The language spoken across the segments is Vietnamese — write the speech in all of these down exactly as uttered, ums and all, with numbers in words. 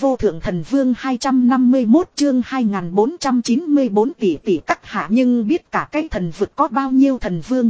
vô thượng thần vương hai trăm năm mươi mốt chương hai nghìn bốn trăm chín mươi bốn tỷ tỷ các hạ nhưng biết cả cái thần vực có bao nhiêu thần vương.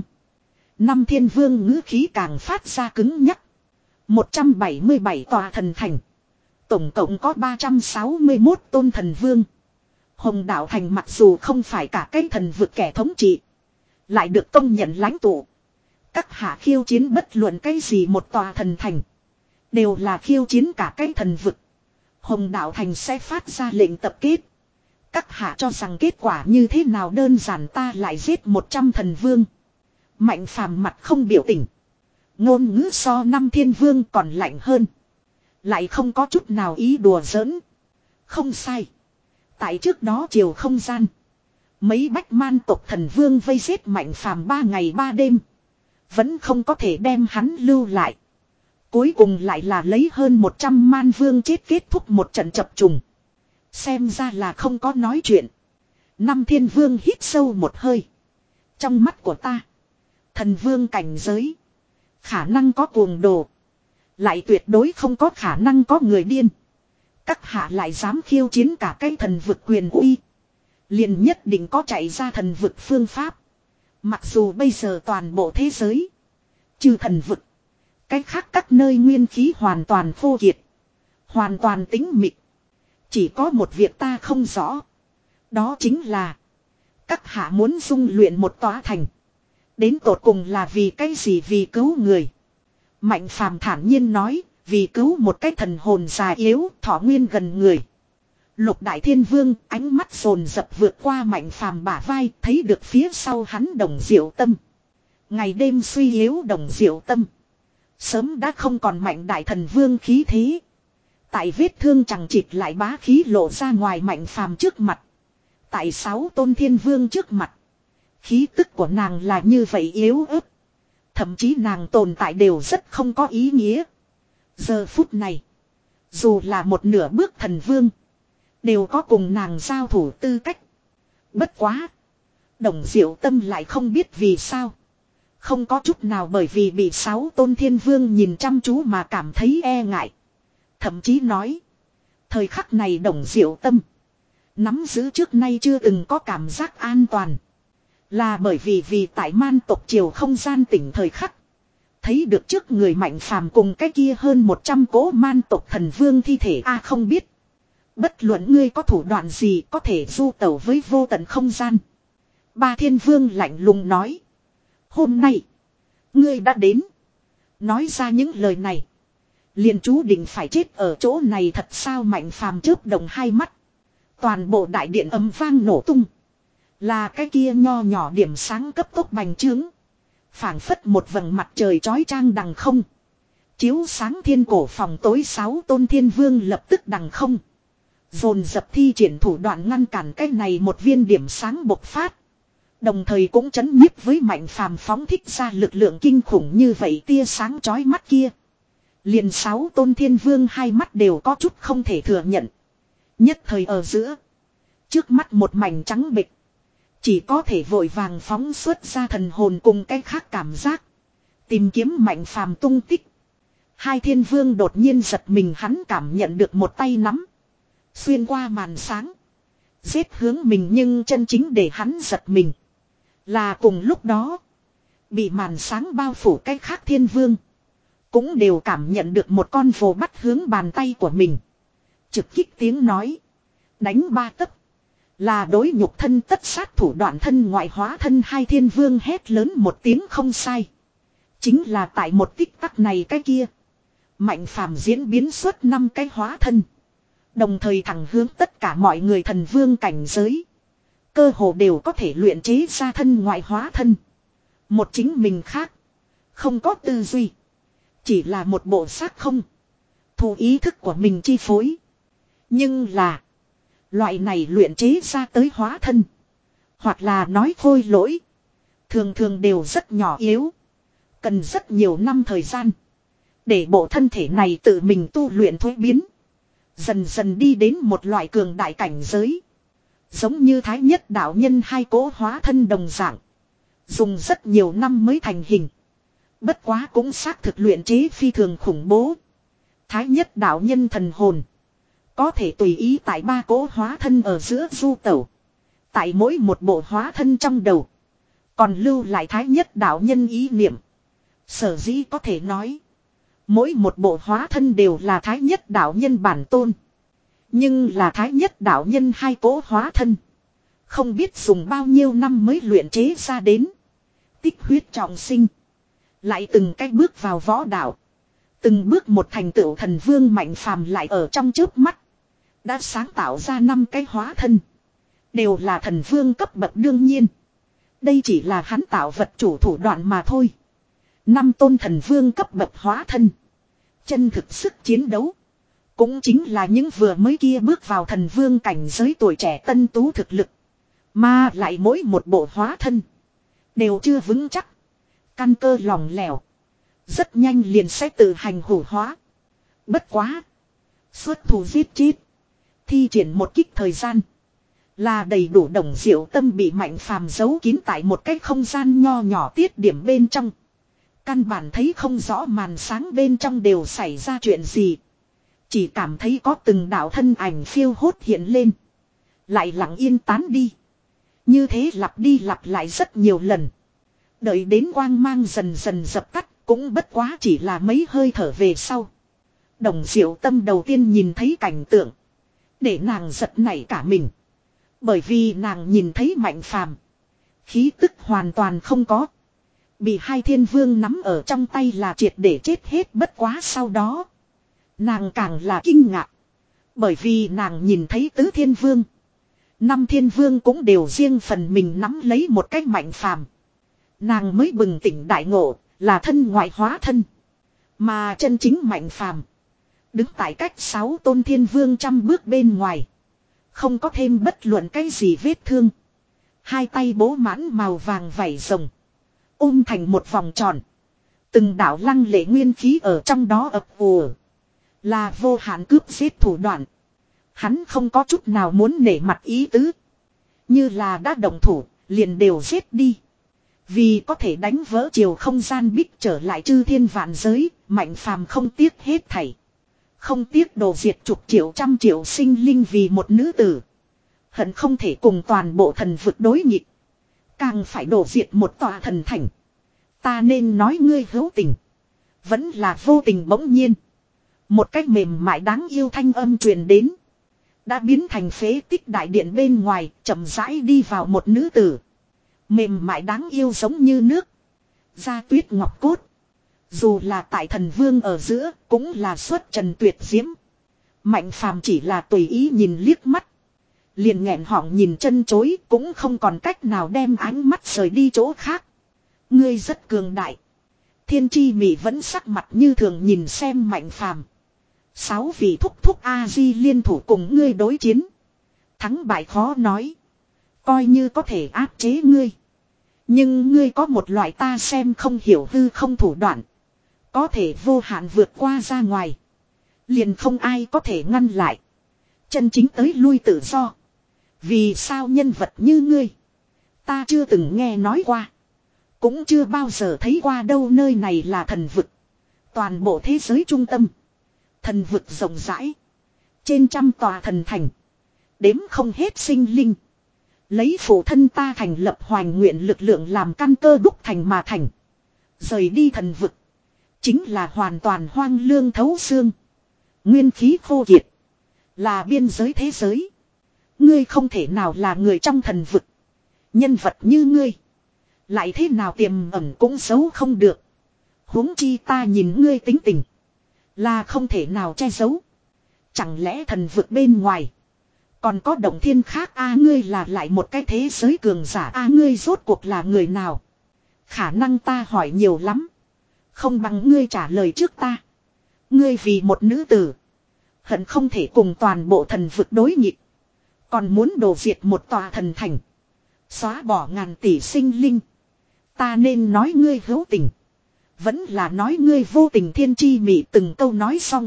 Năm thiên vương ngữ khí càng phát ra cứng nhắc. một trăm bảy mươi bảy tòa thần thành. Tổng cộng có ba trăm sáu mươi mốt tôn thần vương. Hồng Đạo Thành mặc dù không phải cả cái thần vực kẻ thống trị, lại được công nhận lãnh tụ. Các hạ khiêu chiến bất luận cái gì một tòa thần thành, đều là khiêu chiến cả cái thần vực. Hồng Đạo Thành sẽ phát ra lệnh tập kết. Các hạ cho rằng kết quả như thế nào đơn giản, ta lại giết một trăm thần vương. Mạnh phàm mặt không biểu tình. Ngôn ngữ so năm thiên vương còn lạnh hơn. Lại không có chút nào ý đùa giỡn. Không sai. Tại trước đó chiều không gian, mấy bách man tộc thần vương vây giết Mạnh phàm ba ngày ba đêm, vẫn không có thể đem hắn lưu lại. Cuối cùng lại là lấy hơn một trăm man vương chết kết thúc một trận chập trùng. Xem ra là không có nói chuyện. Năm thiên vương hít sâu một hơi. Trong mắt của ta, thần vương cảnh giới khả năng có cuồng đồ, lại tuyệt đối không có khả năng có người điên. Các hạ lại dám khiêu chiến cả cái thần vực quyền uy, liền nhất định có chạy ra thần vực phương pháp. Mặc dù bây giờ toàn bộ thế giới, trừ thần vực, cái khác các nơi nguyên khí hoàn toàn khô kiệt, hoàn toàn tĩnh mịch. Chỉ có một việc ta không rõ, đó chính là các hạ muốn dung luyện một tòa thành, đến tột cùng là vì cái gì? Vì cứu người. Mạnh phàm thản nhiên nói, vì cứu một cái thần hồn già yếu, thọ nguyên gần người. Lục đại thiên vương ánh mắt dồn dập vượt qua Mạnh phàm bả vai, thấy được phía sau hắn Đồng Diệu Tâm. Ngày đêm suy yếu Đồng Diệu Tâm, sớm đã không còn mạnh đại thần vương khí thế. Tại vết thương chẳng chịt lại bá khí lộ ra ngoài Mạnh phàm trước mặt. Tại sáu tôn thiên vương trước mặt, khí tức của nàng là như vậy yếu ớt. Thậm chí nàng tồn tại đều rất không có ý nghĩa. Giờ phút này, dù là một nửa bước thần vương, đều có cùng nàng giao thủ tư cách. Bất quá, Đồng Diệu Tâm lại không biết vì sao, không có chút nào bởi vì bị sáu tôn thiên vương nhìn chăm chú mà cảm thấy e ngại. Thậm chí nói, thời khắc này Đồng Diệu Tâm nắm giữ trước nay chưa từng có cảm giác an toàn. Là bởi vì vì tại man tộc chiều không gian tỉnh thời khắc, thấy được trước người Mạnh phàm cùng cái kia hơn một trăm cỗ man tộc thần vương thi thể. A không biết, bất luận ngươi có thủ đoạn gì có thể du tẩu với vô tận không gian. Ba thiên vương lạnh lùng nói, hôm nay ngươi đã đến. Nói ra những lời này, liền chú định phải chết ở chỗ này thật sao? Mạnh phàm chớp đồng hai mắt. Toàn bộ đại điện ầm vang nổ tung. Là cái kia nho nhỏ điểm sáng cấp tốc bành trướng, phảng phất một vầng mặt trời chói chang đằng không, chiếu sáng thiên cổ phòng tối. Sáu tôn thiên vương lập tức đằng không, dồn dập thi triển thủ đoạn ngăn cản cái này một viên điểm sáng bộc phát. Đồng thời cũng chấn nhiếp với Mạnh phàm phóng thích ra lực lượng kinh khủng như vậy tia sáng chói mắt kia. Liền sáu tôn thiên vương hai mắt đều có chút không thể thừa nhận. Nhất thời ở giữa, trước mắt một mảnh trắng bệch, chỉ có thể vội vàng phóng xuất ra thần hồn cùng cái khác cảm giác, tìm kiếm Mạnh phàm tung tích. Hai thiên vương đột nhiên giật mình, hắn cảm nhận được một tay nắm xuyên qua màn sáng, giết hướng mình. Nhưng chân chính để hắn giật mình là cùng lúc đó, bị màn sáng bao phủ cái khác thiên vương cũng đều cảm nhận được một con vồ bắt hướng bàn tay của mình. Trực kích tiếng nói, đánh ba tấc, là đối nhục thân tất sát thủ đoạn thân ngoại hóa thân. Hai thiên vương hét lớn một tiếng không sai. Chính là tại một tích tắc này cái kia, Mạnh phàm diễn biến suốt năm cái hóa thân, đồng thời thẳng hướng tất cả mọi người thần vương cảnh giới. Cơ hồ đều có thể luyện chế ra thân ngoại hóa thân. Một chính mình khác, không có tư duy, chỉ là một bộ xác không, thụ ý thức của mình chi phối. Nhưng là, loại này luyện chế ra tới hóa thân, hoặc là nói khôi lỗi, thường thường đều rất nhỏ yếu, cần rất nhiều năm thời gian để bộ thân thể này tự mình tu luyện thuế biến, dần dần đi đến một loại cường đại cảnh giới. Giống như Thái Nhất đạo nhân hai cỗ hóa thân đồng dạng, dùng rất nhiều năm mới thành hình. Bất quá cũng xác thực luyện chế phi thường khủng bố. Thái Nhất đạo nhân thần hồn Có thể tùy ý tại ba cỗ hóa thân ở giữa du tẩu. Tại mỗi một bộ hóa thân trong đầu. Còn lưu lại thái nhất đạo nhân ý niệm. Sở dĩ có thể nói. Mỗi một bộ hóa thân đều là thái nhất đạo nhân bản tôn. Nhưng là thái nhất đạo nhân hai cỗ hóa thân. Không biết dùng bao nhiêu năm mới luyện chế ra đến. Tích huyết trọng sinh. Lại từng cách bước vào võ đạo. Từng bước một thành tựu thần vương mạnh phàm lại ở trong chớp mắt. Đã sáng tạo ra năm cái hóa thân. Đều là thần vương cấp bậc đương nhiên. Đây chỉ là hắn tạo vật chủ thủ đoạn mà thôi. Năm tôn thần vương cấp bậc hóa thân. Chân thực sức chiến đấu. Cũng chính là những vừa mới kia bước vào thần vương cảnh giới tuổi trẻ tân tú thực lực. Mà lại mỗi một bộ hóa thân. Đều chưa vững chắc. Căn cơ lỏng lẻo. Rất nhanh liền sẽ tự hành hủ hóa. Bất quá. Xuất thủ giết chết. Thi triển một kích thời gian. Là đầy đủ Đồng Diệu Tâm bị Mạnh Phàm giấu kín tại một cái không gian nho nhỏ tiết điểm bên trong. Căn bản thấy không rõ màn sáng bên trong đều xảy ra chuyện gì. Chỉ cảm thấy có từng đạo thân ảnh phiêu hốt hiện lên. Lại lặng yên tán đi. Như thế lặp đi lặp lại rất nhiều lần. Đợi đến quang mang dần dần dập tắt. Cũng bất quá chỉ là mấy hơi thở về sau. Đồng Diệu Tâm đầu tiên nhìn thấy cảnh tượng. Để nàng giật nảy cả mình. Bởi vì nàng nhìn thấy Mạnh Phàm, khí tức hoàn toàn không có. Bị hai thiên vương nắm ở trong tay là triệt để chết hết. Bất quá sau đó nàng càng là kinh ngạc. Bởi vì nàng nhìn thấy tứ thiên vương, năm thiên vương cũng đều riêng phần mình nắm lấy một cái Mạnh Phàm. Nàng mới bừng tỉnh đại ngộ. Là thân ngoại hóa thân. Mà chân chính Mạnh Phàm đứng tại cách sáu tôn thiên vương trăm bước bên ngoài. Không có thêm bất luận cái gì vết thương. Hai tay bố mãn màu vàng vảy rồng. Ôm thành một vòng tròn. Từng đạo lăng lệ nguyên khí ở trong đó ập ùa. Là vô hạn cướp giết thủ đoạn. Hắn không có chút nào muốn nể mặt ý tứ. Như là đã động thủ, liền đều giết đi. Vì có thể đánh vỡ chiều không gian bích trở lại chư thiên vạn giới, Mạnh Phàm không tiếc hết thảy. Không tiếc đồ diệt chục triệu trăm triệu sinh linh vì một nữ tử. Hận không thể cùng toàn bộ thần vực đối nghịch. Càng phải đổ diệt một tòa thần thành. Ta nên nói ngươi hữu tình. Vẫn là vô tình bỗng nhiên. Một cách mềm mại đáng yêu thanh âm truyền đến. Đã biến thành phế tích đại điện bên ngoài, chậm rãi đi vào một nữ tử. Mềm mại đáng yêu giống như nước. Da tuyết ngọc cốt. Dù là tại thần vương ở giữa, cũng là xuất trần tuyệt diễm. Mạnh Phàm chỉ là tùy ý nhìn liếc mắt. Liền nghẹn họng nhìn chân chối, cũng không còn cách nào đem ánh mắt rời đi chỗ khác. Ngươi rất cường đại. Thiên Chi Mị vẫn sắc mặt như thường nhìn xem Mạnh Phàm. Sáu vị thúc thúc A-di liên thủ cùng ngươi đối chiến. Thắng bại khó nói. Coi như có thể áp chế ngươi. Nhưng ngươi có một loại ta xem không hiểu hư không thủ đoạn. Có thể vô hạn vượt qua ra ngoài. Liền không ai có thể ngăn lại. Chân chính tới lui tự do. Vì sao nhân vật như ngươi, ta chưa từng nghe nói qua. Cũng chưa bao giờ thấy qua đâu. Nơi này là thần vực. Toàn bộ thế giới trung tâm. Thần vực rộng rãi. Trên trăm tòa thần thành. Đếm không hết sinh linh. Lấy phụ thân ta thành lập hoành nguyện lực lượng làm căn cơ đúc thành mà thành. Rời đi thần vực. Chính là hoàn toàn hoang lương thấu xương. Nguyên khí khô kiệt. Là biên giới thế giới. Ngươi không thể nào là người trong thần vực. Nhân vật như ngươi. Lại thế nào tiềm ẩn cũng giấu không được. Huống chi ta nhìn ngươi tính tình. Là không thể nào che giấu. Chẳng lẽ thần vực bên ngoài. Còn có động thiên khác a ngươi là lại một cái thế giới cường giả a ngươi rốt cuộc là người nào. Khả năng ta hỏi nhiều lắm. Không bằng ngươi trả lời trước ta. Ngươi vì một nữ tử. Hận không thể cùng toàn bộ thần vực đối nghịch. Còn muốn đổ diệt một tòa thần thành. Xóa bỏ ngàn tỷ sinh linh. Ta nên nói ngươi hữu tình. Vẫn là nói ngươi vô tình. Thiên Chi Mị từng câu nói xong.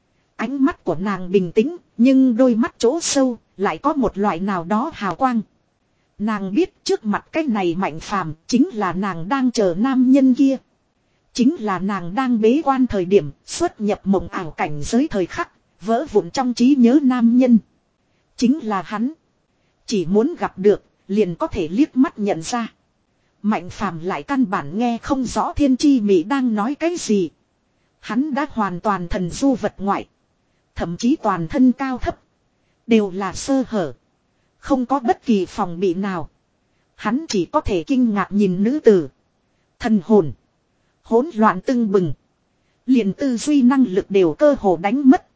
Ánh mắt của nàng bình tĩnh. Nhưng đôi mắt chỗ sâu lại có một loại nào đó hào quang. Nàng biết trước mặt cái này Mạnh Phàm chính là nàng đang chờ nam nhân kia. Chính là nàng đang bế quan thời điểm xuất nhập mộng ảo cảnh giới thời khắc. Vỡ vụn trong trí nhớ nam nhân. Chính là hắn. Chỉ muốn gặp được, liền có thể liếc mắt nhận ra. Mạnh phàm lại căn bản nghe không rõ Thiên Chi Mị đang nói cái gì. Hắn đã hoàn toàn thần du vật ngoại. Thậm chí toàn thân cao thấp. Đều là sơ hở. Không có bất kỳ phòng bị nào. Hắn chỉ có thể kinh ngạc nhìn nữ tử. Thần hồn. Hỗn loạn tưng bừng. Liền tư duy năng lực đều cơ hồ đánh mất.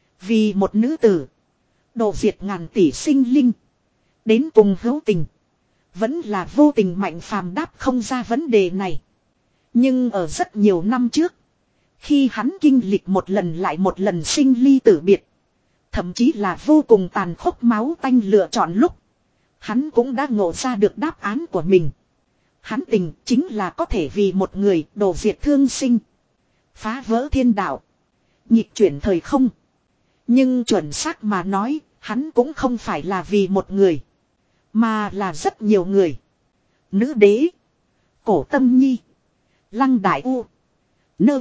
Vì một nữ tử. Độ diệt ngàn tỷ sinh linh. Đến cùng hữu tình. Vẫn là vô tình Mạnh phàm đáp không ra vấn đề này. Nhưng ở rất nhiều năm trước. Khi hắn kinh lịch một lần lại một lần sinh ly tử biệt. Thậm chí là vô cùng tàn khốc máu tanh lựa chọn lúc. Hắn cũng đã ngộ ra được đáp án của mình. Hắn tình chính là có thể vì một người đổ diệt thương sinh. Phá vỡ thiên đạo. Nhịp chuyển thời không. Nhưng chuẩn xác mà nói, hắn cũng không phải là vì một người. Mà là rất nhiều người. Nữ đế. Cổ Tâm Nhi. Lăng Đại U. Nơ.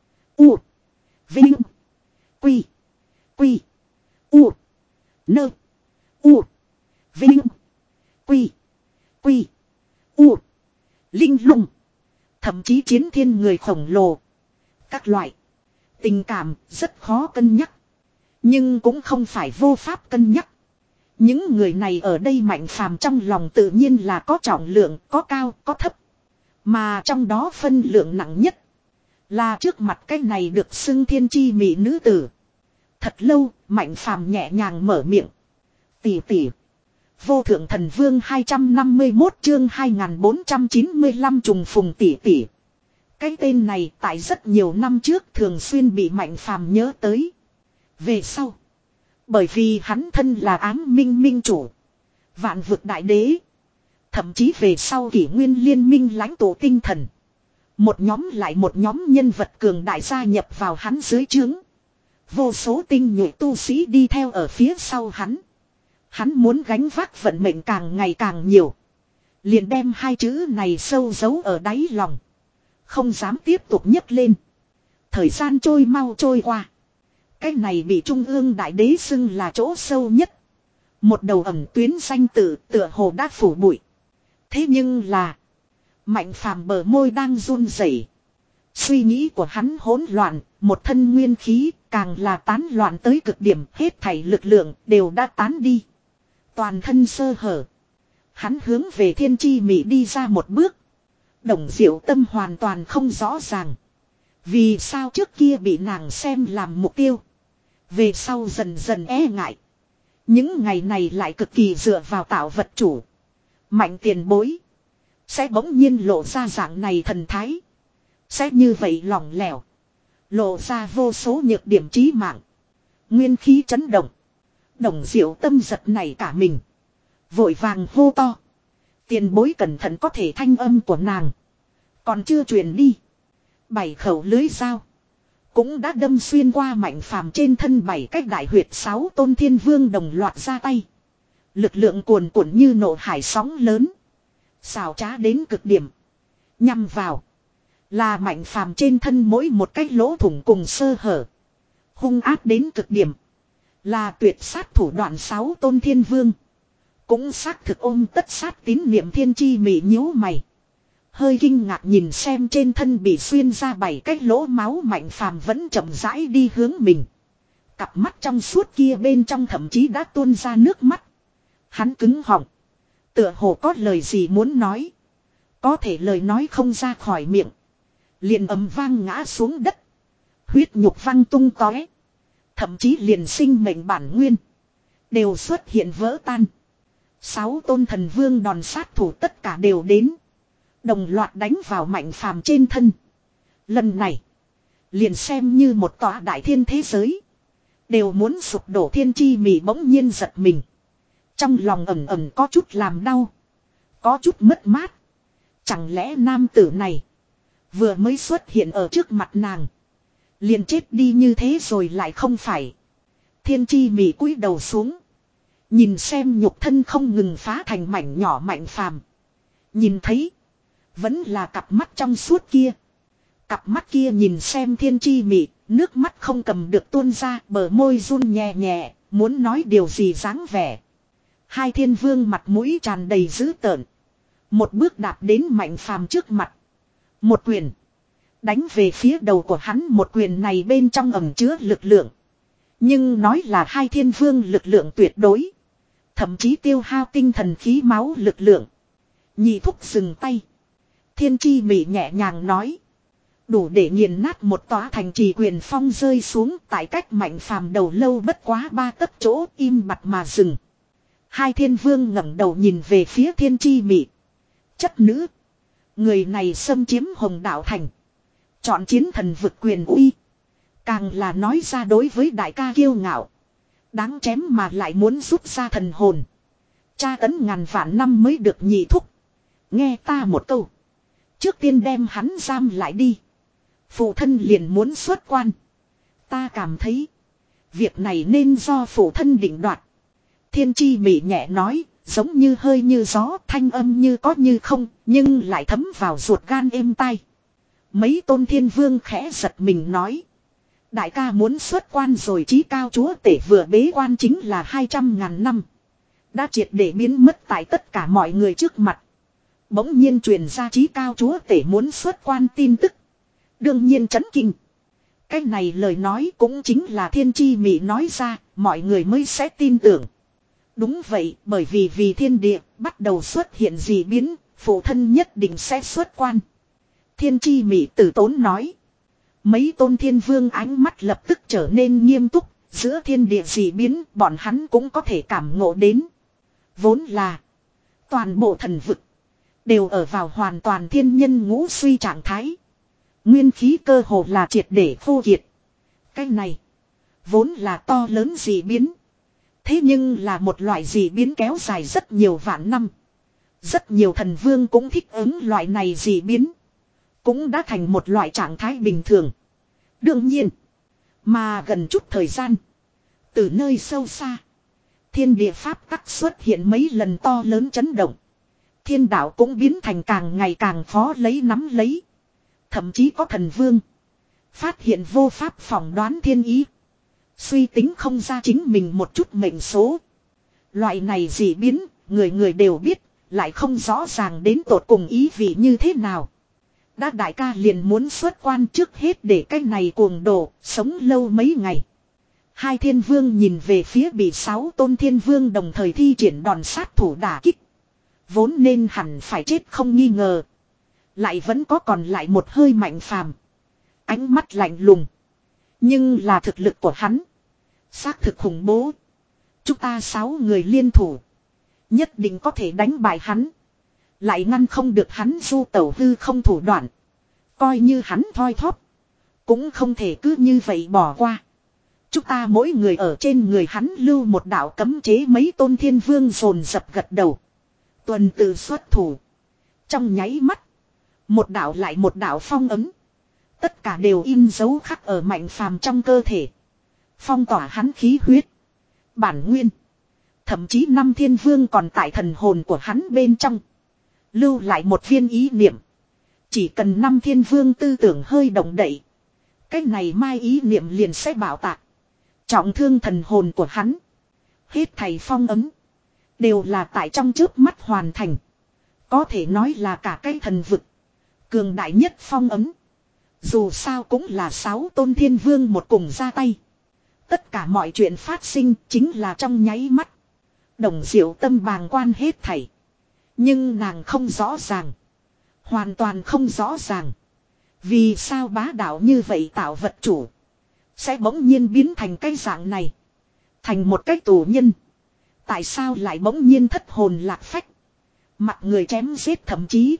U. Vinh. Quy. Quy. U. Nơ. U. Vinh. Quy. Quy. U. Linh lung. Thậm chí chiến thiên người khổng lồ. Các loại. Tình cảm rất khó cân nhắc. Nhưng cũng không phải vô pháp cân nhắc. Những người này ở đây Mạnh phàm trong lòng tự nhiên là có trọng lượng, có cao, có thấp. Mà trong đó phân lượng nặng nhất. Là trước mặt cái này được xưng Thiên Chi Mị nữ tử. Thật lâu, Mạnh phàm nhẹ nhàng mở miệng. Tỷ tỷ. Vô thượng thần vương hai trăm năm mươi mốt chương hai nghìn bốn trăm chín mươi lăm trùng phùng tỷ tỷ. Cái tên này tại rất nhiều năm trước thường xuyên bị Mạnh phàm nhớ tới. Về sau. Bởi vì hắn thân là ám minh minh chủ. Vạn vực đại đế. Thậm chí về sau kỷ nguyên liên minh lãnh tụ tinh thần. Một nhóm lại một nhóm nhân vật cường đại gia nhập vào hắn dưới trướng. Vô số tinh nhuệ tu sĩ đi theo ở phía sau hắn. Hắn muốn gánh vác vận mệnh càng ngày càng nhiều. Liền đem hai chữ này sâu giấu ở đáy lòng. Không dám tiếp tục nhấc lên. Thời gian trôi mau trôi qua. Cái này bị Trung ương Đại Đế xưng là chỗ sâu nhất. Một đầu ẩm tuyến danh tự tựa hồ đã phủ bụi. Thế nhưng là. Mạnh phàm bờ môi đang run rẩy. Suy nghĩ của hắn hỗn loạn. Một thân nguyên khí càng là tán loạn tới cực điểm. Hết thảy lực lượng đều đã tán đi. Toàn thân sơ hở. Hắn hướng về Thiên Chi Mị đi ra một bước. Đồng Diệu Tâm hoàn toàn không rõ ràng. Vì sao trước kia bị nàng xem làm mục tiêu. Về sau dần dần e ngại. Những ngày này lại cực kỳ dựa vào tạo vật chủ. Mạnh tiền bối. Sẽ bỗng nhiên lộ ra dạng này thần thái. Sẽ như vậy lỏng lẻo. Lộ ra vô số nhược điểm chí mạng. Nguyên khí chấn động. Đồng Diệu Tâm giật này cả mình. Vội vàng hô to. Tiền bối cẩn thận, có thể thanh âm của nàng còn chưa truyền đi. Bảy khẩu lưới dao cũng đã đâm xuyên qua Mạnh phàm trên thân bảy cách đại huyệt. Sáu tôn thiên vương đồng loạt ra tay. Lực lượng cuồn cuộn như nộ hải sóng lớn. Xào trá đến cực điểm. Nhằm vào là Mạnh phàm trên thân mỗi một cách lỗ thủng cùng sơ hở. Hung ác đến cực điểm. Là tuyệt sát thủ đoạn. Sáu tôn thiên vương cũng xác thực ôm tất sát tín niệm. Thiên Chi Mị nhíu mày. Hơi kinh ngạc nhìn xem trên thân bị xuyên ra bảy cái lỗ máu. Mạnh phàm vẫn chậm rãi đi hướng mình. Cặp mắt trong suốt kia bên trong thậm chí đã tuôn ra nước mắt. Hắn cứng họng. Tựa hồ có lời gì muốn nói. Có thể lời nói không ra khỏi miệng. Liền ầm vang ngã xuống đất. Huyết nhục văng tung tóe. Thậm chí liền sinh mệnh bản nguyên đều xuất hiện vỡ tan. Sáu tôn thần vương đòn sát thủ tất cả đều đến. Đồng loạt đánh vào Mạnh phàm trên thân. Lần này liền xem như một tòa đại thiên thế giới đều muốn sụp đổ. Thiên Chi Mị bỗng nhiên giật mình. Trong lòng ẩm ẩm có chút làm đau. Có chút mất mát. Chẳng lẽ nam tử này vừa mới xuất hiện ở trước mặt nàng liền chết đi như thế rồi? Lại không phải. Thiên Chi Mị cúi đầu xuống. Nhìn xem nhục thân không ngừng phá thành mảnh nhỏ Mạnh phàm. Nhìn thấy vẫn là cặp mắt trong suốt kia. Cặp mắt kia nhìn xem Thiên Chi Mị, Nước mắt không cầm được tuôn ra, bờ môi run nhẹ nhẹ, muốn nói điều gì dáng vẻ. Hai thiên vương mặt mũi tràn đầy dữ tợn. Một bước đạp đến Mạnh Phàm trước mặt. Một quyền. Đánh về phía đầu của hắn, một quyền này bên trong ẩn chứa lực lượng. Nhưng nói là hai thiên vương lực lượng tuyệt đối. Thậm chí tiêu hao tinh thần khí máu lực lượng. Nhị thúc dừng tay. Thiên chi mị nhẹ nhàng nói. Đủ để nghiền nát một tòa thành trì, quyền phong rơi xuống tại cách Mạnh Phàm đầu lâu bất quá ba tấc chỗ, im bặt mà dừng. Hai thiên vương ngẩng đầu nhìn về phía thiên chi mị. Chất nữ. Người này xâm chiếm Hồng Đạo Thành. Chọn chiến thần vực quyền uy. Càng là nói ra đối với đại ca kiêu ngạo. Đáng chém mà lại muốn rút ra thần hồn. Tra tấn ngàn vạn năm mới được nhị thúc. Nghe ta một câu. Trước tiên đem hắn giam lại đi. Phụ thân liền muốn xuất quan. Ta cảm thấy. Việc này nên do phụ thân định đoạt. Thiên chi mị nhẹ nói. Giống như hơi như gió, thanh âm như có như không. Nhưng lại thấm vào ruột gan êm tai. Mấy tôn thiên vương khẽ giật mình nói. Đại ca muốn xuất quan rồi, chí cao chúa tể vừa bế quan chính là hai trăm ngàn năm. Đã triệt để biến mất tại tất cả mọi người trước mặt. Bỗng nhiên truyền ra chí cao chúa tể muốn xuất quan tin tức. Đương nhiên chấn kinh. Cái này lời nói cũng chính là thiên chi mị nói ra, mọi người mới sẽ tin tưởng. Đúng vậy, bởi vì vì thiên địa bắt đầu xuất hiện dị biến, phụ thân nhất định sẽ xuất quan. Thiên chi mị tử tốn nói. Mấy tôn thiên vương ánh mắt lập tức trở nên nghiêm túc, giữa thiên địa dị biến bọn hắn cũng có thể cảm ngộ đến. Vốn là toàn bộ thần vực đều ở vào hoàn toàn thiên nhân ngũ suy trạng thái. Nguyên khí cơ hồ là triệt để khô kiệt. Cái này vốn là to lớn dị biến. Thế nhưng là một loại dị biến kéo dài rất nhiều vạn năm. Rất nhiều thần vương cũng thích ứng loại này dị biến. Cũng đã thành một loại trạng thái bình thường. Đương nhiên. Mà gần chút thời gian. Từ nơi sâu xa. Thiên địa pháp tắc xuất hiện mấy lần to lớn chấn động. Thiên đạo cũng biến thành càng ngày càng khó lấy nắm lấy. Thậm chí có thần vương. Phát hiện vô pháp phỏng đoán thiên ý. Suy tính không ra chính mình một chút mệnh số. Loại này dị biến, người người đều biết. Lại không rõ ràng đến tột cùng ý vị như thế nào. Đã đại ca liền muốn xuất quan, trước hết để cái này cuồng đồ, sống lâu mấy ngày. Hai thiên vương nhìn về phía bị sáu tôn thiên vương đồng thời thi triển đòn sát thủ đả kích. Vốn nên hẳn phải chết không nghi ngờ. Lại vẫn có còn lại một hơi Mạnh Phàm. Ánh mắt lạnh lùng. Nhưng là thực lực của hắn. Xác thực khủng bố. Chúng ta sáu người liên thủ. Nhất định có thể đánh bại hắn. Lại ngăn không được hắn du tẩu hư không thủ đoạn. Coi như hắn thoi thóp. Cũng không thể cứ như vậy bỏ qua. Chúng ta mỗi người ở trên người hắn lưu một đạo cấm chế, mấy tôn thiên vương dồn dập gật đầu. Tuần tự xuất thủ. Trong nháy mắt. Một đạo lại một đạo phong ấm. Tất cả đều in dấu khắc ở Mạnh Phàm trong cơ thể. Phong tỏa hắn khí huyết. Bản nguyên. Thậm chí năm thiên vương còn tại thần hồn của hắn bên trong. Lưu lại một viên ý niệm. Chỉ cần năm thiên vương tư tưởng hơi động đậy. Cái này mai ý niệm liền sẽ bảo tạc. Trọng thương thần hồn của hắn. Hết thầy phong ấm. Đều là tại trong chớp mắt hoàn thành. Có thể nói là cả cái thần vực. Cường đại nhất phong ấm. Dù sao cũng là sáu tôn thiên vương một cùng ra tay. Tất cả mọi chuyện phát sinh chính là trong nháy mắt. Đồng Diệu Tâm bàng quan hết thảy. Nhưng nàng không rõ ràng. Hoàn toàn không rõ ràng. Vì sao bá đạo như vậy tạo vật chủ. Sẽ bỗng nhiên biến thành cái dạng này. Thành một cái tù nhân. Tại sao lại bỗng nhiên thất hồn lạc phách. Mặt người chém giết thậm chí.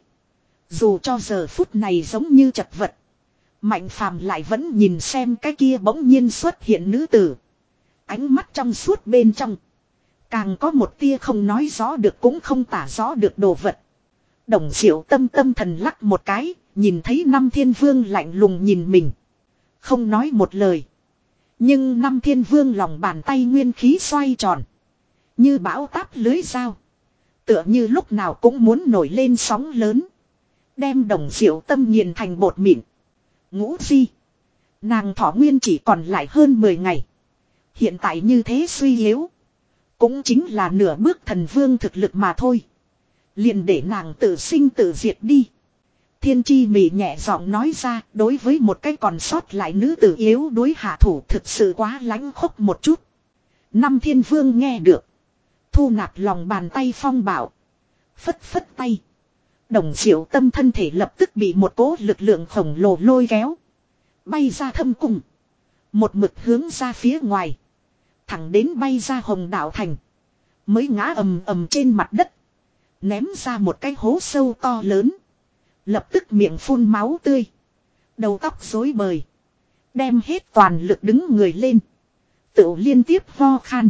Dù cho giờ phút này giống như chật vật. Mạnh Phàm lại vẫn nhìn xem cái kia bỗng nhiên xuất hiện nữ tử. Ánh mắt trong suốt bên trong. Càng có một tia không nói rõ được cũng không tả rõ được đồ vật. Đồng Diệu Tâm tâm thần lắc một cái. Nhìn thấy năm thiên vương lạnh lùng nhìn mình. Không nói một lời. Nhưng năm thiên vương lòng bàn tay nguyên khí xoay tròn. Như bão táp lưới dao. Tựa như lúc nào cũng muốn nổi lên sóng lớn. Đem Đồng Diệu Tâm nghiền thành bột mịn. Ngũ Phi. Nàng thọ nguyên chỉ còn lại hơn mười ngày. Hiện tại như thế suy yếu. Cũng chính là nửa bước thần vương thực lực mà thôi. Liền để nàng tự sinh tự diệt đi. Thiên chi mỉ nhẹ giọng nói ra, đối với một cái còn sót lại nữ tử yếu đối hạ thủ thực sự quá lãnh khốc một chút. Năm thiên vương nghe được. Thu nạp lòng bàn tay phong bảo. Phất phất tay. Đồng diệu tâm thân thể lập tức bị một cỗ lực lượng khổng lồ lôi kéo. Bay ra thâm cung. Một mực hướng ra phía ngoài. Thẳng đến bay ra Hồng Đạo Thành. Mới ngã ầm ầm trên mặt đất. Ném ra một cái hố sâu to lớn. Lập tức miệng phun máu tươi. Đầu tóc rối bời. Đem hết toàn lực đứng người lên. Tự liên tiếp ho khan.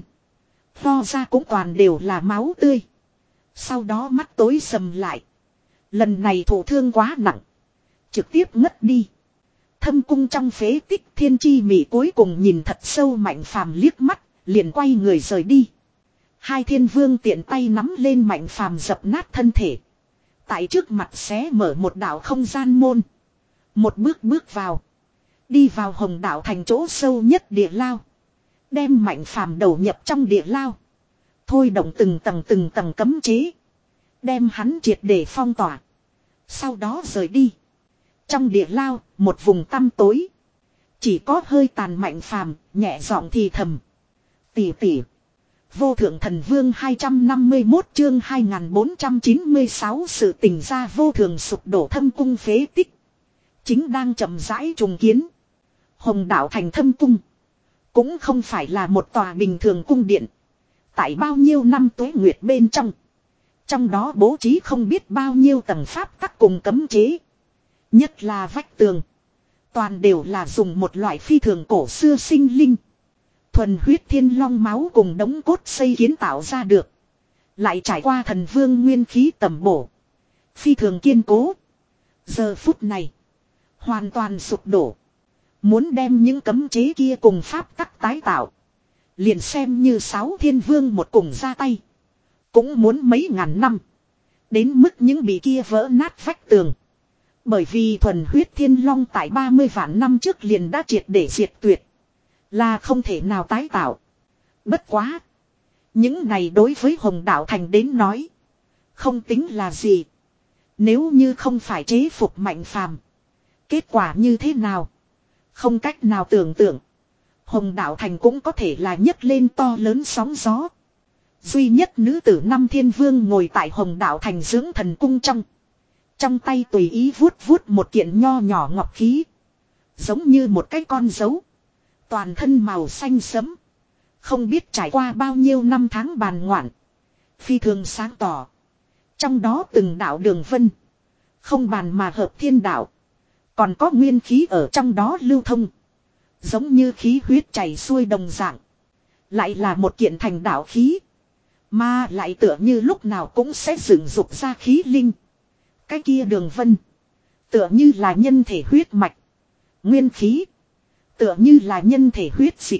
Ho ra cũng toàn đều là máu tươi. Sau đó mắt tối sầm lại. Lần này thổ thương quá nặng. Trực tiếp ngất đi. Thâm cung trong phế tích thiên chi mị cuối cùng nhìn thật sâu Mạnh Phàm liếc mắt. Liền quay người rời đi. Hai thiên vương tiện tay nắm lên Mạnh Phàm dập nát thân thể. Tại trước mặt xé mở một đạo không gian môn. Một bước bước vào. Đi vào Hồng Đạo Thành chỗ sâu nhất địa lao. Đem Mạnh Phàm đầu nhập trong địa lao. Thôi động từng tầng từng tầng cấm chế. Đem hắn triệt để phong tỏa. Sau đó rời đi. Trong địa lao, một vùng tăm tối. Chỉ có hơi tàn Mạnh Phàm nhẹ giọng thì thầm. Tỷ tỷ. Vô thượng thần vương hai trăm năm mươi mốt chương hai nghìn bốn trăm chín mươi sáu sự tình ra vô thường sụp đổ thâm cung phế tích. Chính đang chậm rãi trùng kiến. Hồng Đạo Thành thâm cung. Cũng không phải là một tòa bình thường cung điện. Tại bao nhiêu năm tuế nguyệt bên trong. Trong đó bố trí không biết bao nhiêu tầng pháp tắc cùng cấm chế. Nhất là vách tường. Toàn đều là dùng một loại phi thường cổ xưa sinh linh. Thuần huyết thiên long máu cùng đống cốt xây kiến tạo ra được. Lại trải qua thần vương nguyên khí tầm bổ. Phi thường kiên cố. Giờ phút này. Hoàn toàn sụp đổ. Muốn đem những cấm chế kia cùng pháp tắc tái tạo. Liền xem như sáu thiên vương một cùng ra tay. Cũng muốn mấy ngàn năm. Đến mức những bị kia vỡ nát vách tường. Bởi vì thuần huyết thiên long tại ba mươi vạn năm trước liền đã triệt để diệt tuyệt. Là không thể nào tái tạo. Bất quá. Những này đối với Hồng Đạo Thành đến nói. Không tính là gì. Nếu như không phải chế phục Mạnh Phàm. Kết quả như thế nào? Không cách nào tưởng tượng. Hồng Đạo Thành cũng có thể là nhấc lên to lớn sóng gió. Duy nhất nữ tử năm thiên vương ngồi tại Hồng Đạo Thành dưỡng thần cung trong. Trong tay tùy ý vuốt vuốt một kiện nho nhỏ ngọc khí. Giống như một cái con dấu. Toàn thân màu xanh sẫm. Không biết trải qua bao nhiêu năm tháng bàn ngoạn. Phi thường sáng tỏ. Trong đó từng đạo đường vân. Không bàn mà hợp thiên đạo. Còn có nguyên khí ở trong đó lưu thông. Giống như khí huyết chảy xuôi đồng dạng. Lại là một kiện thành đạo khí. Mà lại tựa như lúc nào cũng sẽ dựng dục ra khí linh. Cái kia đường vân. Tựa như là nhân thể huyết mạch. Nguyên khí. Tựa như là nhân thể huyết dịch.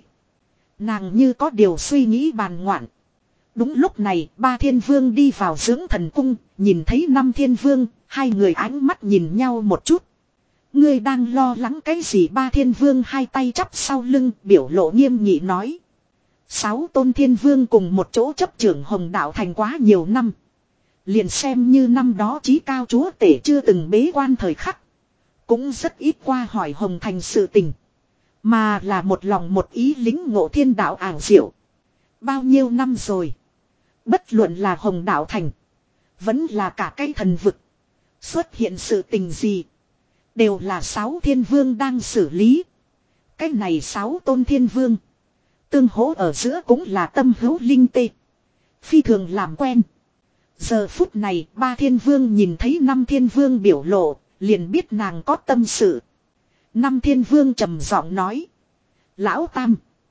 Nàng như có điều suy nghĩ bàn ngoạn. Đúng lúc này ba thiên vương đi vào dưỡng thần cung. Nhìn thấy năm thiên vương. Hai người ánh mắt nhìn nhau một chút. Ngươi đang lo lắng cái gì? Ba thiên vương hai tay chắp sau lưng biểu lộ nghiêm nghị nói. Sáu tôn thiên vương cùng một chỗ chấp trưởng Hồng Đạo Thành quá nhiều năm. Liền xem như năm đó chí cao chúa tể chưa từng bế quan thời khắc. Cũng rất ít qua hỏi Hồng Thành sự tình. Mà là một lòng một ý lính ngộ thiên đạo ảo diệu. Bao nhiêu năm rồi. Bất luận là Hồng Đạo Thành. Vẫn là cả cái thần vực. Xuất hiện sự tình gì. Đều là sáu thiên vương đang xử lý. Cái này sáu tôn thiên vương. Tương hỗ ở giữa cũng là tâm hữu linh tê. Phi thường làm quen. Giờ phút này ba thiên vương nhìn thấy năm thiên vương biểu lộ. Liền biết nàng có tâm sự. Năm thiên vương trầm giọng nói. Lão Tam.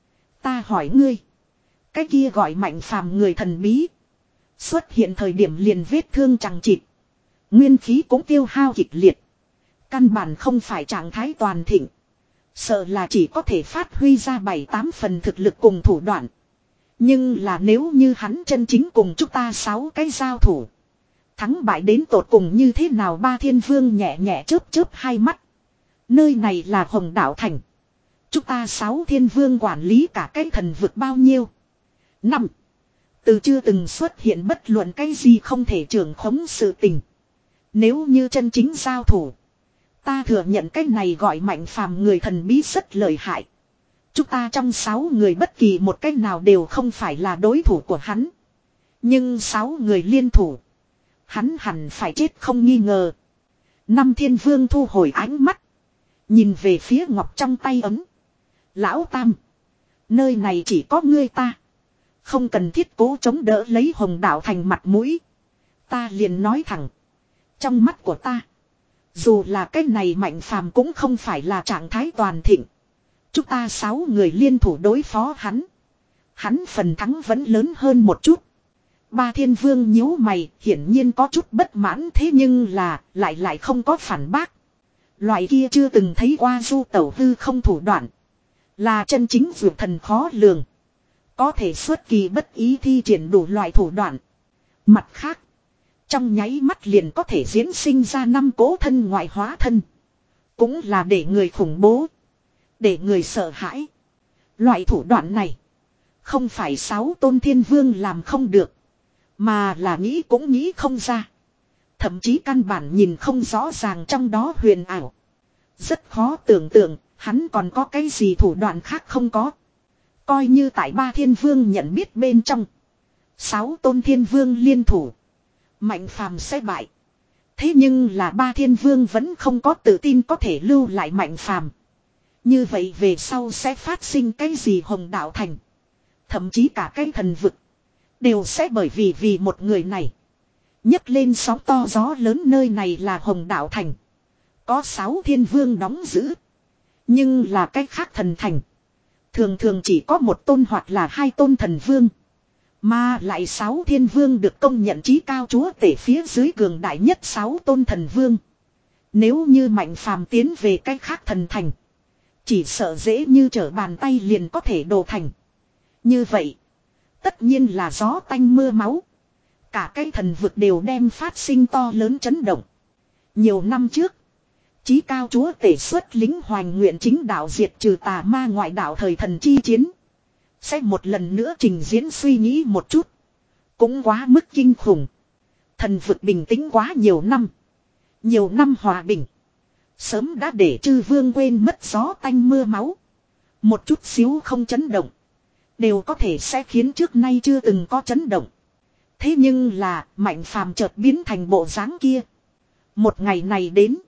Ta hỏi ngươi. Cái kia gọi Mạnh Phàm người thần bí. Xuất hiện thời điểm liền vết thương chẳng chịt. Nguyên khí cũng tiêu hao kịch liệt. Căn bản không phải trạng thái toàn thịnh. Sợ là chỉ có thể phát huy ra bảy tám phần thực lực cùng thủ đoạn. Nhưng là nếu như hắn chân chính cùng chúng ta sáu cái giao thủ. Thắng bại đến tột cùng như thế nào? Ba thiên vương nhẹ nhẹ chớp chớp hai mắt. Nơi này là Hồng Đạo Thành. Chúng ta sáu thiên vương quản lý cả cái thần vực bao nhiêu? Năm. Từ chưa từng xuất hiện bất luận cái gì không thể trưởng khống sự tình. Nếu như chân chính giao thủ, ta thừa nhận cái này gọi mạnh phàm người thần bí rất lợi hại. Chúng ta trong sáu người bất kỳ một cái nào đều không phải là đối thủ của hắn. Nhưng sáu người liên thủ, hắn hẳn phải chết không nghi ngờ. Năm thiên vương thu hồi ánh mắt, nhìn về phía ngọc trong tay ấm. Lão Tam, nơi này chỉ có ngươi ta, không cần thiết cố chống đỡ lấy Hồng Đạo Thành mặt mũi. Ta liền nói thẳng, trong mắt của ta, dù là cái này mạnh phàm cũng không phải là trạng thái toàn thịnh. Chúng ta sáu người liên thủ đối phó hắn, hắn phần thắng vẫn lớn hơn một chút. Ba thiên vương nhíu mày, hiển nhiên có chút bất mãn, thế nhưng là lại lại không có phản bác. Loại kia chưa từng thấy qua du tẩu hư không thủ đoạn, là chân chính vượt thần khó lường, có thể xuất kỳ bất ý thi triển đủ loại thủ đoạn. Mặt khác, trong nháy mắt liền có thể diễn sinh ra năm cố thân ngoại hóa thân, cũng là để người khủng bố, để người sợ hãi. Loại thủ đoạn này không phải sáu tôn thiên vương làm không được, mà là nghĩ cũng nghĩ không ra. Thậm chí căn bản nhìn không rõ ràng trong đó huyền ảo. Rất khó tưởng tượng hắn còn có cái gì thủ đoạn khác không có. Coi như tại ba thiên vương nhận biết bên trong, sáu tôn thiên vương liên thủ, mạnh phàm sẽ bại. Thế nhưng là ba thiên vương vẫn không có tự tin có thể lưu lại mạnh phàm. Như vậy về sau sẽ phát sinh cái gì Hồng Đạo Thành, thậm chí cả cái thần vực, đều sẽ bởi vì vì một người này nhấc lên sóng to gió lớn. Nơi này là Hồng Đạo Thành, có sáu thiên vương đóng giữ, nhưng là cái khác thần thành thường thường chỉ có một tôn hoặc là hai tôn thần vương, mà lại sáu thiên vương được công nhận chí cao chúa tể phía dưới cường đại nhất sáu tôn thần vương. Nếu như mạnh phàm tiến về cái khác thần thành, chỉ sợ dễ như trở bàn tay liền có thể đổ thành. Như vậy, tất nhiên là gió tanh mưa máu, cả cái thần vực đều đem phát sinh to lớn chấn động. Nhiều năm trước, chí cao chúa tể xuất lính hoành nguyện chính đạo diệt trừ tà ma ngoại đạo thời thần chi chiến, sẽ một lần nữa trình diễn. Suy nghĩ một chút, cũng quá mức kinh khủng. Thần vực bình tĩnh quá nhiều năm, nhiều năm hòa bình, sớm đã để chư vương quên mất gió tanh mưa máu. Một chút xíu không chấn động, đều có thể sẽ khiến trước nay chưa từng có chấn động. Thế nhưng là mạnh phàm chợt biến thành bộ dáng kia. Một ngày này đến,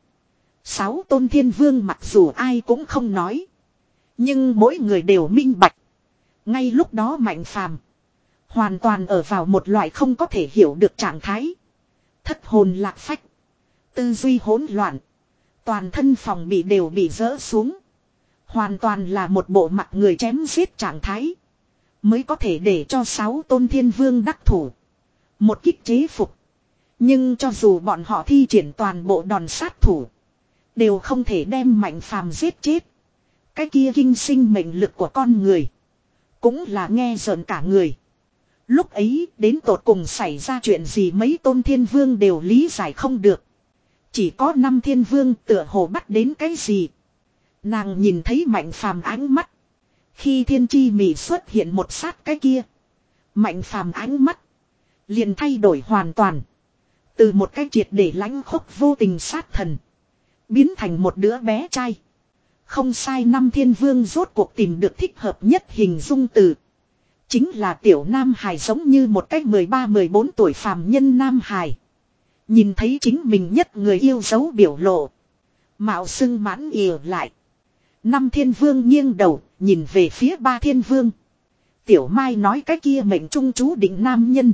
sáu tôn thiên vương mặc dù ai cũng không nói, nhưng mỗi người đều minh bạch. Ngay lúc đó mạnh phàm hoàn toàn ở vào một loại không có thể hiểu được trạng thái. Thất hồn lạc phách, tư duy hỗn loạn, toàn thân phòng bị đều bị rỡ xuống. Hoàn toàn là một bộ mặt người chém giết trạng thái, mới có thể để cho sáu tôn thiên vương đắc thủ, một kích chế phục. Nhưng cho dù bọn họ thi triển toàn bộ đòn sát thủ, đều không thể đem mạnh phàm giết chết. Cái kia kinh sinh mệnh lực của con người, cũng là nghe rợn cả người. Lúc ấy đến tột cùng xảy ra chuyện gì mấy tôn thiên vương đều lý giải không được. Chỉ có năm thiên vương tựa hồ bắt đến cái gì. Nàng nhìn thấy mạnh phàm ánh mắt, khi thiên chi mị xuất hiện một sát cái kia, mạnh phàm ánh mắt liền thay đổi hoàn toàn. Từ một cái triệt để lãnh khốc vô tình sát thần, biến thành một đứa bé trai. Không sai, năm thiên vương rốt cuộc tìm được thích hợp nhất hình dung từ. Chính là tiểu nam hài, giống như một cách mười ba mười bốn tuổi phàm nhân nam hài. Nhìn thấy chính mình nhất người yêu dấu biểu lộ, mạo xưng mãn ỉa lại. Năm thiên vương nghiêng đầu, nhìn về phía ba thiên vương. Tiểu Mai nói cái kia mệnh trung chú định nam nhân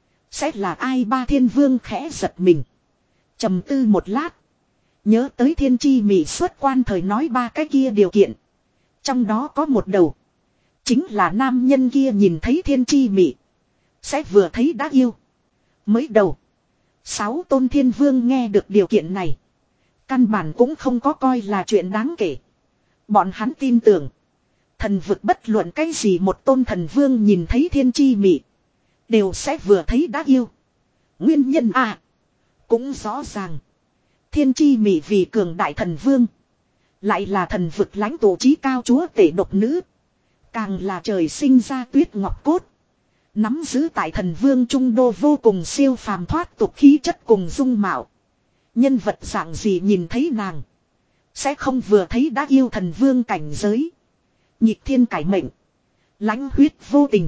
sẽ là ai? Ba thiên vương khẽ giật mình, trầm tư một lát, nhớ tới thiên chi mị xuất quan thời nói ba cái kia điều kiện. Trong đó có một đầu, chính là nam nhân kia nhìn thấy thiên chi mị sẽ vừa thấy đã yêu. Mới đầu, sáu tôn thiên vương nghe được điều kiện này, căn bản cũng không có coi là chuyện đáng kể. Bọn hắn tin tưởng, thần vực bất luận cái gì một tôn thần vương nhìn thấy thiên chi mị đều sẽ vừa thấy đã yêu. Nguyên nhân à, cũng rõ ràng. Thiên chi mị vì cường đại thần vương, Lại là thần vực lãnh tụ chí cao chúa tể độc nữ. Càng là trời sinh ra tuyết ngọc cốt. Nắm giữ tại thần vương trung đô vô cùng siêu phàm thoát tục khí chất cùng dung mạo. Nhân vật dạng gì nhìn thấy nàng. Sẽ không vừa thấy đã yêu thần vương cảnh giới. Nhịp thiên cải mệnh. Lãnh huyết vô tình.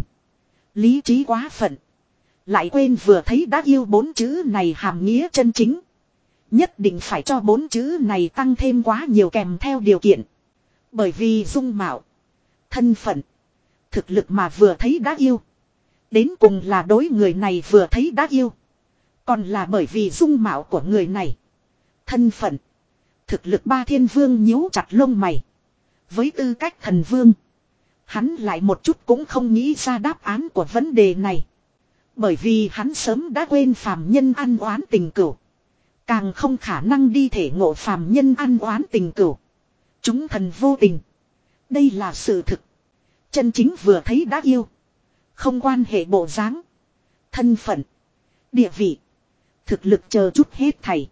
Lý trí quá phận. Lại quên vừa thấy đã yêu bốn chữ này hàm nghĩa chân chính. Nhất định phải cho bốn chữ này tăng thêm quá nhiều kèm theo điều kiện. Bởi vì dung mạo, thân phận, thực lực mà vừa thấy đã yêu. Đến cùng là đối người này vừa thấy đã yêu. Còn là bởi vì dung mạo của người này, thân phận, thực lực ba thiên vương nhíu chặt lông mày. Với tư cách thần vương, hắn lại một chút cũng không nghĩ ra đáp án của vấn đề này. Bởi vì hắn sớm đã quên phàm nhân ăn oán tình cửu. Càng không khả năng đi thể ngộ phàm nhân ăn oán tình cửu. Chúng thần vô tình. Đây là sự thực. Chân chính vừa thấy đã yêu. Không quan hệ bộ dáng, thân phận, địa vị, thực lực chờ chút hết thảy.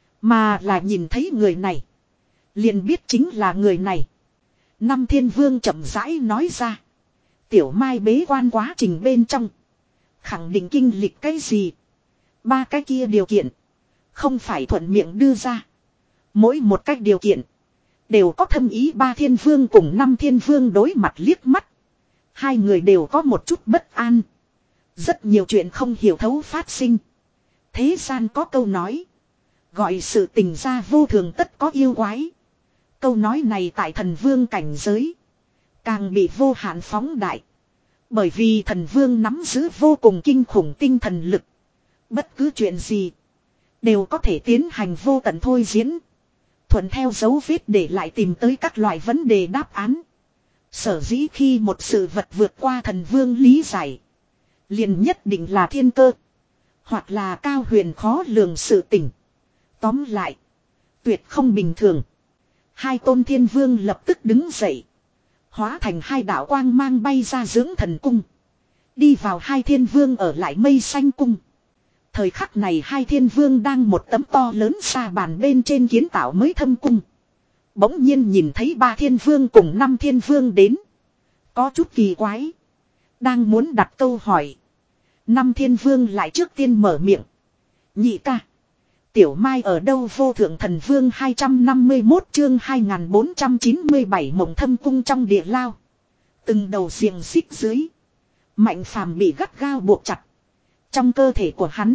Mà là nhìn thấy người này, liền biết chính là người này. Năm thiên vương chậm rãi nói ra. Tiểu Mai bế quan quá trình bên trong, khẳng định kinh lịch cái gì. Ba cái kia điều kiện, không phải thuận miệng đưa ra. Mỗi một cách điều kiện, đều có thâm ý. Ba thiên vương cùng năm thiên vương đối mặt liếc mắt. Hai người đều có một chút bất an. Rất nhiều chuyện không hiểu thấu phát sinh. Thế gian có câu nói, gọi sự tình ra vô thường tất có yêu quái. Câu nói này tại thần vương cảnh giới càng bị vô hạn phóng đại. Bởi vì thần vương nắm giữ vô cùng kinh khủng tinh thần lực. Bất cứ chuyện gì đều có thể tiến hành vô tận thôi diễn. Thuận theo dấu vết để lại tìm tới các loại vấn đề đáp án. Sở dĩ khi một sự vật vượt qua thần vương lý giải, liền nhất định là thiên cơ, hoặc là cao huyền khó lường sự tình. Tóm lại, tuyệt không bình thường. Hai tôn thiên vương lập tức đứng dậy, hóa thành hai đạo quang mang bay ra dưỡng thần cung, đi vào hai thiên vương ở lại mây xanh cung. Thời khắc này hai thiên vương đang một tấm to lớn sa bàn bên trên kiến tạo mới thâm cung. Bỗng nhiên nhìn thấy ba thiên vương cùng năm thiên vương đến. Có chút kỳ quái. Đang muốn đặt câu hỏi. Năm thiên vương lại trước tiên mở miệng. Nhị ca, Tiểu Mai ở đâu? Vô thượng thần vương hai trăm năm mươi mốt chương hai nghìn bốn trăm chín mươi bảy mộng thâm cung trong địa lao. Từng đầu xiềng xích dưới, Mạnh Phàm bị gắt gao buộc chặt. Trong cơ thể của hắn,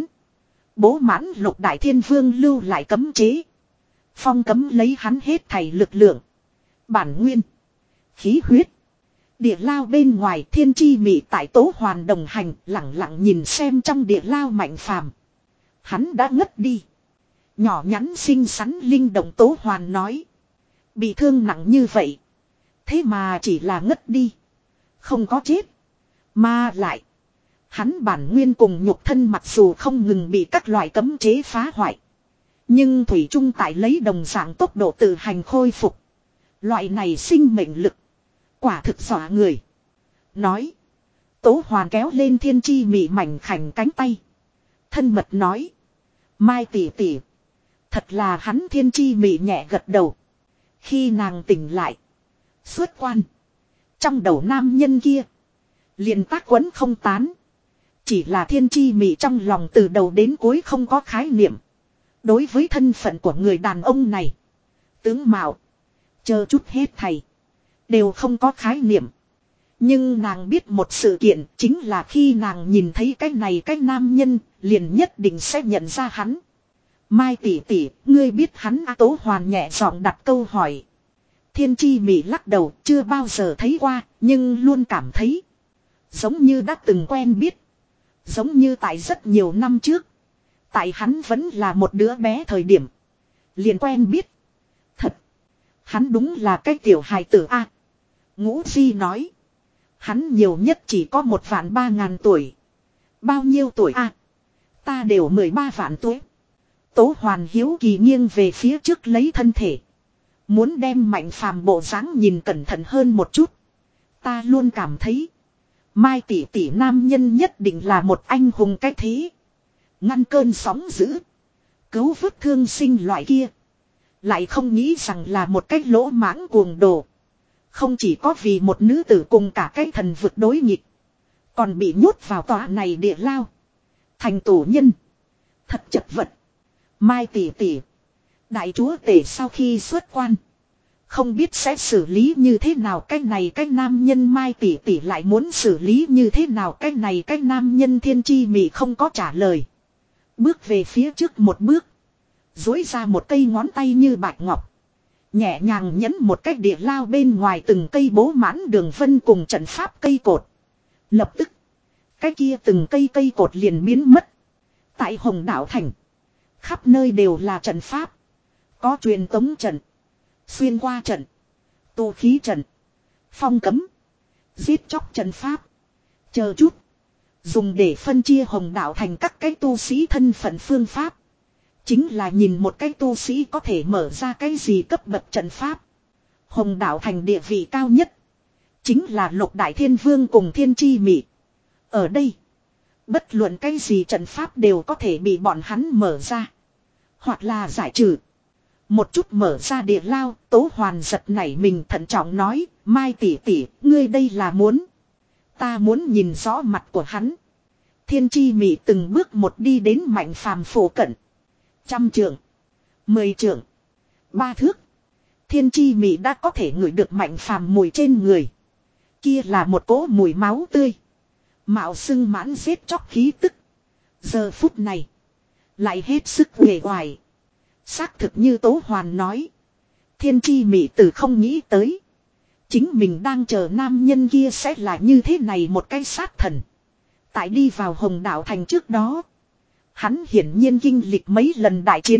bố mãn lục đại thiên vương lưu lại cấm chế. Phong cấm lấy hắn hết thảy lực lượng, bản nguyên, khí huyết. Địa lao bên ngoài Thiên Chi Mị tại Tố Hoàn đồng hành, lặng lặng nhìn xem trong địa lao Mạnh Phàm. Hắn đã ngất đi. Nhỏ nhắn xinh xắn linh động Tố Hoàn nói. Bị thương nặng như vậy, thế mà chỉ là ngất đi, không có chết. Mà lại, hắn bản nguyên cùng nhục thân mặc dù không ngừng bị các loại cấm chế phá hoại, nhưng thủy chung tại lấy đồng dạng tốc độ tự hành khôi phục. Loại này sinh mệnh lực, quả thực dọa người. Nói, Tố Hoàn kéo lên Thiên Chi Mị mảnh khảnh cánh tay, thân mật nói. Mai tỷ tỷ, thật là hắn. Thiên Chi Mị nhẹ gật đầu. Khi nàng tỉnh lại, xuất quan, trong đầu nam nhân kia liền tác quấn không tán. Chỉ là Thiên Chi Mị trong lòng từ đầu đến cuối không có khái niệm. Đối với thân phận của người đàn ông này, tướng mạo, chờ chút hết thầy, đều không có khái niệm. Nhưng nàng biết một sự kiện, chính là khi nàng nhìn thấy cái này cái nam nhân, liền nhất định sẽ nhận ra hắn. Mai tỷ tỷ, ngươi biết hắn à? Tố Hoàn nhẹ giọng đặt câu hỏi. Thiên Chi Mị lắc đầu, chưa bao giờ thấy qua, nhưng luôn cảm thấy giống như đã từng quen biết. Giống như tại rất nhiều năm trước, tại hắn vẫn là một đứa bé thời điểm, liền quen biết. Thật, hắn đúng là cái tiểu hài tử a. Ngũ Di nói, hắn nhiều nhất chỉ có một vạn ba ngàn tuổi. Bao nhiêu tuổi a? Ta đều mười ba vạn tuổi. Tố Hoàn hiếu kỳ nghiêng về phía trước lấy thân thể, muốn đem Mạnh Phàm bộ dáng nhìn cẩn thận hơn một chút. Ta luôn cảm thấy Mai tỷ tỷ nam nhân nhất định là một anh hùng cái thế, ngăn cơn sóng dữ, cứu vớt thương sinh loại kia. Lại không nghĩ rằng là một cái lỗ mãng cuồng đồ. Không chỉ có vì một nữ tử cùng cả cái thần vực đối nghịch. Còn bị nhốt vào tòa này địa lao. Thành tù nhân. Thật chật vật. Mai tỷ tỷ. Đại chúa tể sau khi xuất quan. Không biết sẽ xử lý như thế nào cái này cái nam nhân Mai tỷ tỷ lại muốn xử lý như thế nào cái này cái nam nhân Thiên Chi Mị không có trả lời. Bước về phía trước một bước. Dối ra một cây ngón tay như bạch ngọc. Nhẹ nhàng nhấn một cái địa lao bên ngoài từng cây bố mãn đường vân cùng trận pháp cây cột. Lập tức. Cái kia từng cây cây cột liền biến mất. Tại Hồng Đảo Thành. Khắp nơi đều là trận pháp. Có truyền tống trận. Xuyên qua trận. Tu khí trận. Phong cấm. Giết chóc trận pháp. Chờ chút. Dùng để phân chia Hồng Đảo Thành các cái tu sĩ thân phận phương pháp. Chính là nhìn một cái tu sĩ có thể mở ra cái gì cấp bậc trận pháp. Hồng Đảo Thành địa vị cao nhất. Chính là Lục Đại Thiên Vương cùng Thiên Chi Mị. Ở đây. Bất luận cái gì trận pháp đều có thể bị bọn hắn mở ra. Hoặc là giải trừ. Một chút mở ra địa lao, Tố Hoàn giật nảy mình thận trọng nói, Mai tỷ tỷ, ngươi đây là muốn. Ta muốn nhìn rõ mặt của hắn. Thiên Chi Mị từng bước một đi đến Mạnh Phàm phủ cận. Trăm trượng, mười trượng, ba thước. Thiên Chi Mị đã có thể ngửi được Mạnh Phàm mùi trên người. Kia là một cỗ mùi máu tươi. Mạo xưng mãn giết chóc khí tức. Giờ phút này. Lại hết sức uể oải. Xác thực như Tố Hoàn nói. Thiên Chi Mị từ không nghĩ tới. Chính mình đang chờ nam nhân kia sẽ là như thế này một cái sát thần. Tại đi vào Hồng Đảo Thành trước đó. Hắn hiển nhiên kinh lịch mấy lần đại chiến.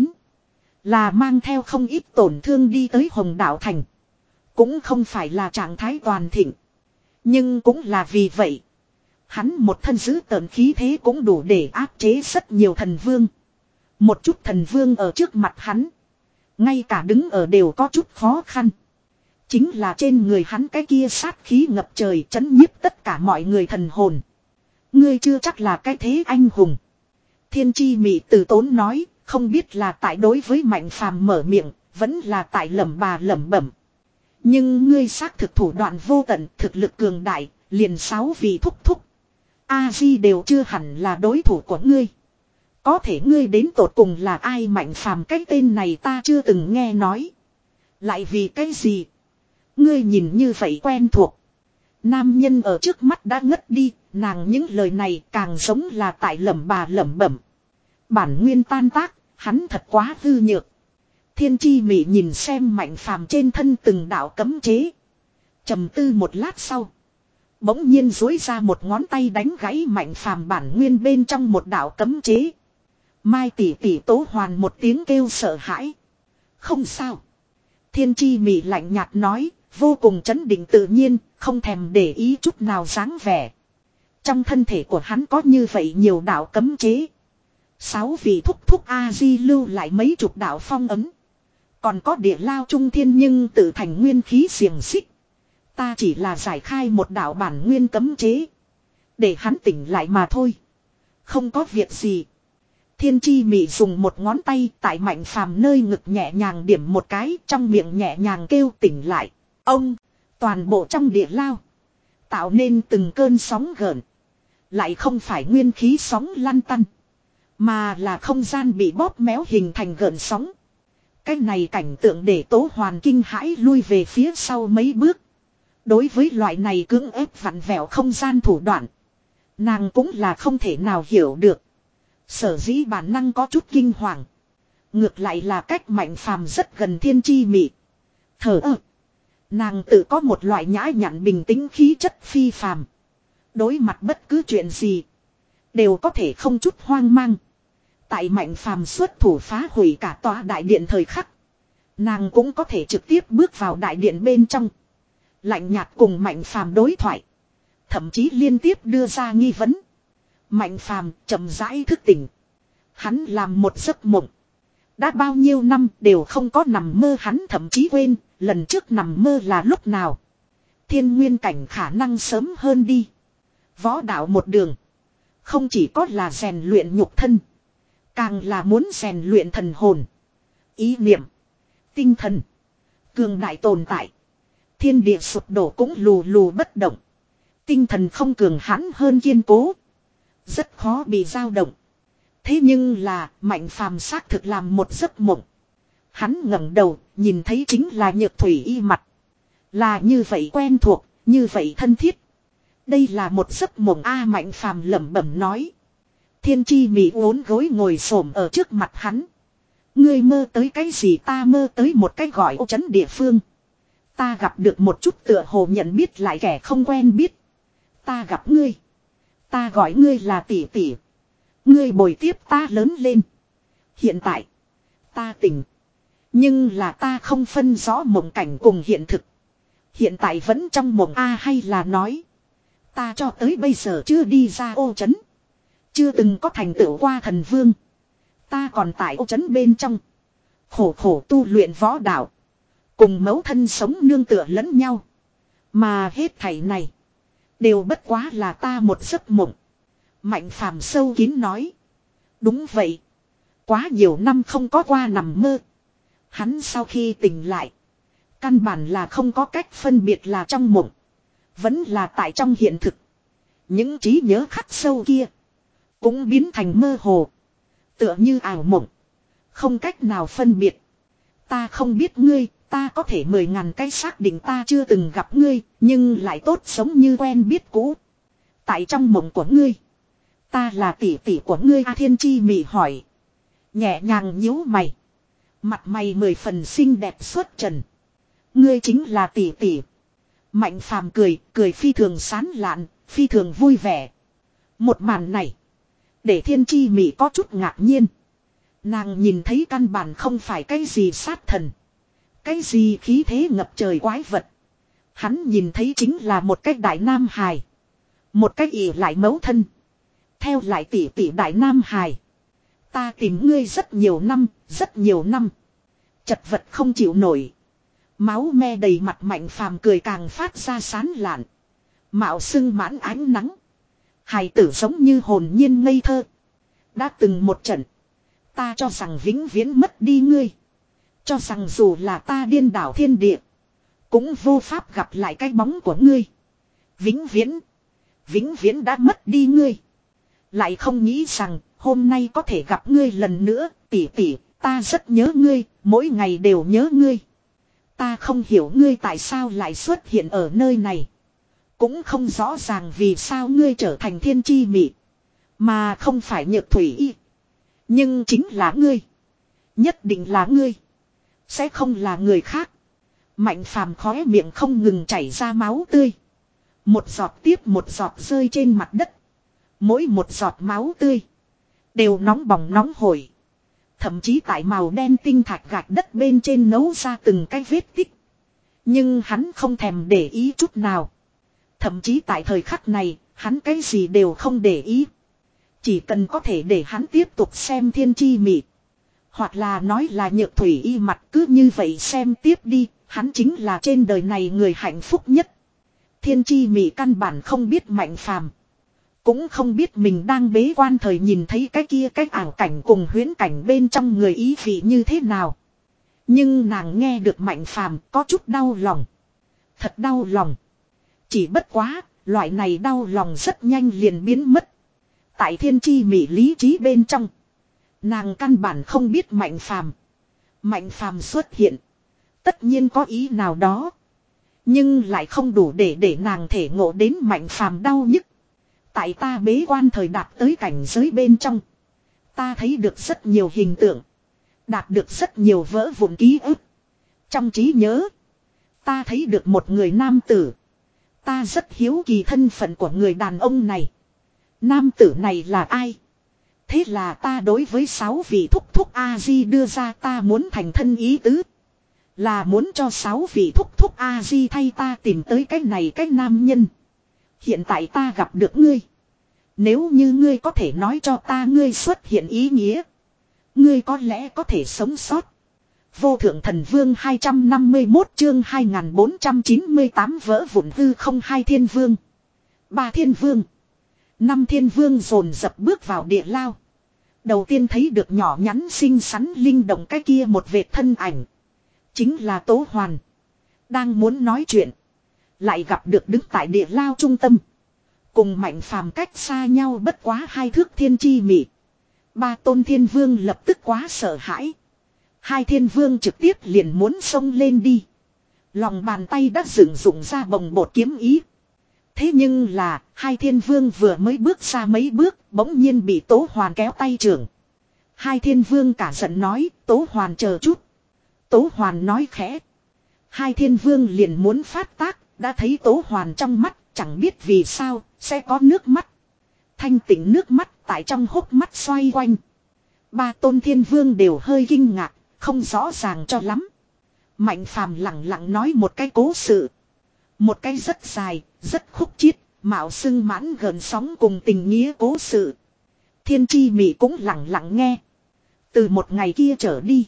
Là mang theo không ít tổn thương đi tới Hồng Đảo Thành. Cũng không phải là trạng thái toàn thịnh. Nhưng cũng là vì vậy. Hắn một thân giữ tợn khí thế cũng đủ để áp chế rất nhiều thần vương. Một chút thần vương ở trước mặt hắn. Ngay cả đứng ở đều có chút khó khăn. Chính là trên người hắn cái kia sát khí ngập trời chấn nhiếp tất cả mọi người thần hồn. Ngươi chưa chắc là cái thế anh hùng. Thiên Chi Mị từ tốn nói, không biết là tại đối với Mạnh Phàm mở miệng, vẫn là tại lẩm bà lẩm bẩm. Nhưng ngươi xác thực thủ đoạn vô tận, thực lực cường đại, liền sáu vị thúc thúc. A-di đều chưa hẳn là đối thủ của ngươi. Có thể ngươi đến tột cùng là ai Mạnh Phàm cái tên này ta chưa từng nghe nói. Lại vì cái gì? Ngươi nhìn như vậy quen thuộc. Nam nhân ở trước mắt đã ngất đi, nàng những lời này càng giống là tại lẩm bà lẩm bẩm. Bản nguyên tan tác, hắn thật quá hư nhược. Thiên Chi Mị nhìn xem Mạnh Phàm trên thân từng đạo cấm chế. Trầm tư một lát sau. Bỗng nhiên dối ra một ngón tay đánh gãy Mạnh Phàm bản nguyên bên trong một đạo cấm chế. Mai tỷ tỷ Tố Hoàn một tiếng kêu sợ hãi. Không sao. Thiên Chi Mị lạnh nhạt nói, vô cùng chấn định tự nhiên, không thèm để ý chút nào dáng vẻ. Trong thân thể của hắn có như vậy nhiều đạo cấm chế. Sáu vị thúc thúc A-di lưu lại mấy chục đạo phong ấm. Còn có địa lao trung thiên nhưng tự thành nguyên khí xiềng xích. Ta chỉ là giải khai một đạo bản nguyên cấm chế. Để hắn tỉnh lại mà thôi. Không có việc gì. Thiên Chi Mị dùng một ngón tay tại Mạnh Phàm nơi ngực nhẹ nhàng điểm một cái, trong miệng nhẹ nhàng kêu tỉnh lại. Ông, toàn bộ trong địa lao. Tạo nên từng cơn sóng gợn. Lại không phải nguyên khí sóng lăn tăn. Mà là không gian bị bóp méo hình thành gợn sóng. Cái này cảnh tượng để Tố Hoàn kinh hãi lui về phía sau mấy bước. Đối với loại này cưỡng ép vặn vẹo không gian thủ đoạn. Nàng cũng là không thể nào hiểu được. Sở dĩ bản năng có chút kinh hoàng. Ngược lại là cách Mạnh Phàm rất gần Thiên Chi Mị. Thở ơ. Nàng tự có một loại nhã nhặn bình tĩnh khí chất phi phàm. Đối mặt bất cứ chuyện gì. Đều có thể không chút hoang mang. Tại Mạnh Phàm xuất thủ phá hủy cả tòa đại điện thời khắc. Nàng cũng có thể trực tiếp bước vào đại điện bên trong. Lạnh nhạt cùng Mạnh Phàm đối thoại. Thậm chí liên tiếp đưa ra nghi vấn. Mạnh Phàm chậm rãi thức tỉnh. Hắn làm một giấc mộng. Đã bao nhiêu năm đều không có nằm mơ hắn thậm chí quên. Lần trước nằm mơ là lúc nào. Thiên nguyên cảnh khả năng sớm hơn đi. Võ đạo một đường. Không chỉ có là rèn luyện nhục thân. Càng là muốn rèn luyện thần hồn. Ý niệm. Tinh thần. Cường đại tồn tại. Thiên địa sụp đổ cũng lù lù bất động. Tinh thần không cường hãn hơn kiên cố. Rất khó bị dao động. Thế nhưng là Mạnh Phàm xác thực làm một giấc mộng. Hắn ngẩng đầu nhìn thấy chính là Nhược Thủy Y mặt. Là như vậy quen thuộc, như vậy thân thiết. Đây là một giấc mộng A Mạnh Phàm lẩm bẩm nói. Thiên Chi Mỹ uốn gối ngồi xổm ở trước mặt hắn. Ngươi mơ tới cái gì? Ta mơ tới một cái gọi ô trấn địa phương. Ta gặp được một chút tựa hồ nhận biết lại kẻ không quen biết. Ta gặp ngươi. Ta gọi ngươi là tỷ tỷ. Ngươi bồi tiếp ta lớn lên. Hiện tại. Ta tỉnh. Nhưng là ta không phân rõ mộng cảnh cùng hiện thực. Hiện tại vẫn trong mộng A hay là nói. Ta cho tới bây giờ chưa đi ra ô trấn. Chưa từng có thành tựu qua thần vương. Ta còn tại ô trấn bên trong. Khổ khổ tu luyện võ đạo. Cùng mẫu thân sống nương tựa lẫn nhau. Mà hết thảy này. Đều bất quá là ta một giấc mộng. Mạnh Phàm sâu kín nói. Đúng vậy. Quá nhiều năm không có qua nằm mơ. Hắn sau khi tỉnh lại. Căn bản là không có cách phân biệt là trong mộng. Vẫn là tại trong hiện thực. Những trí nhớ khắc sâu kia. Cũng biến thành mơ hồ. Tựa như ảo mộng. Không cách nào phân biệt. Ta không biết ngươi. Ta có thể mười ngàn cái xác định ta chưa từng gặp ngươi. Nhưng lại tốt sống như quen biết cũ. Tại trong mộng của ngươi. Ta là tỷ tỷ của ngươi. A Thiên Chi Mị hỏi. Nhẹ nhàng nhíu mày. Mặt mày mười phần xinh đẹp xuất trần. Ngươi chính là tỷ tỷ. Mạnh Phàm cười, cười phi thường sán lạn, phi thường vui vẻ. Một màn này. Để Thiên Chi Mị có chút ngạc nhiên. Nàng nhìn thấy căn bản không phải cái gì sát thần. Cái gì khí thế ngập trời quái vật. Hắn nhìn thấy chính là một cái đại nam hài. Một cái ỷ lại mẫu thân. Theo lại tỷ tỷ đại nam hài. Ta tìm ngươi rất nhiều năm, rất nhiều năm. Chật vật không chịu nổi. Máu me đầy mặt Mạnh Phàm cười càng phát ra sán lạn. Mạo sưng mãn ánh nắng. Hài tử giống như hồn nhiên ngây thơ. Đã từng một trận. Ta cho rằng vĩnh viễn mất đi ngươi. Cho rằng dù là ta điên đảo thiên địa. Cũng vô pháp gặp lại cái bóng của ngươi. Vĩnh viễn. Vĩnh viễn đã mất đi ngươi. Lại không nghĩ rằng hôm nay có thể gặp ngươi lần nữa. Tỷ tỷ, ta rất nhớ ngươi. Mỗi ngày đều nhớ ngươi. Ta không hiểu ngươi tại sao lại xuất hiện ở nơi này. Cũng không rõ ràng vì sao ngươi trở thành Thiên Chi Mị. Mà không phải Nhược Thủy Y. Nhưng chính là ngươi. Nhất định là ngươi. Sẽ không là người khác. Mạnh Phàm khóe miệng không ngừng chảy ra máu tươi. Một giọt tiếp một giọt rơi trên mặt đất. Mỗi một giọt máu tươi. Đều nóng bỏng nóng hổi. Thậm chí tại màu đen tinh thạch gạch đất bên trên nấu ra từng cái vết tích. Nhưng hắn không thèm để ý chút nào. Thậm chí tại thời khắc này, hắn cái gì đều không để ý. Chỉ cần có thể để hắn tiếp tục xem Thiên Chi Mị. Hoặc là nói là Nhược Thủy Y mặt cứ như vậy xem tiếp đi, hắn chính là trên đời này người hạnh phúc nhất. Thiên Chi Mị căn bản không biết Mạnh Phàm. Cũng không biết mình đang bế quan thời nhìn thấy cái kia cái ảo cảnh cùng huyễn cảnh bên trong người ý vị như thế nào. Nhưng nàng nghe được Mạnh Phàm có chút đau lòng. Thật đau lòng. Chỉ bất quá, loại này đau lòng rất nhanh liền biến mất. Tại Thiên Chi Mị lý trí bên trong. Nàng căn bản không biết Mạnh Phàm. Mạnh Phàm xuất hiện. Tất nhiên có ý nào đó. Nhưng lại không đủ để để nàng thể ngộ đến Mạnh Phàm đau nhức. Tại ta bế quan thời đạt tới cảnh giới bên trong. Ta thấy được rất nhiều hình tượng. Đạt được rất nhiều vỡ vụn ký ức. Trong trí nhớ. Ta thấy được một người nam tử. Ta rất hiếu kỳ thân phận của người đàn ông này. Nam tử này là ai? Thế là ta đối với sáu vị thúc thúc A-di đưa ra ta muốn thành thân ý tứ. Là muốn cho sáu vị thúc thúc A-di thay ta tìm tới cái này cái nam nhân. Hiện tại ta gặp được ngươi. Nếu như ngươi có thể nói cho ta ngươi xuất hiện ý nghĩa. Ngươi có lẽ có thể sống sót. Vô thượng thần vương hai trăm năm mươi mốt chương hai nghìn bốn trăm chín mươi tám vỡ vụn hư không hai thiên vương. Ba thiên vương. Năm thiên vương dồn dập bước vào địa lao. Đầu tiên thấy được nhỏ nhắn xinh xắn linh động cái kia một vệt thân ảnh. Chính là Tố Hoàn. Đang muốn nói chuyện. Lại gặp được đứng tại địa lao trung tâm. Cùng Mạnh Phàm cách xa nhau bất quá hai thước Thiên Chi Mị. Ba tôn thiên vương lập tức quá sợ hãi. Hai thiên vương trực tiếp liền muốn xông lên đi. Lòng bàn tay đã dựng dụng ra bồng bột kiếm ý. Thế nhưng là, hai thiên vương vừa mới bước ra mấy bước, bỗng nhiên bị Tố Hoàn kéo tay trưởng. Hai thiên vương cả giận nói, Tố Hoàn chờ chút. Tố Hoàn nói khẽ. Hai thiên vương liền muốn phát tác, đã thấy Tố Hoàn trong mắt, chẳng biết vì sao, sẽ có nước mắt. Thanh tịnh nước mắt tại trong hốc mắt xoay quanh. Ba tôn thiên vương đều hơi kinh ngạc, không rõ ràng cho lắm. Mạnh Phàm lặng lặng nói một cái cố sự. Một cái rất dài, rất khúc chiết, mạo xưng mãn gần sóng cùng tình nghĩa cố sự. Thiên Chi Mị cũng lặng lặng nghe. Từ một ngày kia trở đi,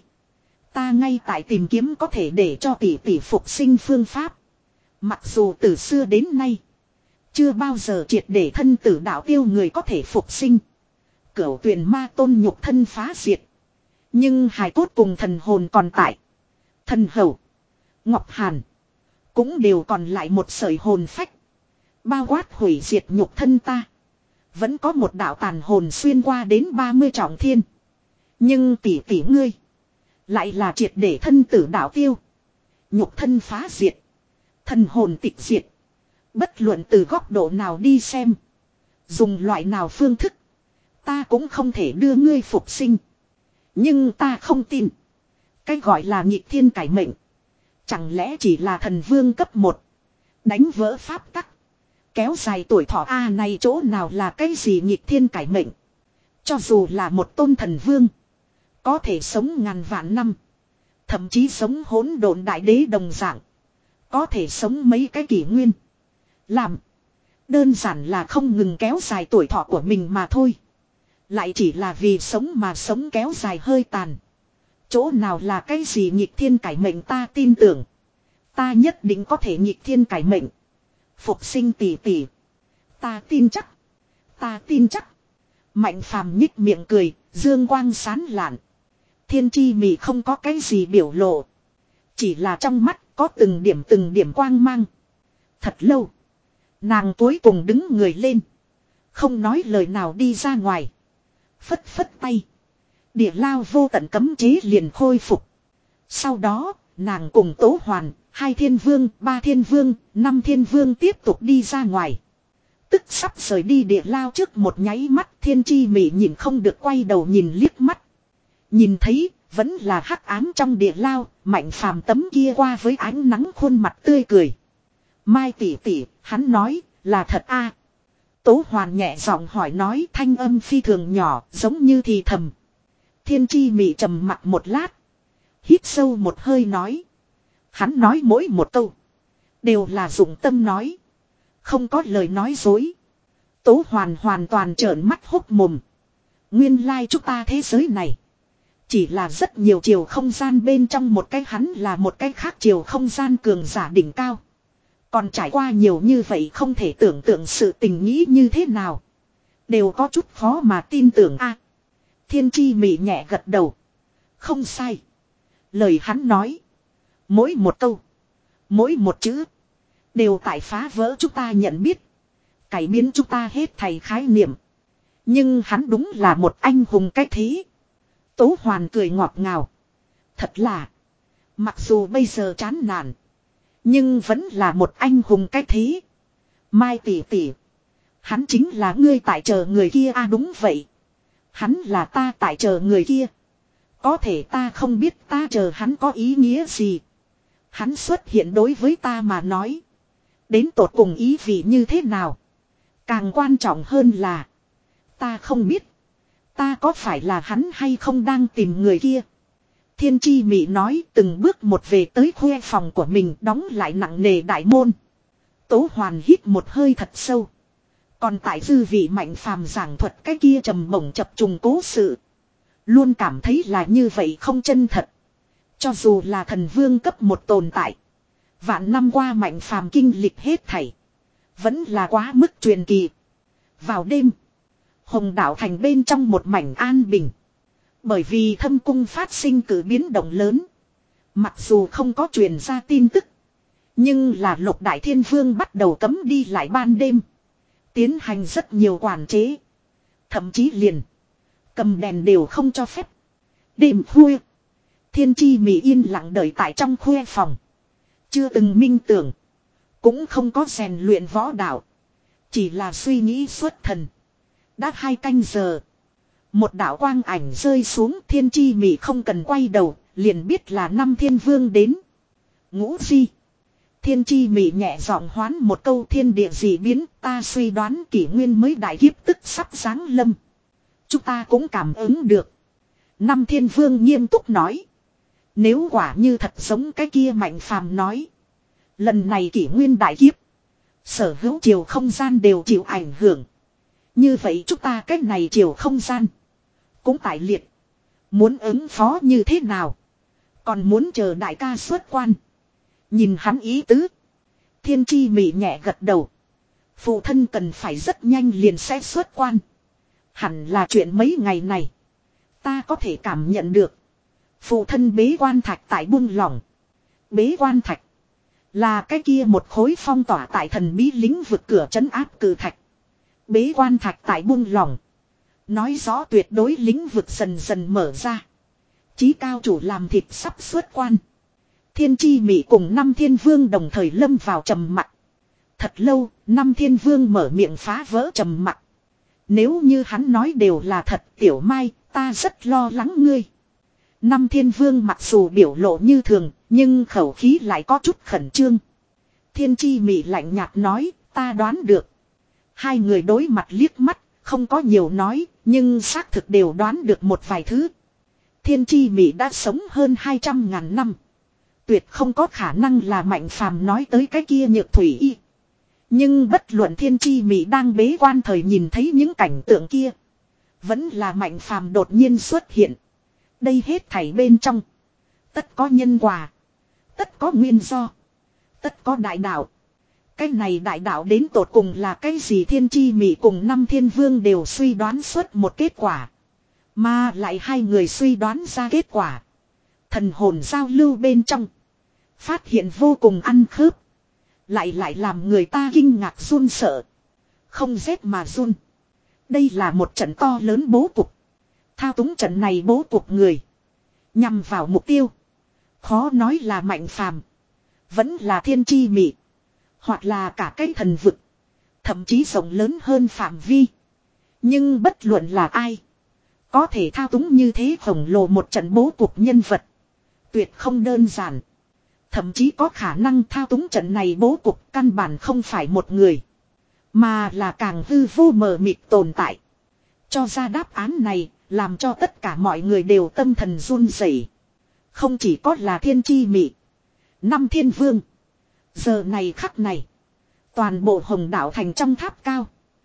ta ngay tại tìm kiếm có thể để cho tỷ tỷ phục sinh phương pháp. Mặc dù từ xưa đến nay, chưa bao giờ triệt để thân tử đạo tiêu người có thể phục sinh. Cửu Tuyền Ma Tôn nhục thân phá diệt. Nhưng hài cốt cùng thần hồn còn tại. Thần Hầu, Ngọc Hàn cũng đều còn lại một sợi hồn phách. Bao quát hủy diệt nhục thân ta. Vẫn có một đạo tàn hồn xuyên qua đến ba mươi trọng thiên. Nhưng tỷ tỷ ngươi lại là triệt để thân tử đạo tiêu. Nhục thân phá diệt. Thần hồn tịch diệt. Bất luận từ góc độ nào đi xem. Dùng loại nào phương thức. Ta cũng không thể đưa ngươi phục sinh. Nhưng ta không tin. Cái gọi là nghịch thiên cải mệnh. Chẳng lẽ chỉ là thần vương cấp một. Đánh vỡ pháp tắc. Kéo dài tuổi thọ A à, này chỗ nào là cái gì nghịch thiên cải mệnh. Cho dù là một tôn thần vương. Có thể sống ngàn vạn năm. Thậm chí sống hỗn độn đại đế đồng dạng. Có thể sống mấy cái kỷ nguyên. Làm. Đơn giản là không ngừng kéo dài tuổi thọ của mình mà thôi. Lại chỉ là vì sống mà sống kéo dài hơi tàn. Chỗ nào là cái gì nghịch thiên cải mệnh ta tin tưởng. Ta nhất định có thể nghịch thiên cải mệnh. Phục sinh tỷ tỷ. Ta tin chắc. Ta tin chắc. Mạnh Phàm nhích miệng cười, dương quang sán lạn. Thiên Chi Mị không có cái gì biểu lộ. Chỉ là trong mắt có từng điểm từng điểm quang mang. Thật lâu. Nàng cuối cùng đứng người lên. Không nói lời nào đi ra ngoài. Phất phất tay. Địa lao vô tận cấm chế liền khôi phục. Sau đó, nàng cùng Tố Hoàn, hai thiên vương, ba thiên vương, năm thiên vương tiếp tục đi ra ngoài. Tức sắp rời đi địa lao trước một nháy mắt, Thiên Chi Mị nhìn không được quay đầu nhìn liếc mắt. Nhìn thấy, vẫn là hắc ám trong địa lao, Mạnh Phàm tấm kia qua với ánh nắng khuôn mặt tươi cười. Mai tỷ tỷ, hắn nói, là thật a à? Tố Hoàn nhẹ giọng hỏi nói thanh âm phi thường nhỏ, giống như thì thầm. Thiên Chi Mị trầm mặc một lát. Hít sâu một hơi nói. Hắn nói mỗi một câu. Đều là dụng tâm nói. Không có lời nói dối. Tố Hoàn hoàn toàn trợn mắt hốc mồm. Nguyên lai chúng ta thế giới này. Chỉ là rất nhiều chiều không gian bên trong một cái hắn là một cái khác chiều không gian cường giả đỉnh cao. Còn trải qua nhiều như vậy không thể tưởng tượng sự tình nghĩ như thế nào. Đều có chút khó mà tin tưởng a. Thiên Chi Mị nhẹ gật đầu. Không sai. Lời hắn nói. Mỗi một câu. Mỗi một chữ. Đều tại phá vỡ chúng ta nhận biết. Cải biến chúng ta hết thảy khái niệm. Nhưng hắn đúng là một anh hùng cái thế. Tố Hoàn cười ngọt ngào. Thật là. Mặc dù bây giờ chán nản. Nhưng vẫn là một anh hùng cái thế. Mai tỷ tỷ. Hắn chính là ngươi tại chờ người kia a à, đúng vậy. Hắn là ta tại chờ người kia. Có thể ta không biết ta chờ hắn có ý nghĩa gì. Hắn xuất hiện đối với ta mà nói. Đến tột cùng ý vị như thế nào. Càng quan trọng hơn là. Ta không biết. Ta có phải là hắn hay không đang tìm người kia. Thiên Chi Mị nói từng bước một về tới khuê phòng của mình đóng lại nặng nề đại môn. Tố Hoàn hít một hơi thật sâu. Còn tại dư vị Mạnh Phàm giảng thuật cái kia trầm bổng chập trùng cố sự. Luôn cảm thấy là như vậy không chân thật. Cho dù là thần vương cấp một tồn tại. Vạn năm qua Mạnh Phàm kinh lịch hết thảy. Vẫn là quá mức truyền kỳ. Vào đêm. Hồng Đạo Thành bên trong một mảnh an bình. Bởi vì thâm cung phát sinh cử biến động lớn. Mặc dù không có truyền ra tin tức. Nhưng là Lục Đại Thiên Vương bắt đầu cấm đi lại ban đêm. Tiến hành rất nhiều quản chế. Thậm chí liền. Cầm đèn đều không cho phép. Đêm khuya. Thiên Chi Mỹ yên lặng đợi tại trong khuê phòng. Chưa từng minh tưởng. Cũng không có rèn luyện võ đạo. Chỉ là suy nghĩ xuất thần. Đã hai canh giờ. Một đạo quang ảnh rơi xuống. Thiên Chi Mỹ không cần quay đầu. Liền biết là năm thiên vương đến. Ngũ Di. Thiên Chi Mỹ nhẹ giọng hoán một câu thiên địa dị biến. Ta suy đoán kỷ nguyên mới đại kiếp tức sắp giáng lâm. Chúng ta cũng cảm ứng được. Năm thiên vương nghiêm túc nói. Nếu quả như thật giống cái kia Mạnh Phàm nói. Lần này kỷ nguyên đại kiếp. Sở hữu chiều không gian đều chịu ảnh hưởng. Như vậy chúng ta cách này chiều không gian. Cũng tại liệt. Muốn ứng phó như thế nào. Còn muốn chờ đại ca xuất quan. Nhìn hắn ý tứ. Thiên Chi Mỹ nhẹ gật đầu. Phụ thân cần phải rất nhanh liền sẽ xuất quan. Hẳn là chuyện mấy ngày này. Ta có thể cảm nhận được. Phụ thân bế quan thạch tại buông lỏng. Bế quan thạch. Là cái kia một khối phong tỏa tại thần bí lĩnh vực cửa trấn áp cử thạch. Bế quan thạch tại buông lỏng. Nói rõ tuyệt đối lĩnh vực dần dần mở ra. Chí cao chủ làm thịt sắp xuất quan. Thiên Chi Mỹ cùng năm thiên vương đồng thời lâm vào trầm mặc. Thật lâu, năm thiên vương mở miệng phá vỡ trầm mặc. Nếu như hắn nói đều là thật, Tiểu Mai, ta rất lo lắng ngươi. Năm thiên vương mặc dù biểu lộ như thường, nhưng khẩu khí lại có chút khẩn trương. Thiên Chi Mỹ lạnh nhạt nói, ta đoán được. Hai người đối mặt liếc mắt, không có nhiều nói, nhưng xác thực đều đoán được một vài thứ. Thiên Chi Mỹ đã sống hơn hai trăm ngàn năm. Tuyệt không có khả năng là Mạnh Phàm nói tới cái kia Nhược Thủy Y. Nhưng bất luận Thiên Chi Mỹ đang bế quan thời nhìn thấy những cảnh tượng kia. Vẫn là Mạnh Phàm đột nhiên xuất hiện. Đây hết thảy bên trong. Tất có nhân quả. Tất có nguyên do. Tất có đại đạo. Cái này đại đạo đến tột cùng là cái gì? Thiên Chi Mỹ cùng năm thiên vương đều suy đoán xuất một kết quả. Mà lại hai người suy đoán ra kết quả. Thần hồn giao lưu bên trong. Phát hiện vô cùng ăn khớp. Lại lại làm người ta kinh ngạc run sợ. Không rét mà run. Đây là một trận to lớn bố cục. Thao túng trận này bố cục người. Nhằm vào mục tiêu. Khó nói là Mạnh Phàm. Vẫn là Thiên Chi Mỹ. Hoặc là cả cái thần vực. Thậm chí rộng lớn hơn phạm vi. Nhưng bất luận là ai. Có thể thao túng như thế khổng lồ một trận bố cục nhân vật. Tuyệt không đơn giản. Thậm chí có khả năng thao túng trận này bố cục căn bản không phải một người. Mà là càng hư vô mờ mịt tồn tại. Cho ra đáp án này, làm cho tất cả mọi người đều tâm thần run rẩy. Không chỉ có là Thiên Chi Mỹ. Năm thiên vương. Giờ này khắc này. Toàn bộ Hồng Đạo Thành trong tháp cao.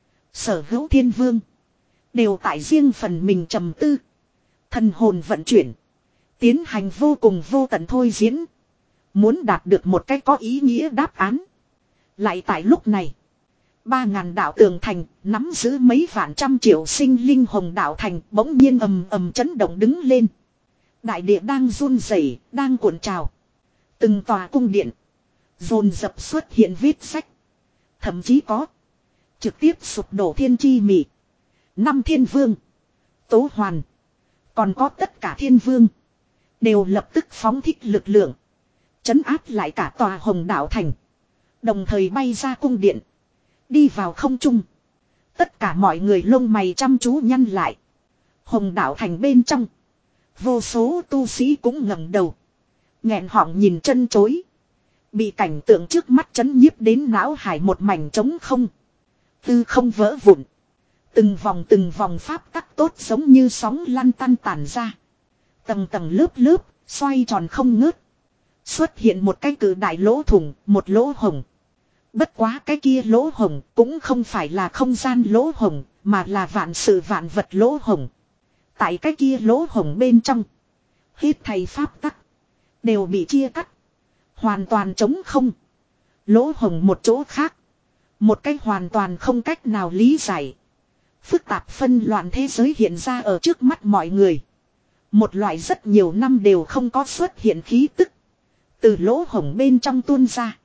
Sở hữu thiên vương. Đều tại riêng phần mình trầm tư. Thần hồn vận chuyển. Tiến hành vô cùng vô tận thôi diễn. Muốn đạt được một cách có ý nghĩa đáp án. Lại tại lúc này. Ba ngàn đạo tường thành nắm giữ mấy vạn trăm triệu sinh linh Hồng Đạo Thành bỗng nhiên ầm ầm chấn động đứng lên. Đại địa đang run rẩy, đang cuộn trào. Từng tòa cung điện. Dồn dập xuất hiện vết sách. Thậm chí có. Trực tiếp sụp đổ Thiên Chi Mỹ. Năm thiên vương. Tố Hoàn. Còn có tất cả thiên vương. Đều lập tức phóng thích lực lượng. Trấn áp lại cả tòa Hồng Đạo Thành. Đồng thời bay ra cung điện. Đi vào không trung. Tất cả mọi người lông mày chăm chú nhăn lại. Hồng Đạo Thành bên trong. Vô số tu sĩ cũng ngẩng đầu. Nghẹn họng nhìn chân chối. Bị cảnh tượng trước mắt chấn nhiếp đến não hải một mảnh trống không. Tư không vỡ vụn. Từng vòng từng vòng pháp tắc tốt giống như sóng lăn tăn tản ra. Tầng tầng lớp lớp, xoay tròn không ngớt. Xuất hiện một cái cự đại lỗ thủng, một lỗ hồng. Bất quá cái kia lỗ hồng cũng không phải là không gian lỗ hồng, mà là vạn sự vạn vật lỗ hồng. Tại cái kia lỗ hồng bên trong. Hết thầy pháp tắc. Đều bị chia cắt. Hoàn toàn trống không. Lỗ hồng một chỗ khác. Một cách hoàn toàn không cách nào lý giải. Phức tạp phân loạn thế giới hiện ra ở trước mắt mọi người. Một loại rất nhiều năm đều không có xuất hiện khí tức. Từ lỗ hổng bên trong tuôn ra.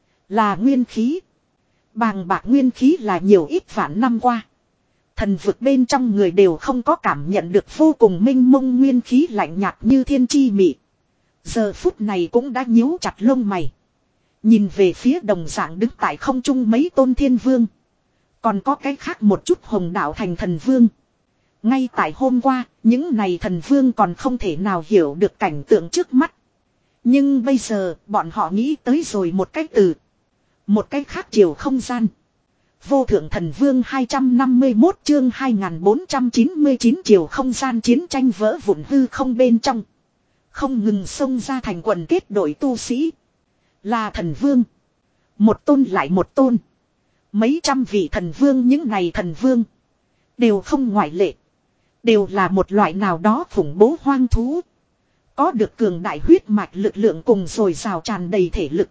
Là nguyên khí. Bàng bạc nguyên khí là nhiều ít vạn năm qua. Thần vực bên trong người đều không có cảm nhận được vô cùng mênh mông nguyên khí lạnh nhạt như thiên chi mị. Giờ phút này cũng đã nhíu chặt lông mày. Nhìn về phía đồng dạng đứng tại không trung mấy tôn thiên vương. Còn có cái khác một chút hồng đạo thành thần vương. Ngay tại hôm qua, những này thần vương còn không thể nào hiểu được cảnh tượng trước mắt. Nhưng bây giờ, bọn họ nghĩ tới rồi một cái từ. Một cái khác chiều không gian. Vô thượng thần vương hai trăm năm mươi mốt chương hai nghìn bốn trăm chín mươi chín chiều không gian chiến tranh vỡ vụn hư không bên trong. Không ngừng xông ra thành quần kết đội tu sĩ. Là thần vương. Một tôn lại một tôn. Mấy trăm vị thần vương, những này thần vương. Đều không ngoại lệ. Đều là một loại nào đó khủng bố hoang thú. Có được cường đại huyết mạch lực lượng cùng rồi rào tràn đầy thể lực.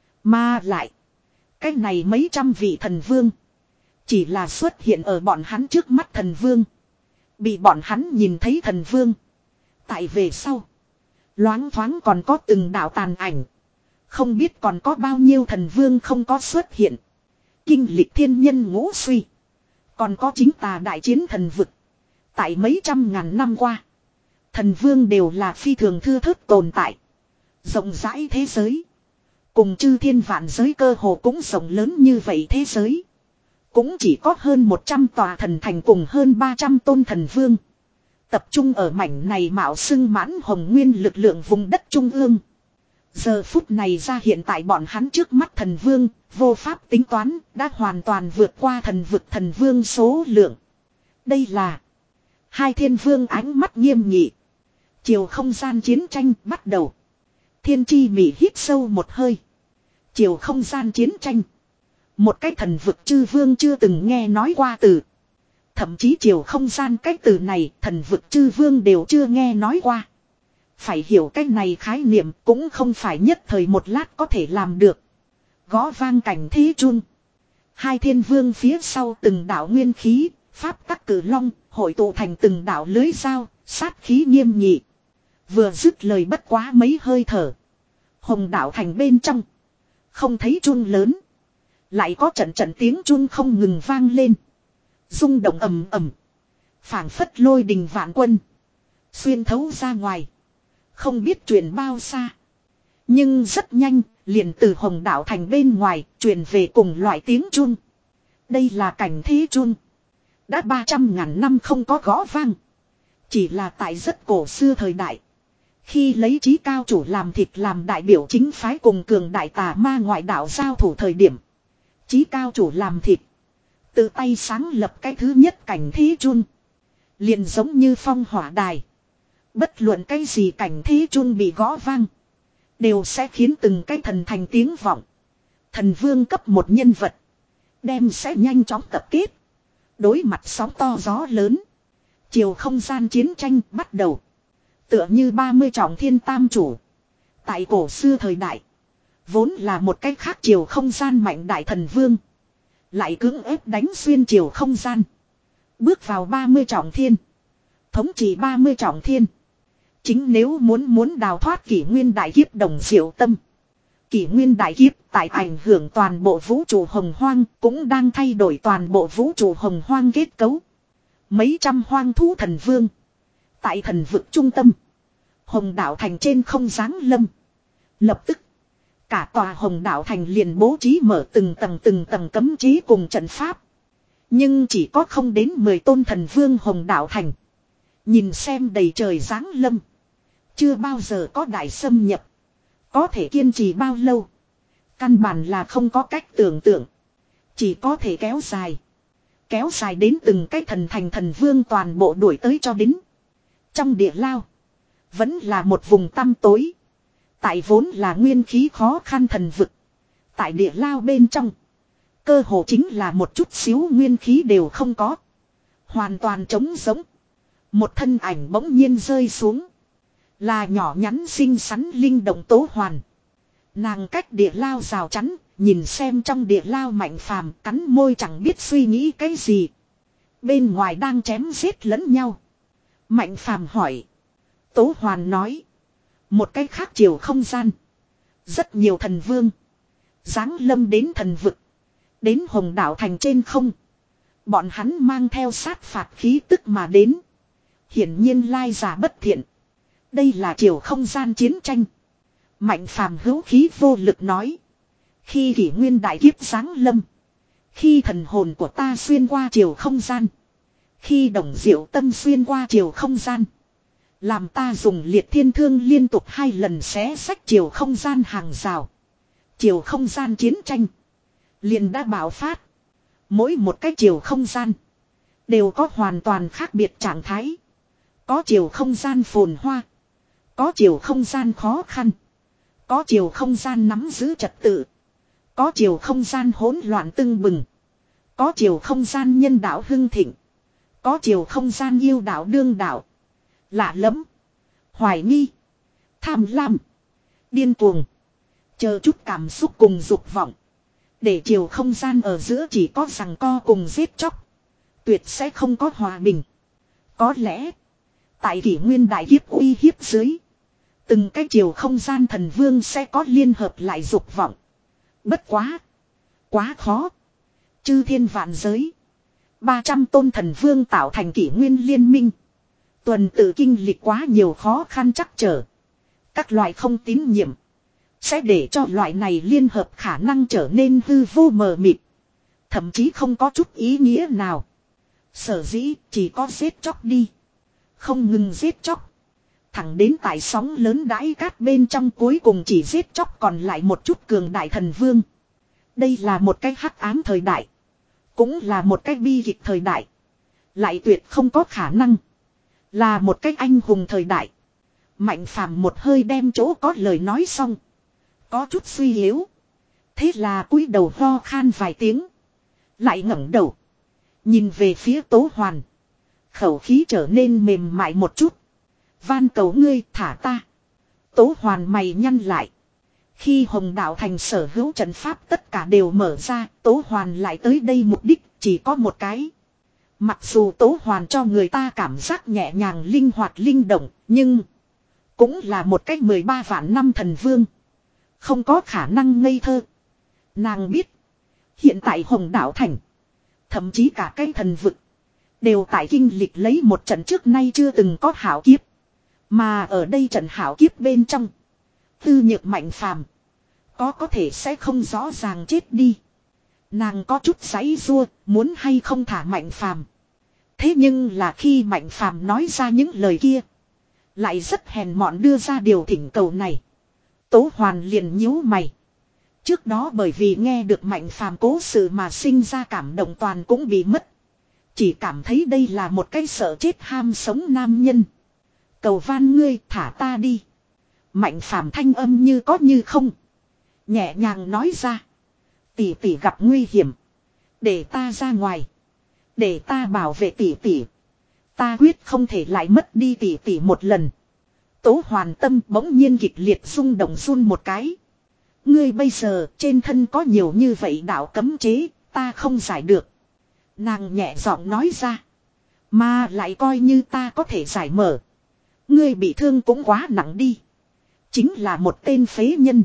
Mà lại. Cái này mấy trăm vị thần vương. Chỉ là xuất hiện ở bọn hắn trước mắt thần vương. Bị bọn hắn nhìn thấy thần vương. Tại về sau. Loáng thoáng còn có từng đạo tàn ảnh. Không biết còn có bao nhiêu thần vương không có xuất hiện. Kinh lịch thiên nhân ngũ suy. Còn có chính tà đại chiến thần vực. Tại mấy trăm ngàn năm qua. Thần vương đều là phi thường thưa thớt tồn tại. Rộng rãi thế giới. Cùng chư thiên vạn giới cơ hồ cũng rộng lớn như vậy thế giới. Cũng chỉ có hơn một trăm tòa thần thành cùng hơn ba trăm tôn thần vương. Tập trung ở mảnh này mạo xưng mãn hồng nguyên lực lượng vùng đất trung ương. Giờ phút này ra hiện tại bọn hắn trước mắt thần vương, vô pháp tính toán, đã hoàn toàn vượt qua thần vực thần vương số lượng. Đây là hai thiên vương ánh mắt nghiêm nghị. Chiều không gian chiến tranh bắt đầu. Thiên chi mị hít sâu một hơi. Chiều không gian chiến tranh. Một cái thần vực chư vương chưa từng nghe nói qua từ. Thậm chí chiều không gian cái từ này thần vực chư vương đều chưa nghe nói qua. Phải hiểu cái này khái niệm cũng không phải nhất thời một lát có thể làm được. Gõ vang cảnh thế chun. Hai thiên vương phía sau từng đạo nguyên khí, pháp tắc cử long, hội tụ thành từng đạo lưới dao, sát khí nghiêm nghị. Vừa dứt lời bất quá mấy hơi thở. Hồng đạo thành bên trong. Không thấy chun lớn. Lại có trận trận tiếng chun không ngừng vang lên. Rung động ầm ầm. Phảng phất lôi đình vạn quân. Xuyên thấu ra ngoài. Không biết truyền bao xa. Nhưng rất nhanh, liền từ hồng đạo thành bên ngoài, truyền về cùng loại tiếng chun. Đây là cảnh thế chun. Đã ba trăm ngàn năm không có gõ vang. Chỉ là tại rất cổ xưa thời đại. Khi lấy chí cao chủ làm thịt làm đại biểu chính phái cùng cường đại tà ma ngoại đạo giao thủ thời điểm. Chí cao chủ làm thịt. Tự tay sáng lập cái thứ nhất cảnh thế chun. Liền giống như phong hỏa đài. Bất luận cái gì cảnh thế chun bị gõ vang. Đều sẽ khiến từng cái thần thành tiếng vọng. Thần vương cấp một nhân vật. Đem sẽ nhanh chóng tập kết. Đối mặt sóng to gió lớn. Chiều không gian chiến tranh bắt đầu. Tựa như ba mươi trọng thiên tam chủ. Tại cổ xưa thời đại. Vốn là một cách khác chiều không gian mạnh đại thần vương. Lại cưỡng ép đánh xuyên chiều không gian. Bước vào ba mươi trọng thiên. Thống trị ba mươi trọng thiên. Chính nếu muốn muốn đào thoát kỷ nguyên đại kiếp đồng diệu tâm. Kỷ nguyên đại kiếp tại ảnh hưởng toàn bộ vũ trụ hồng hoang cũng đang thay đổi toàn bộ vũ trụ hồng hoang kết cấu. Mấy trăm hoang thú thần vương. Tại thần vực trung tâm. Hồng đạo thành trên không giáng lâm. Lập tức. Cả tòa hồng đạo thành liền bố trí mở từng tầng từng tầng cấm chế cùng trận pháp. Nhưng chỉ có không đến mười tôn thần vương hồng đạo thành. Nhìn xem đầy trời giáng lâm. Chưa bao giờ có đại xâm nhập. Có thể kiên trì bao lâu. Căn bản là không có cách tưởng tượng. Chỉ có thể kéo dài. Kéo dài đến từng cái thần thành thần vương toàn bộ đuổi tới cho đến. Trong địa lao. Vẫn là một vùng tăm tối. Tại vốn là nguyên khí khó khăn thần vực. Tại địa lao bên trong. Cơ hồ chính là một chút xíu nguyên khí đều không có. Hoàn toàn trống giống. Một thân ảnh bỗng nhiên rơi xuống. Là nhỏ nhắn xinh xắn linh động tố hoàn. Nàng cách địa lao rào chắn. Nhìn xem trong địa lao mạnh phàm cắn môi chẳng biết suy nghĩ cái gì. Bên ngoài đang chém giết lẫn nhau. Mạnh phàm hỏi. Tố hoàn nói. Một cách khác chiều không gian. Rất nhiều thần vương. Giáng lâm đến thần vực. Đến hồng đảo thành trên không. Bọn hắn mang theo sát phạt khí tức mà đến. Hiển nhiên lai giả bất thiện. Đây là chiều không gian chiến tranh. Mạnh phàm hữu khí vô lực nói. Khi kỷ nguyên đại kiếp giáng lâm. Khi thần hồn của ta xuyên qua chiều không gian. Khi đồng diệu tâm xuyên qua chiều không gian. Làm ta dùng liệt thiên thương liên tục hai lần xé sách chiều không gian hàng rào. Chiều không gian chiến tranh. Liền đã bạo phát. Mỗi một cái chiều không gian. Đều có hoàn toàn khác biệt trạng thái. Có chiều không gian phồn hoa. Có chiều không gian khó khăn. Có chiều không gian nắm giữ trật tự. Có chiều không gian hỗn loạn tưng bừng. Có chiều không gian nhân đạo hưng thịnh. Có chiều không gian yêu đạo đương đạo. Lạ lắm. Hoài nghi. Tham lam. Điên cuồng. Chờ chút cảm xúc cùng dục vọng. Để chiều không gian ở giữa chỉ có rằng co cùng giết chóc. Tuyệt sẽ không có hòa bình. Có lẽ. Tại kỷ nguyên đại kiếp uy hiếp dưới. Từng cái chiều không gian thần vương sẽ có liên hợp lại dục vọng. Bất quá. Quá khó. Chư thiên vạn giới. ba trăm tôn thần vương tạo thành kỷ nguyên liên minh. Tuần tự kinh lịch quá nhiều khó khăn trắc trở. Các loại không tín nhiệm. Sẽ để cho loại này liên hợp khả năng trở nên hư vô mờ mịt. Thậm chí không có chút ý nghĩa nào. Sở dĩ chỉ có giết chóc đi. Không ngừng giết chóc. Thẳng đến tại sóng lớn đãi cát bên trong cuối cùng chỉ giết chóc còn lại một chút cường đại thần vương. Đây là một cái hắc ám thời đại. Cũng là một cái bi kịch thời đại. Lại tuyệt không có khả năng. Là một cái anh hùng thời đại. Mạnh phàm một hơi đem chỗ có lời nói xong. Có chút suy yếu. Thế là cúi đầu ho khan vài tiếng. Lại ngẩng đầu. Nhìn về phía Tố Hoàn. Khẩu khí trở nên mềm mại một chút. Van cầu ngươi thả ta. Tố Hoàn mày nhăn lại. Khi Hồng Đạo Thành sở hữu trận pháp tất cả đều mở ra. Tố Hoàn lại tới đây mục đích chỉ có một cái. Mặc dù Tố Hoàn cho người ta cảm giác nhẹ nhàng linh hoạt linh động. Nhưng cũng là một cách mười ba vạn năm thần vương. Không có khả năng ngây thơ. Nàng biết. Hiện tại Hồng Đạo Thành. Thậm chí cả cái thần vực. Đều tại kinh lịch lấy một trận trước nay chưa từng có hảo kiếp. Mà ở đây trận hảo kiếp bên trong. Tư nhược Mạnh phàm. Có có thể sẽ không rõ ràng chết đi. Nàng có chút giãy giụa, muốn hay không thả Mạnh phàm. Thế nhưng là khi Mạnh phàm nói ra những lời kia. Lại rất hèn mọn đưa ra điều thỉnh cầu này. Tố Hoàn liền nhíu mày. Trước đó bởi vì nghe được Mạnh phàm cố sự mà sinh ra cảm động toàn cũng bị mất. Chỉ cảm thấy đây là một cái sợ chết ham sống nam nhân. Cầu van ngươi thả ta đi. Mạnh phàm thanh âm như có như không. Nhẹ nhàng nói ra. Tỷ tỷ gặp nguy hiểm. Để ta ra ngoài. Để ta bảo vệ tỷ tỷ. Ta quyết không thể lại mất đi tỷ tỷ một lần. Tố Hoàn tâm bỗng nhiên kịch liệt rung động run một cái. Ngươi bây giờ trên thân có nhiều như vậy đạo cấm chế. Ta không giải được. Nàng nhẹ giọng nói ra. Mà lại coi như ta có thể giải mở. Ngươi bị thương cũng quá nặng đi. Chính là một tên phế nhân.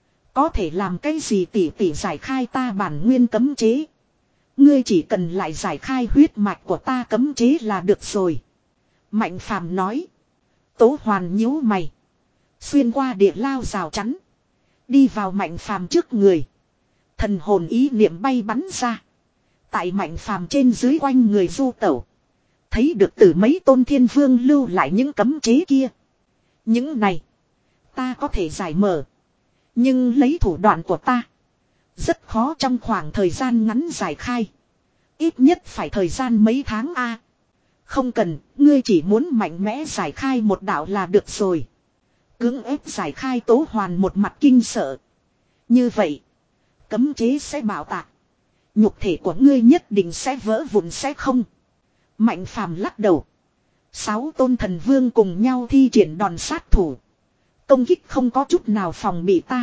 Có thể làm cái gì tỉ tỉ giải khai ta bản nguyên cấm chế. Ngươi chỉ cần lại giải khai huyết mạch của ta cấm chế là được rồi. Mạnh phàm nói. Tố Hoàn nhíu mày. Xuyên qua địa lao rào chắn. Đi vào Mạnh phàm trước người. Thần hồn ý niệm bay bắn ra. Tại Mạnh phàm trên dưới quanh người du tẩu. Thấy được từ mấy tôn thiên vương lưu lại những cấm chế kia. Những này. Ta có thể giải mở. Nhưng lấy thủ đoạn của ta. Rất khó trong khoảng thời gian ngắn giải khai. Ít nhất phải thời gian mấy tháng a. Không cần, ngươi chỉ muốn mạnh mẽ giải khai một đạo là được rồi. Cưỡng ép giải khai Tố Hoàn một mặt kinh sợ. Như vậy. Cấm chế sẽ bạo tạc. Nhục thể của ngươi nhất định sẽ vỡ vụn sẽ không. Mạnh phàm lắc đầu. Sáu tôn thần vương cùng nhau thi triển đòn sát thủ. Công kích không có chút nào phòng bị ta.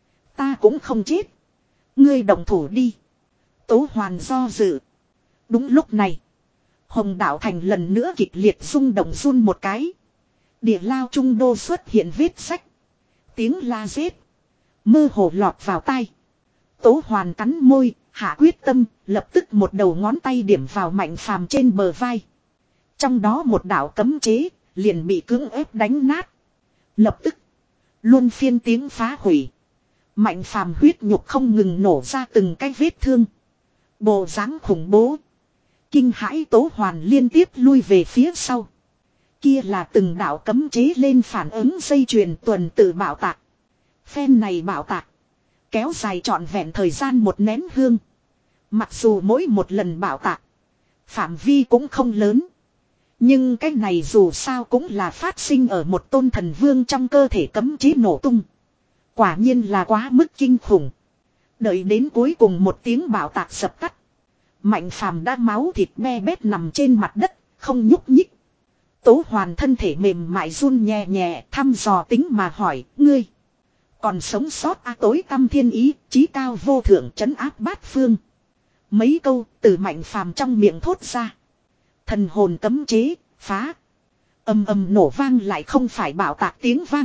Ta cũng không chết. Ngươi động thủ đi. Tố Hoàn do dự. Đúng lúc này. Hồng Đạo Thành lần nữa kịch liệt rung động run một cái. Địa lao trung đô xuất hiện vết sách. Tiếng la giết. Mơ hồ lọt vào tai. Tố Hoàn cắn môi, hạ quyết tâm, lập tức một đầu ngón tay điểm vào Mạnh Phàm trên bờ vai. Trong đó một đạo cấm chế, liền bị cưỡng ép đánh nát. Lập tức, luôn phiên tiếng phá hủy. Mạnh Phàm huyết nhục không ngừng nổ ra từng cái vết thương. Bộ dáng khủng bố. Kinh hãi Tố Hoàn liên tiếp lui về phía sau. Kia là từng đạo cấm chế lên phản ứng dây chuyền tuần tự bạo tạc. Phen này bạo tạc. Kéo dài trọn vẹn thời gian một nén hương. Mặc dù mỗi một lần bạo tạc. Phạm vi cũng không lớn. Nhưng cái này dù sao cũng là phát sinh ở một tôn thần vương trong cơ thể cấm chế nổ tung. Quả nhiên là quá mức kinh khủng. Đợi đến cuối cùng một tiếng bạo tạc sập tắt. Mạnh Phàm đã máu thịt me bét nằm trên mặt đất, không nhúc nhích. Tố Hoàn thân thể mềm mại run nhẹ nhẹ, thăm dò tính mà hỏi, ngươi còn sống sót a tối tâm thiên ý, chí cao vô thượng trấn áp bát phương. Mấy câu từ Mạnh Phàm trong miệng thốt ra. Thần hồn cấm chế, phá. Âm âm nổ vang lại không phải bạo tạc tiếng vang.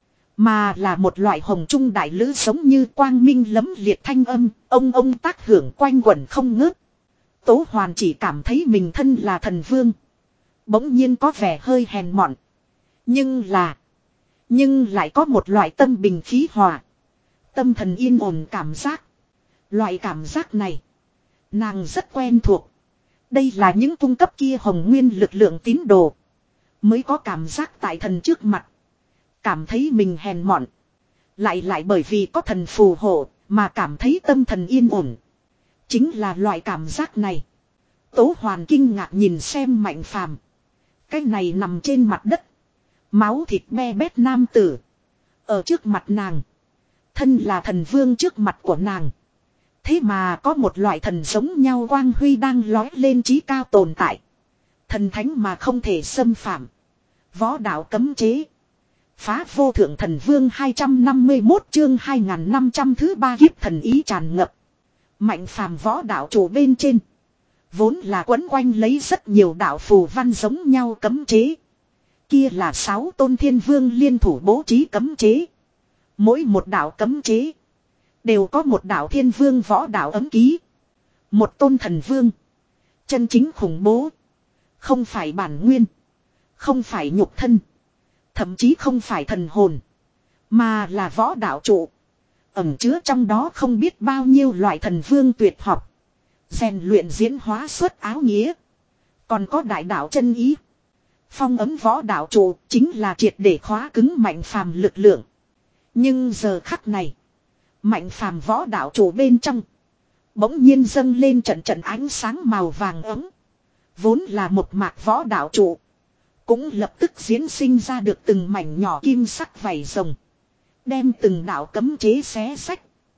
Mà là một loại hồng trung đại lữ giống như quang minh lấm liệt thanh âm, ông ông tác hưởng quanh quẩn không ngớt. Tố Hoàn chỉ cảm thấy mình thân là thần vương. Bỗng nhiên có vẻ hơi hèn mọn. Nhưng là. Nhưng lại có một loại tâm bình khí hòa. Tâm thần yên ổn cảm giác. Loại cảm giác này. Nàng rất quen thuộc. Đây là những cung cấp kia hồng nguyên lực lượng tín đồ. Mới có cảm giác tại thần trước mặt. Cảm thấy mình hèn mọn. Lại lại bởi vì có thần phù hộ. Mà cảm thấy tâm thần yên ổn. Chính là loại cảm giác này. Tố Hoàn kinh ngạc nhìn xem Mạnh Phàm. Cái này nằm trên mặt đất. Máu thịt me bét nam tử. Ở trước mặt nàng. Thân là thần vương trước mặt của nàng. Thế mà có một loại thần giống nhau quang huy đang lói lên trí cao tồn tại. Thần thánh mà không thể xâm phạm. Võ đạo cấm chế. Phá vô thượng thần vương hai trăm năm mươi mốt chương hai nghìn năm trăm thứ ba kiếp thần ý tràn ngập. Mạnh Phàm võ đạo chủ bên trên. Vốn là quấn quanh lấy rất nhiều đạo phù văn giống nhau cấm chế. Kia là sáu tôn thiên vương liên thủ bố trí cấm chế. Mỗi một đạo cấm chế. Đều có một đạo thiên vương võ đạo ấm ký. Một tôn thần vương. Chân chính khủng bố. Không phải bản nguyên. Không phải nhục thân. Thậm chí không phải thần hồn. Mà là võ đạo trụ. Ẩn chứa trong đó không biết bao nhiêu loại thần vương tuyệt học. Rèn luyện diễn hóa xuất áo nghĩa. Còn có đại đạo chân ý. Phong ấm võ đạo trụ chính là triệt để khóa cứng Mạnh Phàm lực lượng. Nhưng giờ khắc này. Mạnh Phàm võ đạo trụ bên trong. Bỗng nhiên dâng lên trận trận ánh sáng màu vàng ấm. Vốn là một mạc võ đạo trụ. Cũng lập tức diễn sinh ra được từng mảnh nhỏ kim sắc vảy rồng. Đem từng đạo cấm chế xé sách.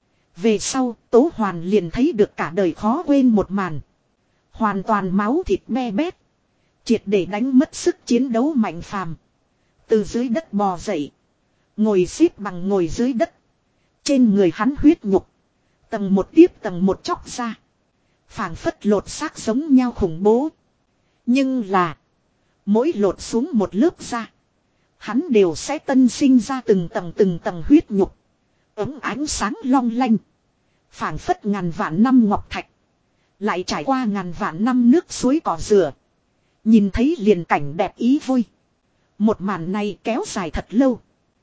Về sau Tố Hoàn liền thấy được cả đời khó quên một màn. Hoàn toàn máu thịt me bét. Triệt để đánh mất sức chiến đấu Mạnh Phàm. Từ dưới đất bò dậy. Ngồi xếp bằng ngồi dưới đất. Trên người hắn huyết nhục. Tầng một tiếp tầng một chóc ra. Phảng phất lột xác giống nhau khủng bố. Nhưng là. Mỗi lột xuống một lớp da. Hắn đều sẽ tân sinh ra từng tầng từng tầng huyết nhục. Ấm ánh sáng long lanh. Phảng phất ngàn vạn năm ngọc thạch. Lại trải qua ngàn vạn năm nước suối cỏ rửa. Nhìn thấy liền cảnh đẹp ý vui. Một màn này kéo dài thật lâu.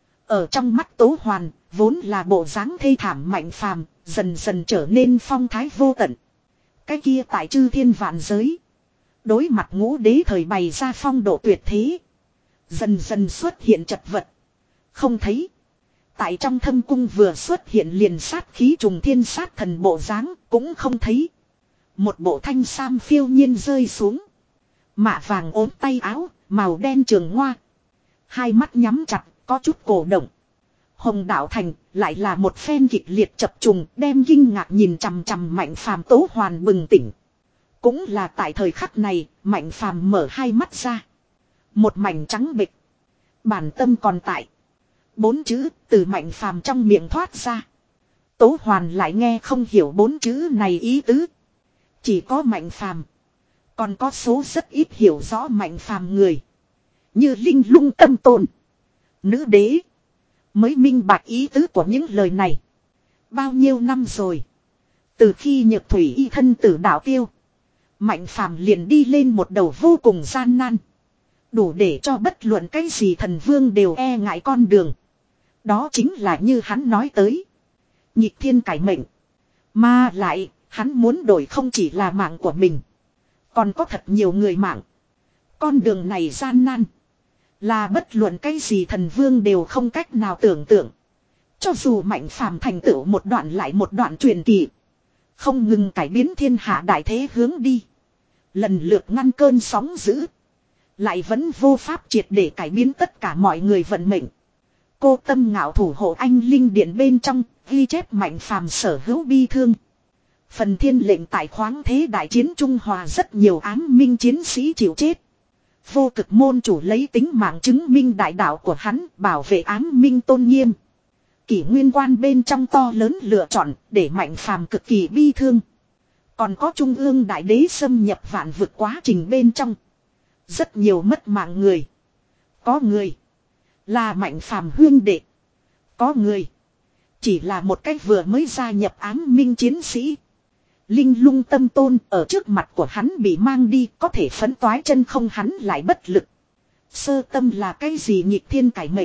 Ở trong mắt Tố Hoàn, vốn là bộ dáng thê thảm Mạnh Phàm, dần dần trở nên phong thái vô tận. Cái kia tại chư thiên vạn giới. Đối mặt ngũ đế thời bày ra phong độ tuyệt thế. Dần dần xuất hiện chật vật. Không thấy. Tại trong thâm cung vừa xuất hiện liền sát khí trùng thiên sát thần bộ dáng cũng không thấy. Một bộ thanh sam phiêu nhiên rơi xuống. Mạ vàng ốm tay áo, màu đen trường hoa. Hai mắt nhắm chặt, có chút cổ động. Hồng Đạo Thành lại là một phen kịch liệt chập trùng đem kinh ngạc nhìn chằm chằm Mạnh Phàm. Tố Hoàn bừng tỉnh. Cũng là tại thời khắc này, Mạnh Phàm mở hai mắt ra. Một mảnh trắng bệch. Bản tâm còn tại. Bốn chữ từ Mạnh Phàm trong miệng thoát ra. Tố Hoàn lại nghe không hiểu bốn chữ này ý tứ. Chỉ có Mạnh Phàm. Còn có số rất ít hiểu rõ Mạnh Phàm người. Như Linh Lung Tâm Tôn. Nữ đế. Mới minh bạch ý tứ của những lời này. Bao nhiêu năm rồi. Từ khi Nhược Thủy y thân tử đạo tiêu. Mạnh phàm liền đi lên một đầu vô cùng gian nan. Đủ để cho bất luận cái gì thần vương đều e ngại con đường. Đó chính là như hắn nói tới. Nhịp thiên cải mệnh. Mà lại, hắn muốn đổi không chỉ là mạng của mình. Còn có thật nhiều người mạng. Con đường này gian nan. Là bất luận cái gì thần vương đều không cách nào tưởng tượng. Cho dù mạnh phàm thành tựu một đoạn lại một đoạn truyền kỳ. Không ngừng cải biến thiên hạ đại thế hướng đi. Lần lượt ngăn cơn sóng dữ. Lại vẫn vô pháp triệt để cải biến tất cả mọi người vận mệnh. Cô tâm ngạo thủ hộ anh linh điện bên trong, ghi chép mạnh phàm sở hữu bi thương. Phần thiên lệnh tại khoáng thế đại chiến Trung Hòa rất nhiều ám minh chiến sĩ chịu chết. Vô cực môn chủ lấy tính mạng chứng minh đại đạo của hắn, bảo vệ ám minh tôn nghiêm. Kỷ nguyên quan bên trong to lớn lựa chọn, để mạnh phàm cực kỳ bi thương. Còn có trung ương đại đế xâm nhập vạn vực quá trình bên trong. Rất nhiều mất mạng người. Có người là mạnh phàm huyên đệ. Có người chỉ là một cách vừa mới gia nhập ám minh chiến sĩ. Linh lung tâm tôn ở trước mặt của hắn bị mang đi, có thể phấn toái chân không, hắn lại bất lực. Sơ tâm là cái gì nhịp thiên cải mệnh.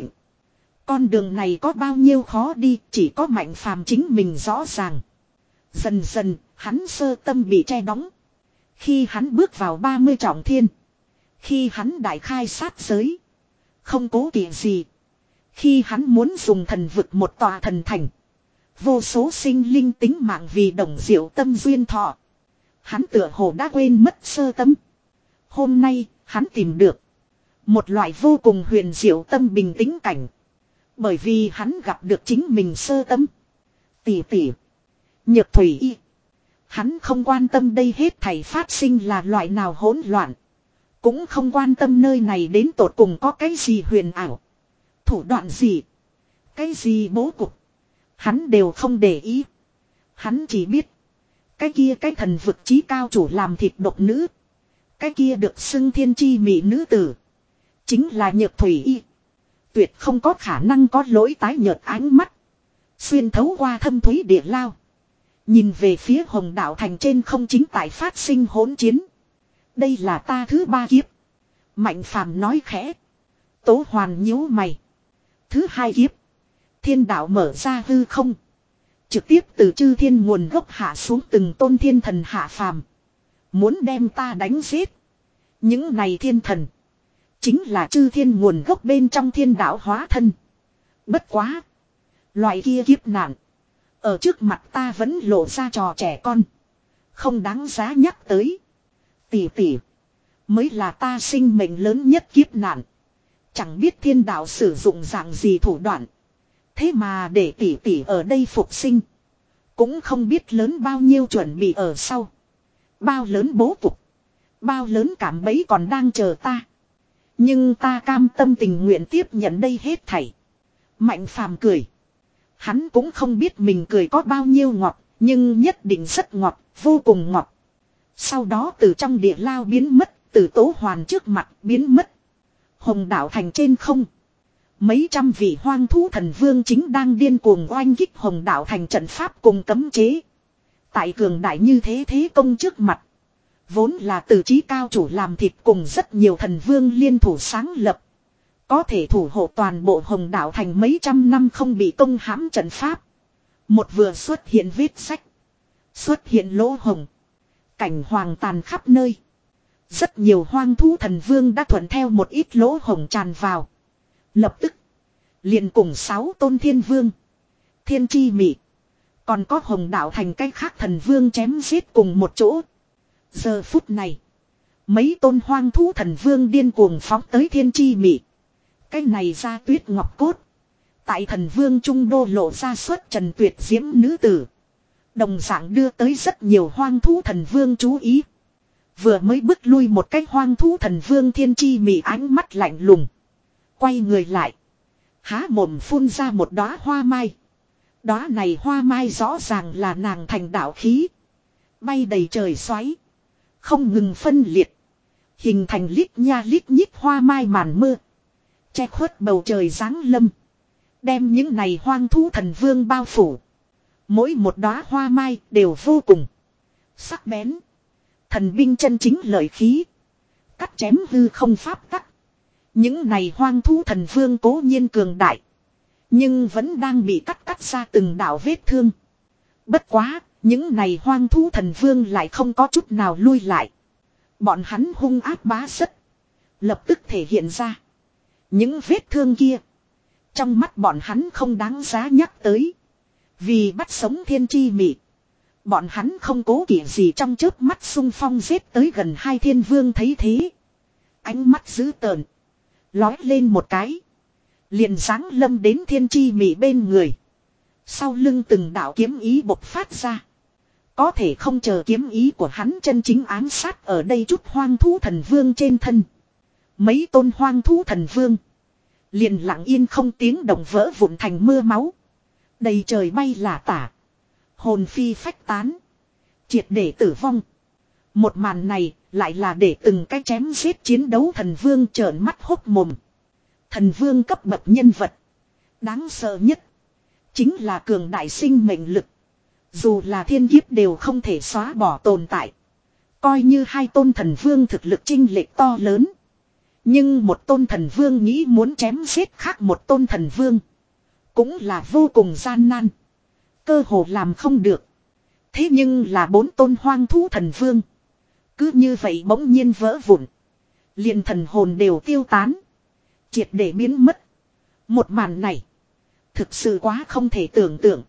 Con đường này có bao nhiêu khó đi, chỉ có mạnh phàm chính mình rõ ràng. Dần dần, hắn sơ tâm bị che đóng. Khi hắn bước vào ba mươi trọng thiên. Khi hắn đại khai sát giới. Không cố kỵ gì. Khi hắn muốn dùng thần vực một tòa thần thành. Vô số sinh linh tính mạng vì đồng diệu tâm duyên thọ. Hắn tựa hồ đã quên mất sơ tâm. Hôm nay, hắn tìm được một loại vô cùng huyền diệu tâm bình tĩnh cảnh. Bởi vì hắn gặp được chính mình sơ tâm. Tỷ tỷ. Nhược Thủy y. Hắn không quan tâm đây hết thảy phát sinh là loại nào hỗn loạn. Cũng không quan tâm nơi này đến tột cùng có cái gì huyền ảo. Thủ đoạn gì. Cái gì bố cục. Hắn đều không để ý. Hắn chỉ biết. Cái kia cái thần vực chí cao chủ làm thịt độc nữ. Cái kia được xưng thiên chi mỹ nữ tử. Chính là Nhược Thủy y. Tuyệt không có khả năng có lỗi tái nhợt ánh mắt. Xuyên thấu qua thâm thúy địa lao. Nhìn về phía Hồng Đạo Thành trên không chính tại phát sinh hỗn chiến. Đây là ta thứ ba kiếp. Mạnh phàm nói khẽ. Tố Hoàn nhíu mày. Thứ hai kiếp. Thiên đạo mở ra hư không. Trực tiếp từ chư thiên nguồn gốc hạ xuống từng tôn thiên thần hạ phàm. Muốn đem ta đánh giết. Những này thiên thần. Chính là chư thiên nguồn gốc bên trong thiên đạo hóa thân. Bất quá. Loại kia kiếp nạn. Ở trước mặt ta vẫn lộ ra trò trẻ con. Không đáng giá nhắc tới. Tỷ tỷ. Mới là ta sinh mệnh lớn nhất kiếp nạn. Chẳng biết thiên đạo sử dụng dạng gì thủ đoạn. Thế mà để tỷ tỷ ở đây phục sinh. Cũng không biết lớn bao nhiêu chuẩn bị ở sau. Bao lớn bố cục. Bao lớn cảm bấy còn đang chờ ta. Nhưng ta cam tâm tình nguyện tiếp nhận đây hết thảy. Mạnh phàm cười. Hắn cũng không biết mình cười có bao nhiêu ngọt. Nhưng nhất định rất ngọt, vô cùng ngọt. Sau đó từ trong địa lao biến mất. Từ Tố Hoàn trước mặt biến mất. Hồng Đạo Thành trên không. Mấy trăm vị hoang thú thần vương chính đang điên cuồng oanh kích Hồng Đạo Thành trận pháp cùng cấm chế. Tại cường đại như thế thế công trước mặt. Vốn là từ chí cao chủ làm thịt cùng rất nhiều thần vương liên thủ sáng lập. Có thể thủ hộ toàn bộ Hồng Đạo Thành mấy trăm năm không bị công hãm trận pháp. Một vừa xuất hiện vết sách. Xuất hiện lỗ hồng. Cảnh hoàng tàn khắp nơi. Rất nhiều hoang thú thần vương đã thuận theo một ít lỗ hồng tràn vào. Lập tức. Liền cùng sáu tôn thiên vương. Thiên chi mị. Còn có Hồng Đạo Thành cách khác thần vương chém giết cùng một chỗ. Giờ phút này. Mấy tôn hoang thú thần vương điên cuồng phóng tới thiên chi mị. Cái này ra tuyết ngọc cốt. Tại thần vương trung đô lộ ra xuất trần tuyệt diễm nữ tử. Đồng dạng đưa tới rất nhiều hoang thú thần vương chú ý. Vừa mới bước lui một cái hoang thú thần vương thiên chi mị ánh mắt lạnh lùng. Quay người lại. Há mồm phun ra một đóa hoa mai. Đóa này hoa mai rõ ràng là nàng thành đạo khí. Bay đầy trời xoáy. Không ngừng phân liệt. Hình thành lít nha lít nhít hoa mai màn mưa. Che khuất bầu trời giáng lâm. Đem những này hoang thú thần vương bao phủ. Mỗi một đóa hoa mai đều vô cùng sắc bén. Thần binh chân chính lợi khí. Cắt chém hư không pháp tắc. Những này hoang thú thần vương cố nhiên cường đại. Nhưng vẫn đang bị cắt cắt ra từng đạo vết thương. Bất quá, những này hoang thú thần vương lại không có chút nào lui lại. Bọn hắn hung ác bá rất. Lập tức thể hiện ra. Những vết thương kia. Trong mắt bọn hắn không đáng giá nhắc tới. Vì bắt sống thiên chi mị. Bọn hắn không cố kỵ gì trong chớp mắt xung phong giết tới gần hai thiên vương thấy thế. Ánh mắt dữ tợn. Lói lên một cái. Liền giáng lâm đến thiên chi mị bên người. Sau lưng từng đạo kiếm ý bộc phát ra. Có thể không chờ kiếm ý của hắn chân chính ám sát ở đây chút hoang thú thần vương trên thân. Mấy tôn hoang thú thần vương. Liền lặng yên không tiếng động vỡ vụn thành mưa máu. Đầy trời bay là tả. Hồn phi phách tán. Triệt để tử vong. Một màn này lại là để từng cái chém giết chiến đấu thần vương trợn mắt hốc mồm. Thần vương cấp bậc nhân vật. Đáng sợ nhất. Chính là cường đại sinh mệnh lực. Dù là thiên kiếp đều không thể xóa bỏ tồn tại. Coi như hai tôn thần vương thực lực chênh lệch to lớn. Nhưng một tôn thần vương nghĩ muốn chém giết khác một tôn thần vương. Cũng là vô cùng gian nan. Cơ hồ làm không được. Thế nhưng là bốn tôn hoang thú thần vương. Cứ như vậy bỗng nhiên vỡ vụn. Liền thần hồn đều tiêu tán. Triệt để biến mất. Một màn này. Thực sự quá không thể tưởng tượng.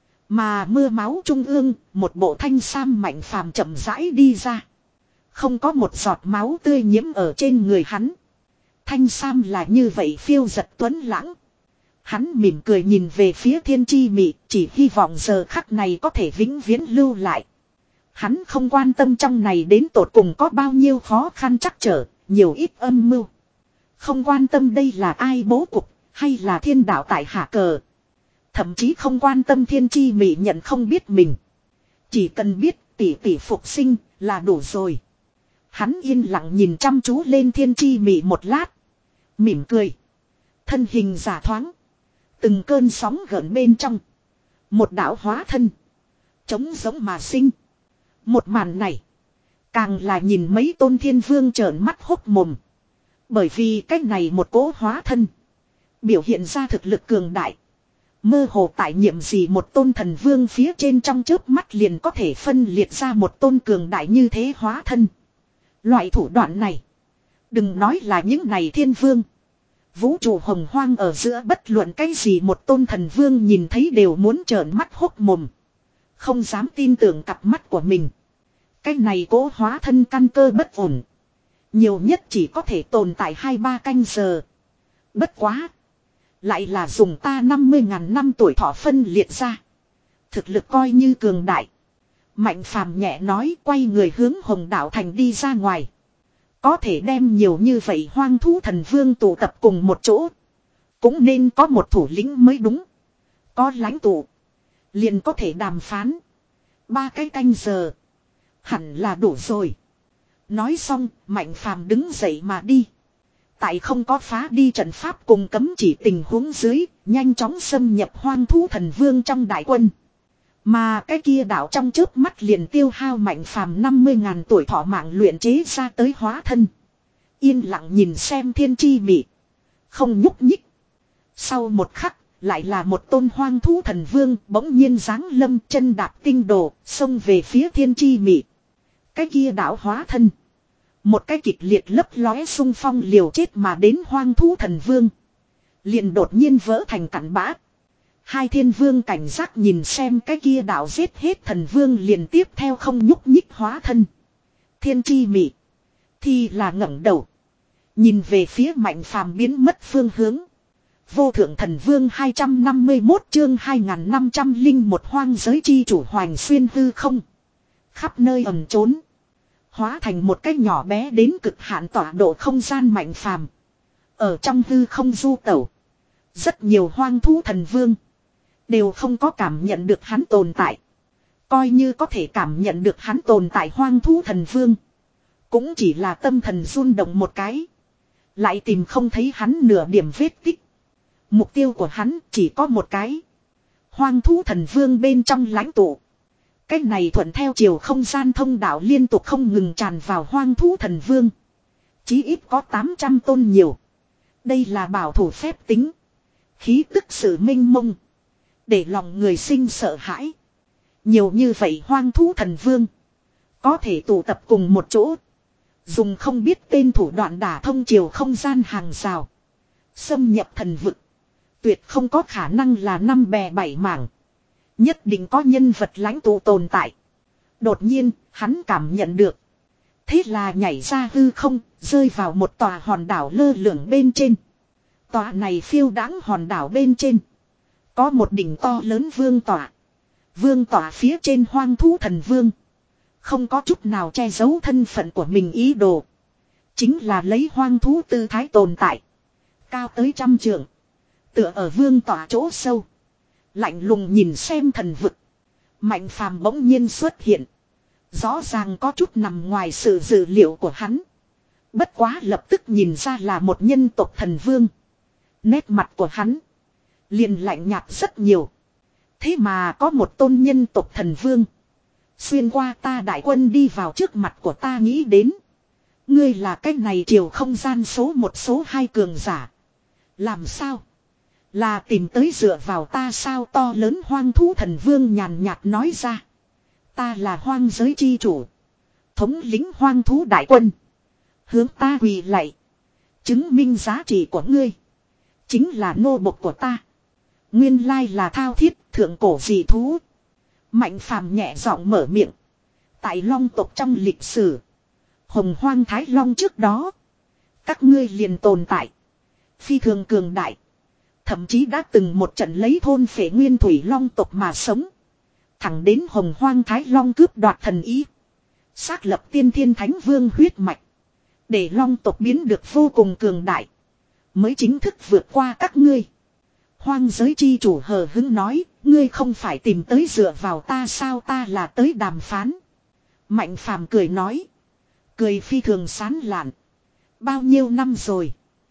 Mà mưa máu trung ương. Một bộ thanh sam mạnh phàm chậm rãi đi ra. Không có một giọt máu tươi nhiễm ở trên người hắn. Thanh sam là như vậy phiêu giật tuấn lãng. Hắn mỉm cười nhìn về phía thiên chi mị. Chỉ hy vọng giờ khắc này có thể vĩnh viễn lưu lại. Hắn không quan tâm trong này đến tột cùng có bao nhiêu khó khăn trắc trở. Nhiều ít âm mưu. Không quan tâm đây là ai bố cục. Hay là thiên đạo tại hạ cờ. Thậm chí không quan tâm thiên chi mị nhận không biết mình. Chỉ cần biết tỷ tỷ phục sinh là đủ rồi. Hắn yên lặng nhìn chăm chú lên thiên chi mị một lát. Mỉm cười. Thân hình giả thoáng. Từng cơn sóng gợn bên trong. Một đạo hóa thân. Trống giống mà sinh. Một màn này. Càng là nhìn mấy tôn thiên vương trợn mắt hốc mồm. Bởi vì cách này một cỗ hóa thân. Biểu hiện ra thực lực cường đại. Mơ hồ tại nhiệm gì một tôn thần vương phía trên trong chớp mắt liền có thể phân liệt ra một tôn cường đại như thế hóa thân. Loại thủ đoạn này. Đừng nói là những này thiên vương. Vũ trụ hồng hoang ở giữa bất luận cái gì một tôn thần vương nhìn thấy đều muốn trợn mắt hốc mồm. Không dám tin tưởng cặp mắt của mình. Cái này cố hóa thân căn cơ bất ổn. Nhiều nhất chỉ có thể tồn tại hai ba canh giờ. Bất quá. Lại là dùng ta năm mươi ngàn năm tuổi thọ phân liệt ra. Thực lực coi như cường đại. Mạnh phàm nhẹ nói quay người hướng Hồng Đạo Thành đi ra ngoài. Có thể đem nhiều như vậy hoang thú thần vương tụ tập cùng một chỗ. Cũng nên có một thủ lĩnh mới đúng. Có lãnh tụ. Liền có thể đàm phán. Ba cái canh giờ. Hẳn là đủ rồi. Nói xong, Mạnh phàm đứng dậy mà đi. Tại không có phá đi trận pháp cùng cấm chỉ tình huống dưới, nhanh chóng xâm nhập hoang thú thần vương trong đại quân. Mà cái kia đạo trong chớp mắt liền tiêu hao Mạnh phàm năm mươi ngàn tuổi thọ mạng luyện chế ra tới hóa thân. Yên lặng nhìn xem thiên chi mị. Không nhúc nhích. Sau một khắc, lại là một tôn hoang thú thần vương bỗng nhiên giáng lâm chân đạp tinh đồ, xông về phía thiên chi mị. Cái kia đạo hóa thân. Một cái kịch liệt lấp lóe xung phong liều chết mà đến hoang thú thần vương. Liền đột nhiên vỡ thành cặn bã. Hai thiên vương cảnh giác nhìn xem cái kia đạo giết hết thần vương liền tiếp theo không nhúc nhích hóa thân. Thiên chi mị. Thì là ngẩng đầu. Nhìn về phía Mạnh phàm biến mất phương hướng. Vô thượng thần vương hai trăm năm mươi mốt chương hai nghìn năm trăm linh một hoang giới chi chủ hoành xuyên hư không. Khắp nơi ẩn trốn. Hóa thành một cái nhỏ bé đến cực hạn tọa độ không gian Mạnh phàm. Ở trong hư không du tẩu. Rất nhiều hoang thú thần vương. Đều không có cảm nhận được hắn tồn tại. Coi như có thể cảm nhận được hắn tồn tại hoang thú thần vương. Cũng chỉ là tâm thần run động một cái. Lại tìm không thấy hắn nửa điểm vết tích. Mục tiêu của hắn chỉ có một cái. Hoang thú thần vương bên trong lãnh tụ. Cái này thuận theo chiều không gian thông đạo liên tục không ngừng tràn vào hoang thú thần vương. Chí ít có tám trăm tôn nhiều. Đây là bảo thủ phép tính. Khí tức sự minh mông. Để lòng người sinh sợ hãi. Nhiều như vậy hoang thú thần vương. Có thể tụ tập cùng một chỗ. Dùng không biết tên thủ đoạn đả thông chiều không gian hàng rào. Xâm nhập thần vực. Tuyệt không có khả năng là năm bè bảy mảng. Nhất định có nhân vật lãnh tụ tồn tại. Đột nhiên, hắn cảm nhận được. Thế là nhảy ra hư không, rơi vào một tòa hòn đảo lơ lửng bên trên. Tòa này phiêu đãng hòn đảo bên trên. Có một đỉnh to lớn vương tỏa. Vương tỏa phía trên hoang thú thần vương. Không có chút nào che giấu thân phận của mình ý đồ. Chính là lấy hoang thú tư thái tồn tại. Cao tới trăm trượng. Tựa ở vương tỏa chỗ sâu. Lạnh lùng nhìn xem thần vực. Mạnh phàm bỗng nhiên xuất hiện. Rõ ràng có chút nằm ngoài sự dự liệu của hắn. Bất quá lập tức nhìn ra là một nhân tộc thần vương. Nét mặt của hắn liền lạnh nhạt rất nhiều. Thế mà có một tôn nhân tộc thần vương. Xuyên qua ta đại quân đi vào trước mặt của ta nghĩ đến. Ngươi là cái này chiều không gian số một số hai cường giả. Làm sao? Là tìm tới dựa vào ta sao to lớn hoang thú thần vương nhàn nhạt nói ra. Ta là hoang giới chi chủ. Thống lĩnh hoang thú đại quân. Hướng ta quỳ lạy. Chứng minh giá trị của ngươi. Chính là nô bộc của ta. Nguyên lai là thao thiết thượng cổ dị thú. Mạnh phàm nhẹ giọng mở miệng. Tại long tộc trong lịch sử. Hồng hoang thái long trước đó. Các ngươi liền tồn tại. Phi thường cường đại. Thậm chí đã từng một trận lấy thôn phệ nguyên thủy long tộc mà sống. Thẳng đến hồng hoang thái long cướp đoạt thần ý. Xác lập tiên thiên thánh vương huyết mạch. Để long tộc biến được vô cùng cường đại. Mới chính thức vượt qua các ngươi. Hoang giới chi chủ hờ hứng nói. Ngươi không phải tìm tới dựa vào ta sao ta là tới đàm phán. Mạnh phàm cười nói. Cười phi thường sán lạn. Bao nhiêu năm rồi.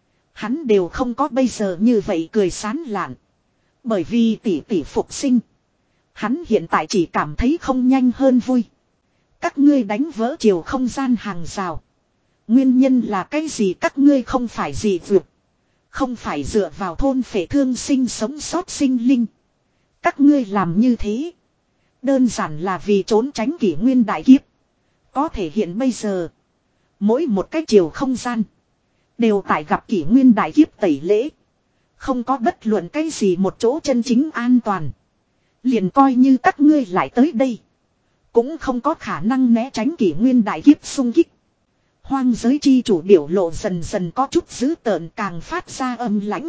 Hắn đều không có bây giờ như vậy cười sán lạn. Bởi vì tỷ tỷ phục sinh. Hắn hiện tại chỉ cảm thấy không nhanh hơn vui. Các ngươi đánh vỡ chiều không gian hàng rào. Nguyên nhân là cái gì các ngươi không phải gì vượt. Không phải dựa vào thôn phệ thương sinh sống sót sinh linh. Các ngươi làm như thế. Đơn giản là vì trốn tránh kỷ nguyên đại kiếp. Có thể hiện bây giờ. Mỗi một cái chiều không gian. Đều tại gặp kỷ nguyên đại kiếp tẩy lễ. Không có bất luận cái gì một chỗ chân chính an toàn. Liền coi như các ngươi lại tới đây. Cũng không có khả năng né tránh kỷ nguyên đại kiếp xung kích. Hoang giới chi chủ biểu lộ dần dần có chút dữ tợn càng phát ra âm lãnh.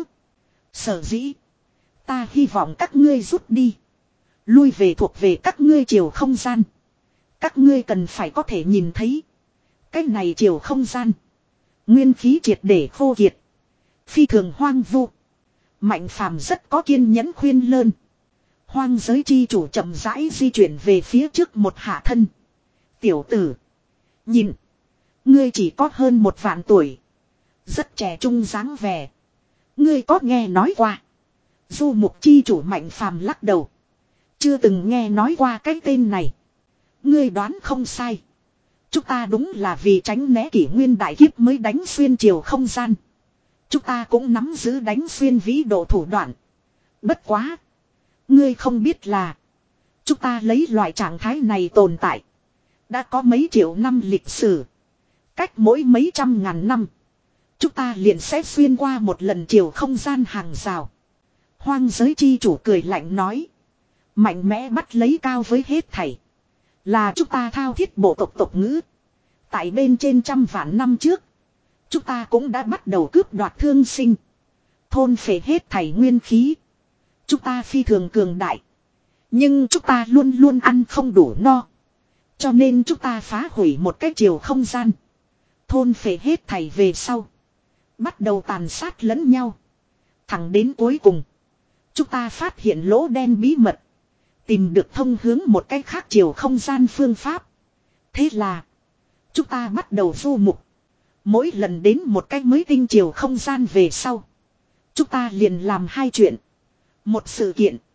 Sở dĩ. Ta hy vọng các ngươi rút đi. Lui về thuộc về các ngươi chiều không gian. Các ngươi cần phải có thể nhìn thấy. Cái này chiều không gian. Nguyên khí triệt để khô kiệt. Phi thường hoang vu. Mạnh phàm rất có kiên nhẫn khuyên lơn. Hoang giới chi chủ chậm rãi di chuyển về phía trước một hạ thân. Tiểu tử. Nhìn. Ngươi chỉ có hơn một vạn tuổi. Rất trẻ trung dáng vẻ. Ngươi có nghe nói qua. Du mục chi chủ mạnh phàm lắc đầu. Chưa từng nghe nói qua cái tên này. Ngươi đoán không sai. Chúng ta đúng là vì tránh né kỷ nguyên đại kiếp mới đánh xuyên chiều không gian. Chúng ta cũng nắm giữ đánh xuyên vĩ độ thủ đoạn. Bất quá. Ngươi không biết là. Chúng ta lấy loại trạng thái này tồn tại. Đã có mấy triệu năm lịch sử. Cách mỗi mấy trăm ngàn năm. Chúng ta liền sẽ xuyên qua một lần chiều không gian hàng rào. Hoang giới chi chủ cười lạnh nói. Mạnh mẽ bắt lấy cao với hết thảy. Là chúng ta thao thiết bộ tộc tộc ngữ. Tại bên trên trăm vạn năm trước. Chúng ta cũng đã bắt đầu cướp đoạt thương sinh. Thôn phệ hết thảy nguyên khí. Chúng ta phi thường cường đại. Nhưng chúng ta luôn luôn ăn không đủ no. Cho nên chúng ta phá hủy một cái chiều không gian. Thôn phệ hết thảy về sau. Bắt đầu tàn sát lẫn nhau. Thẳng đến cuối cùng. Chúng ta phát hiện lỗ đen bí mật. Tìm được thông hướng một cái khác chiều không gian phương pháp. Thế là. Chúng ta bắt đầu du mục. Mỗi lần đến một cái mới tinh chiều không gian về sau. Chúng ta liền làm hai chuyện. Một sự kiện.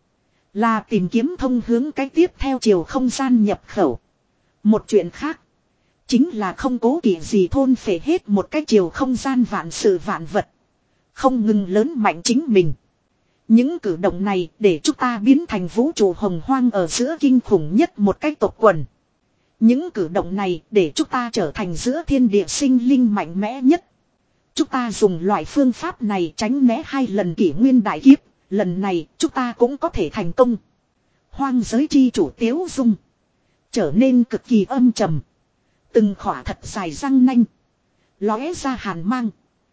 Là tìm kiếm thông hướng cái tiếp theo chiều không gian nhập khẩu. Một chuyện khác. Chính là không cố kỵ gì thôn phệ hết một cái chiều không gian vạn sự vạn vật. Không ngừng lớn mạnh chính mình. Những cử động này để chúng ta biến thành vũ trụ hồng hoang ở giữa kinh khủng nhất một cái tộc quần. Những cử động này để chúng ta trở thành giữa thiên địa sinh linh mạnh mẽ nhất. Chúng ta dùng loại phương pháp này tránh né hai lần kỷ nguyên đại kiếp. Lần này chúng ta cũng có thể thành công. Hoang giới chi chủ Tiếu Dung trở nên cực kỳ âm trầm. Từng khỏa thật dài răng nanh lóe ra hàn mang.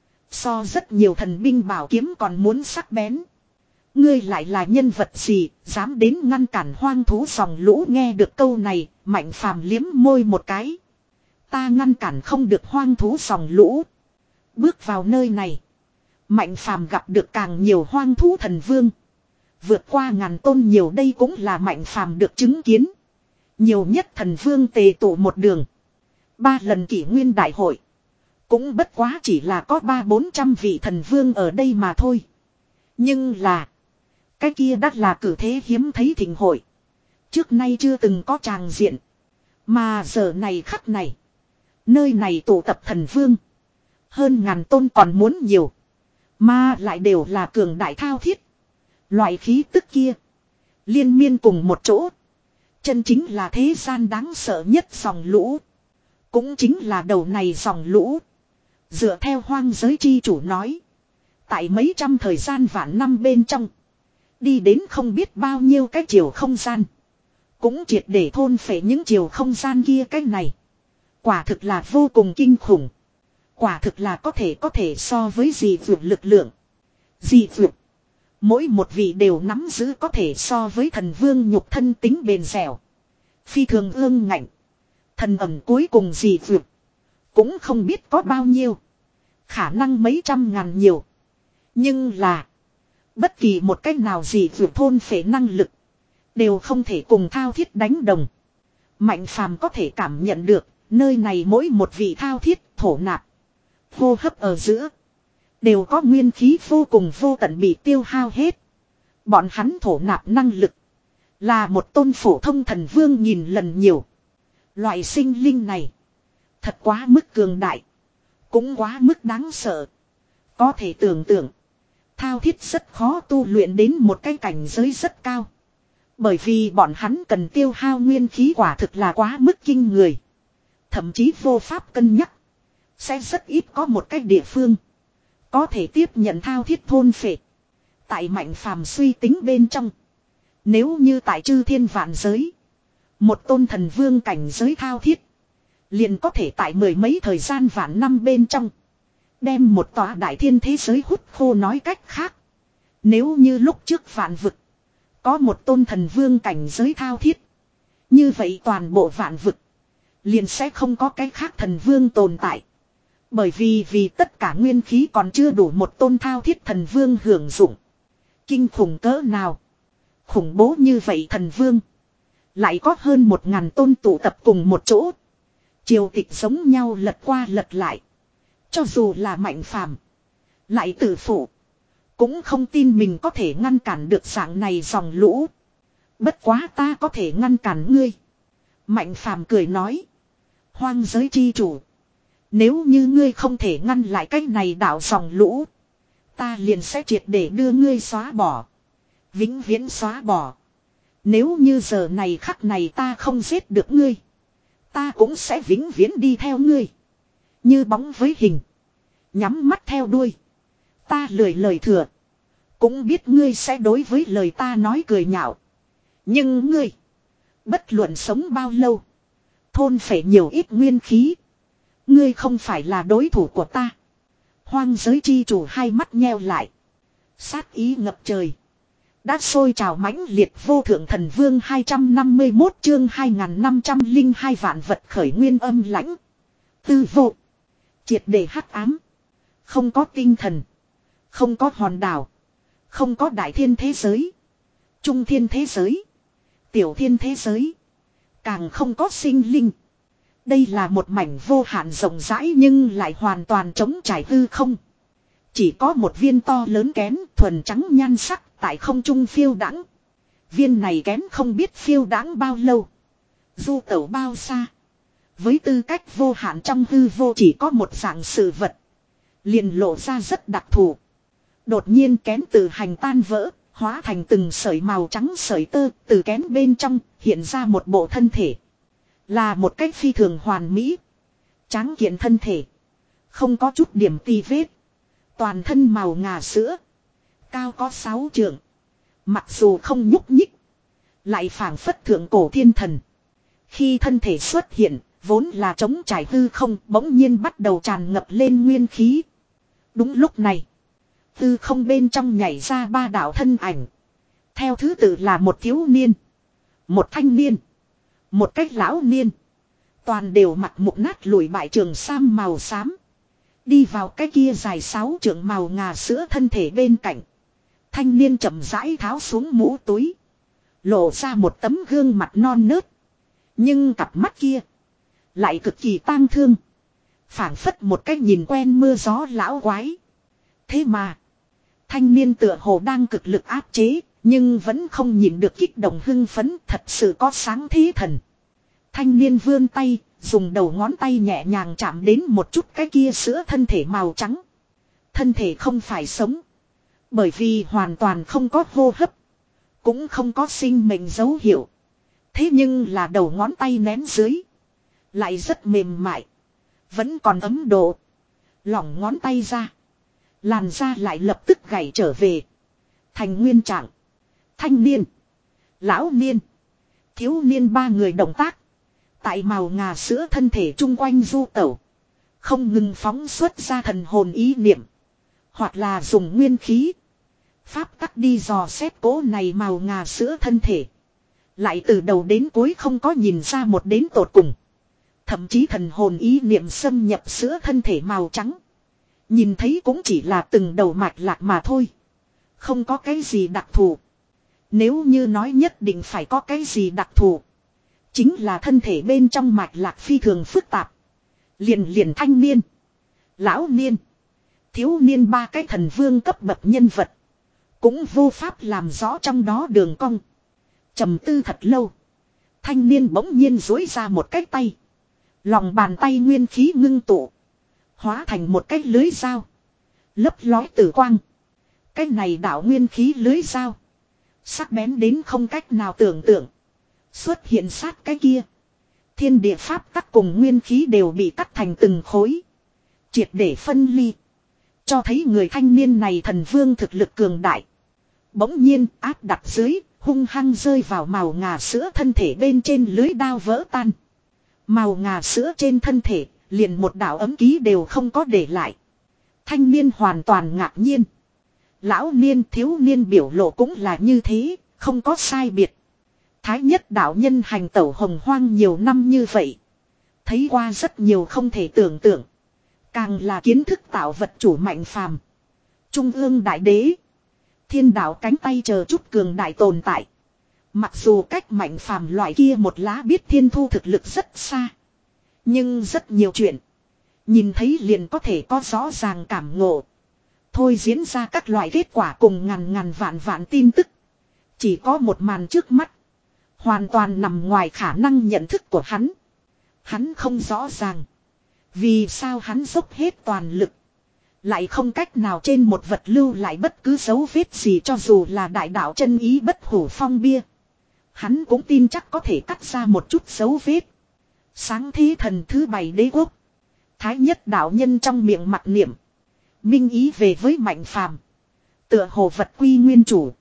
So rất nhiều thần binh bảo kiếm còn muốn sắc bén. Ngươi lại là nhân vật gì, dám đến ngăn cản hoang thú dòng lũ. Nghe được câu này, Mạnh Phàm liếm môi một cái. Ta ngăn cản không được hoang thú dòng lũ. Bước vào nơi này, Mạnh Phàm gặp được càng nhiều hoang thú thần vương. Vượt qua ngàn tôn nhiều, đây cũng là Mạnh Phàm được chứng kiến. Nhiều nhất thần vương tề tụ một đường. Ba lần kỷ nguyên đại hội. Cũng bất quá chỉ là có ba bốn trăm vị thần vương ở đây mà thôi. Nhưng là cái kia đắt là cử thế hiếm thấy thịnh hội. Trước nay chưa từng có tràng diện. Mà giờ này khắc này, nơi này tụ tập thần vương. Hơn ngàn tôn còn muốn nhiều. Mà lại đều là cường đại thao thiết. Loại khí tức kia liên miên cùng một chỗ. Chân chính là thế gian đáng sợ nhất dòng lũ. Cũng chính là đầu này dòng lũ. Dựa theo hoang giới chi chủ nói, tại mấy trăm thời gian vạn năm bên trong, đi đến không biết bao nhiêu cái chiều không gian. Cũng triệt để thôn phệ những chiều không gian kia cái này. Quả thực là vô cùng kinh khủng. Quả thực là có thể có thể so với dị vượt lực lượng. Dị vượt. Mỗi một vị đều nắm giữ có thể so với thần vương nhục thân tính bền dẻo. Phi thường ương ngạnh. Thần ẩm cuối cùng dị vượt. Cũng không biết có bao nhiêu. Khả năng mấy trăm ngàn nhiều. Nhưng là bất kỳ một cách nào dị vượt thôn phệ năng lực đều không thể cùng thao thiết đánh đồng. Mạnh Phàm có thể cảm nhận được nơi này mỗi một vị thao thiết thổ nạp, hô hấp ở giữa đều có nguyên khí vô cùng vô tận bị tiêu hao hết. Bọn hắn thổ nạp năng lực là một tôn phổ thông thần vương nghìn lần nhiều. Loại sinh linh này thật quá mức cường đại, cũng quá mức đáng sợ. Có thể tưởng tượng, thao thiết rất khó tu luyện đến một cái cảnh giới rất cao. Bởi vì bọn hắn cần tiêu hao nguyên khí quả thực là quá mức kinh người. Thậm chí vô pháp cân nhắc. Sẽ rất ít có một cái địa phương có thể tiếp nhận thao thiết thôn phệ. Tại Mạnh Phàm suy tính bên trong, nếu như tại chư thiên vạn giới, một tôn thần vương cảnh giới thao thiết liền có thể tại mười mấy thời gian vạn năm bên trong đem một tòa đại thiên thế giới hút khô. Nói cách khác, nếu như lúc trước vạn vực có một tôn thần vương cảnh giới thao thiết, như vậy toàn bộ vạn vực liền sẽ không có cái khác thần vương tồn tại. Bởi vì vì tất cả nguyên khí còn chưa đủ một tôn thao thiết thần vương hưởng dụng. Kinh khủng cỡ nào? Khủng bố như vậy thần vương lại có hơn một ngàn tôn tụ tập cùng một chỗ. Triều tịch giống nhau lật qua lật lại. Cho dù là Mạnh Phàm lại tự phụ, cũng không tin mình có thể ngăn cản được dạng này dòng lũ. Bất quá ta có thể ngăn cản ngươi. Mạnh Phàm cười nói. Hoang giới chi chủ, nếu như ngươi không thể ngăn lại cái này đảo dòng lũ, ta liền sẽ triệt để đưa ngươi xóa bỏ. Vĩnh viễn xóa bỏ. Nếu như giờ này khắc này ta không giết được ngươi, ta cũng sẽ vĩnh viễn đi theo ngươi. Như bóng với hình, nhắm mắt theo đuôi. Ta lười lời thừa, cũng biết ngươi sẽ đối với lời ta nói cười nhạo. Nhưng ngươi, bất luận sống bao lâu, thôn phệ nhiều ít nguyên khí, ngươi không phải là đối thủ của ta. Hoang giới chi chủ hai mắt nheo lại. Sát ý ngập trời. Đã sôi trào mãnh liệt vô thượng thần vương hai trăm năm mươi mốt chương hai nghìn năm trăm lẻ hai vạn vật khởi nguyên âm lãnh. Tư vô. Triệt để hắc ám. Không có tinh thần. Không có hòn đảo. Không có đại thiên thế giới. Trung thiên thế giới. Tiểu thiên thế giới. Càng không có sinh linh. Đây là một mảnh vô hạn rộng rãi nhưng lại hoàn toàn trống trải hư không. Chỉ có một viên to lớn kén thuần trắng nhan sắc tại không trung phiêu đãng. Viên này kén không biết phiêu đáng bao lâu. Du tẩu bao xa. Với tư cách vô hạn trong hư vô chỉ có một dạng sự vật. Liền lộ ra rất đặc thù. Đột nhiên kén từ hành tan vỡ. Hóa thành từng sợi màu trắng sợi tơ. Từ kén bên trong hiện ra một bộ thân thể. Là một cách phi thường hoàn mỹ. Tráng kiện thân thể. Không có chút điểm tì vết. Toàn thân màu ngà sữa. Cao có sáu trượng. Mặc dù không nhúc nhích. Lại phảng phất thượng cổ thiên thần. Khi thân thể xuất hiện. Vốn là trống trải hư không. Bỗng nhiên bắt đầu tràn ngập lên nguyên khí. Đúng lúc này. Hư không bên trong nhảy ra ba đạo thân ảnh. Theo thứ tự là một thiếu niên. Một thanh niên. Một cách lão niên. Toàn đều mặt mục nát lùi bại trường sam màu xám. Đi vào cái kia dài sáu trượng màu ngà sữa thân thể bên cạnh. Thanh niên chậm rãi tháo xuống mũ túi. Lộ ra một tấm gương mặt non nớt. Nhưng cặp mắt kia. Lại cực kỳ tang thương. Phảng phất một cách nhìn quen mưa gió lão quái. Thế mà. Thanh niên tựa hồ đang cực lực áp chế. Nhưng vẫn không nhìn được kích động hưng phấn. Thật sự có sáng thế thần. Thanh niên vươn tay. Dùng đầu ngón tay nhẹ nhàng chạm đến một chút cái kia sữa thân thể màu trắng. Thân thể không phải sống. Bởi vì hoàn toàn không có hô hấp. Cũng không có sinh mệnh dấu hiệu. Thế nhưng là đầu ngón tay nén dưới. Lại rất mềm mại. Vẫn còn ấm độ. Lỏng ngón tay ra. Làn da lại lập tức gãy trở về. Thành nguyên trạng. Thanh niên. Lão niên. Thiếu niên ba người động tác. Tại màu ngà sữa thân thể chung quanh du tẩu. Không ngừng phóng xuất ra thần hồn ý niệm. Hoặc là dùng nguyên khí. Pháp tắc đi dò xét cố này màu ngà sữa thân thể. Lại từ đầu đến cuối không có nhìn ra một đến tột cùng. Thậm chí thần hồn ý niệm xâm nhập sữa thân thể màu trắng. Nhìn thấy cũng chỉ là từng đầu mạch lạc mà thôi. Không có cái gì đặc thù. Nếu như nói nhất định phải có cái gì đặc thù. Chính là thân thể bên trong mạch lạc phi thường phức tạp. Liền liền thanh niên. Lão niên. Thiếu niên ba cái thần vương cấp bậc nhân vật. Cũng vô pháp làm rõ trong đó đường cong. Trầm tư thật lâu. Thanh niên bỗng nhiên duỗi ra một cái tay. Lòng bàn tay nguyên khí ngưng tụ. Hóa thành một cái lưới dao. Lấp lói tử quang. Cái này đảo nguyên khí lưới dao. Sắc bén đến không cách nào tưởng tượng. Xuất hiện sát cái kia. Thiên địa pháp tắc cùng nguyên khí đều bị cắt thành từng khối. Triệt để phân ly. Cho thấy người thanh niên này thần vương thực lực cường đại. Bỗng nhiên áp đặt dưới. Hung hăng rơi vào màu ngà sữa thân thể bên trên lưới đao vỡ tan. Màu ngà sữa trên thân thể. Liền một đạo ấm ký đều không có để lại. Thanh niên hoàn toàn ngạc nhiên. Lão niên thiếu niên biểu lộ cũng là như thế. Không có sai biệt. Thái nhất đạo nhân hành tẩu hồng hoang nhiều năm như vậy. Thấy qua rất nhiều không thể tưởng tượng. Càng là kiến thức tạo vật chủ mạnh phàm. Trung ương đại đế. Thiên đạo cánh tay chờ chút cường đại tồn tại. Mặc dù cách mạnh phàm loại kia một lá biết thiên thu thực lực rất xa. Nhưng rất nhiều chuyện. Nhìn thấy liền có thể có rõ ràng cảm ngộ. Thôi diễn ra các loại kết quả cùng ngàn ngàn vạn vạn tin tức. Chỉ có một màn trước mắt. Hoàn toàn nằm ngoài khả năng nhận thức của hắn. Hắn không rõ ràng. Vì sao hắn dốc hết toàn lực. Lại không cách nào trên một vật lưu lại bất cứ dấu vết gì cho dù là đại đạo chân ý bất hủ phong bia. Hắn cũng tin chắc có thể cắt ra một chút dấu vết. Sáng thế thần thứ bảy đế quốc. Thái nhất đạo nhân trong miệng mặt niệm. Minh ý về với mạnh phàm. Tựa hồ vật quy nguyên chủ.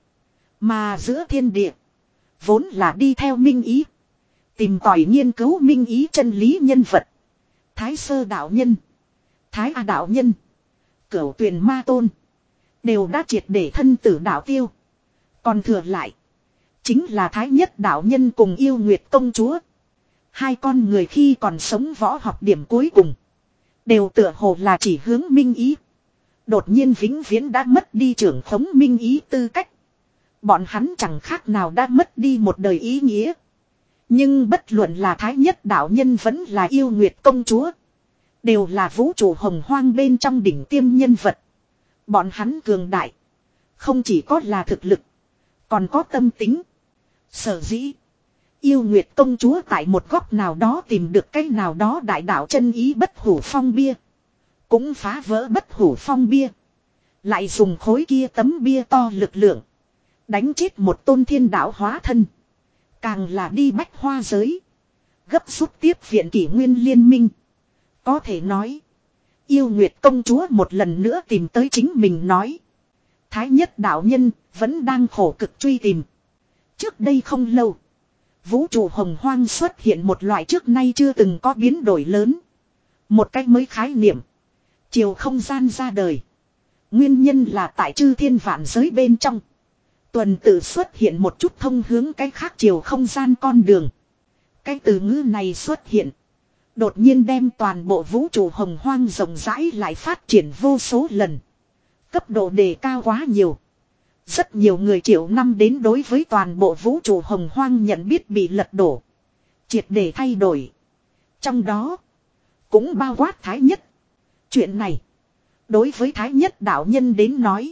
Mà giữa thiên địa. Vốn là đi theo minh ý. Tìm tòi nghiên cứu minh ý chân lý nhân vật. Thái sơ đạo nhân. Thái A đạo nhân. Cửu tuyền ma tôn. Đều đã triệt để thân tử đạo tiêu. Còn thừa lại. Chính là thái nhất đạo nhân cùng yêu nguyệt công chúa. Hai con người khi còn sống võ học điểm cuối cùng. Đều tựa hồ là chỉ hướng minh ý. Đột nhiên vĩnh viễn đã mất đi trưởng khống minh ý tư cách. Bọn hắn chẳng khác nào đã mất đi một đời ý nghĩa. Nhưng bất luận là thái nhất đạo nhân vẫn là yêu nguyệt công chúa. Đều là vũ trụ hồng hoang bên trong đỉnh tiêm nhân vật. Bọn hắn cường đại. Không chỉ có là thực lực. Còn có tâm tính. Sở dĩ. Yêu Nguyệt công chúa tại một góc nào đó tìm được cái nào đó đại đạo chân ý bất hủ phong bia. Cũng phá vỡ bất hủ phong bia. Lại dùng khối kia tấm bia to lực lượng. Đánh chết một tôn thiên đạo hóa thân. Càng là đi bách hoa giới. Gấp rút tiếp viện kỷ nguyên liên minh. Có thể nói. Yêu Nguyệt công chúa một lần nữa tìm tới chính mình nói. Thái nhất đạo nhân vẫn đang khổ cực truy tìm. Trước đây không lâu. Vũ trụ hồng hoang xuất hiện một loại trước nay chưa từng có biến đổi lớn. Một cách mới khái niệm. Chiều không gian ra đời. Nguyên nhân là tại chư thiên vạn giới bên trong. Tuần tự xuất hiện một chút thông hướng cái khác chiều không gian con đường. Cái từ ngữ này xuất hiện. Đột nhiên đem toàn bộ vũ trụ hồng hoang rộng rãi lại phát triển vô số lần. Cấp độ đề cao quá nhiều. Rất nhiều người triệu năm đến đối với toàn bộ vũ trụ hồng hoang nhận biết bị lật đổ. Triệt để thay đổi. Trong đó. Cũng bao quát thái nhất. Chuyện này. Đối với thái nhất đạo nhân đến nói.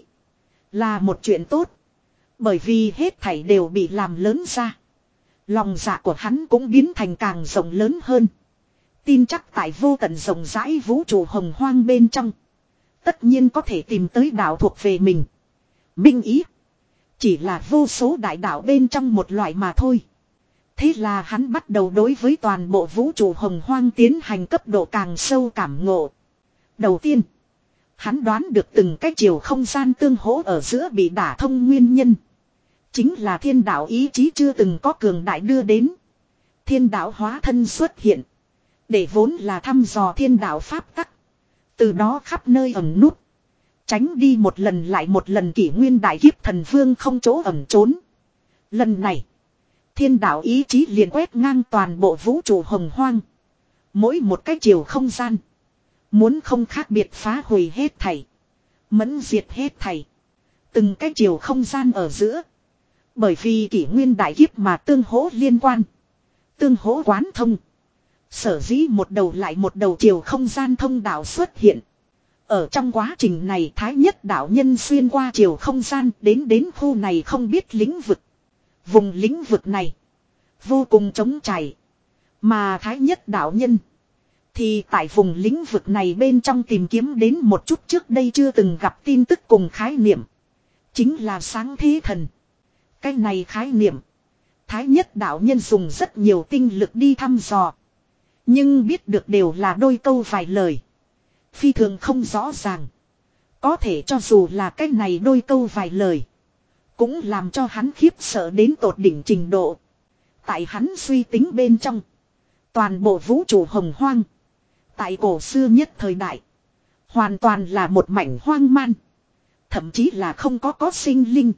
Là một chuyện tốt. Bởi vì hết thảy đều bị làm lớn ra. Lòng dạ của hắn cũng biến thành càng rộng lớn hơn. Tin chắc tại vô tận rộng rãi vũ trụ hồng hoang bên trong. Tất nhiên có thể tìm tới đạo thuộc về mình. Minh ý. Chỉ là vô số đại đạo bên trong một loại mà thôi. Thế là hắn bắt đầu đối với toàn bộ vũ trụ hồng hoang tiến hành cấp độ càng sâu cảm ngộ. Đầu tiên. Hắn đoán được từng cái chiều không gian tương hỗ ở giữa bị đả thông nguyên nhân. Chính là thiên đạo ý chí chưa từng có cường đại đưa đến. Thiên đạo hóa thân xuất hiện. Để vốn là thăm dò thiên đạo pháp tắc. Từ đó khắp nơi ẩn nút. Tránh đi một lần lại một lần kỷ nguyên đại kiếp thần vương không chỗ ẩn trốn. Lần này. Thiên đạo ý chí liền quét ngang toàn bộ vũ trụ hồng hoang. Mỗi một cái chiều không gian. Muốn không khác biệt phá hủy hết thảy. Mẫn diệt hết thảy. Từng cái chiều không gian ở giữa. Bởi vì kỷ nguyên đại kiếp mà tương hỗ liên quan. Tương hỗ quán thông. Sở dĩ một đầu lại một đầu chiều không gian thông đạo xuất hiện. Ở trong quá trình này thái nhất đạo nhân xuyên qua chiều không gian đến đến khu này không biết lĩnh vực. Vùng lĩnh vực này. Vô cùng trống trải. Mà thái nhất đạo nhân. Thì tại vùng lĩnh vực này bên trong tìm kiếm đến một chút trước đây chưa từng gặp tin tức cùng khái niệm. Chính là sáng thế thần. Cái này khái niệm. Thái nhất đạo nhân dùng rất nhiều tinh lực đi thăm dò. Nhưng biết được đều là đôi câu vài lời. Phi thường không rõ ràng. Có thể cho dù là cái này đôi câu vài lời. Cũng làm cho hắn khiếp sợ đến tột đỉnh trình độ. Tại hắn suy tính bên trong. Toàn bộ vũ trụ hồng hoang. Tại cổ xưa nhất thời đại. Hoàn toàn là một mảnh hoang man. Thậm chí là không có có sinh linh.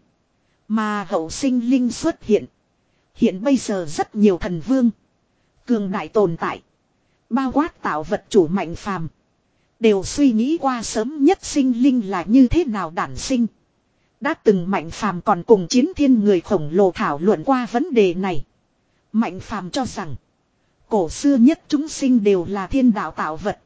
Mà hậu sinh linh xuất hiện. Hiện bây giờ rất nhiều thần vương. Cường đại tồn tại. Bao quát tạo vật chủ mạnh phàm. Đều suy nghĩ qua sớm nhất sinh linh là như thế nào đản sinh. Đã từng mạnh phàm còn cùng chiến thiên người khổng lồ thảo luận qua vấn đề này. Mạnh phàm cho rằng. Cổ xưa nhất chúng sinh đều là thiên đạo tạo vật.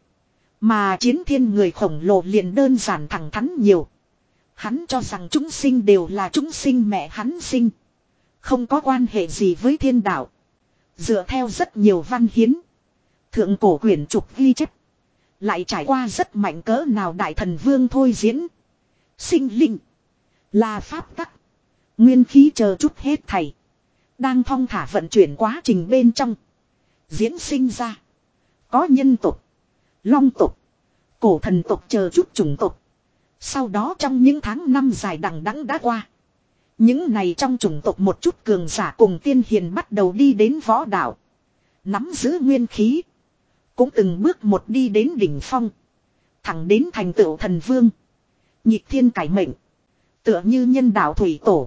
Mà chiến thiên người khổng lồ liền đơn giản thẳng thắn nhiều. Hắn cho rằng chúng sinh đều là chúng sinh mẹ hắn sinh. Không có quan hệ gì với thiên đạo. Dựa theo rất nhiều văn hiến. Thượng cổ quyển trục ghi chép. Lại trải qua rất mạnh cỡ nào đại thần vương thôi diễn. Sinh linh. Là pháp tắc. Nguyên khí chờ chút hết thảy. Đang thong thả vận chuyển quá trình bên trong. Diễn sinh ra. Có nhân tộc. Long tộc. Cổ thần tộc chờ chút chủng tộc. Sau đó trong những tháng năm dài đằng đẵng đã qua. Những này trong chủng tộc một chút cường giả cùng tiên hiền bắt đầu đi đến võ đạo. Nắm giữ nguyên khí. Cũng từng bước một đi đến đỉnh phong. Thẳng đến thành tựu thần vương. Nhịp thiên cải mệnh. Tựa như nhân đạo thủy tổ.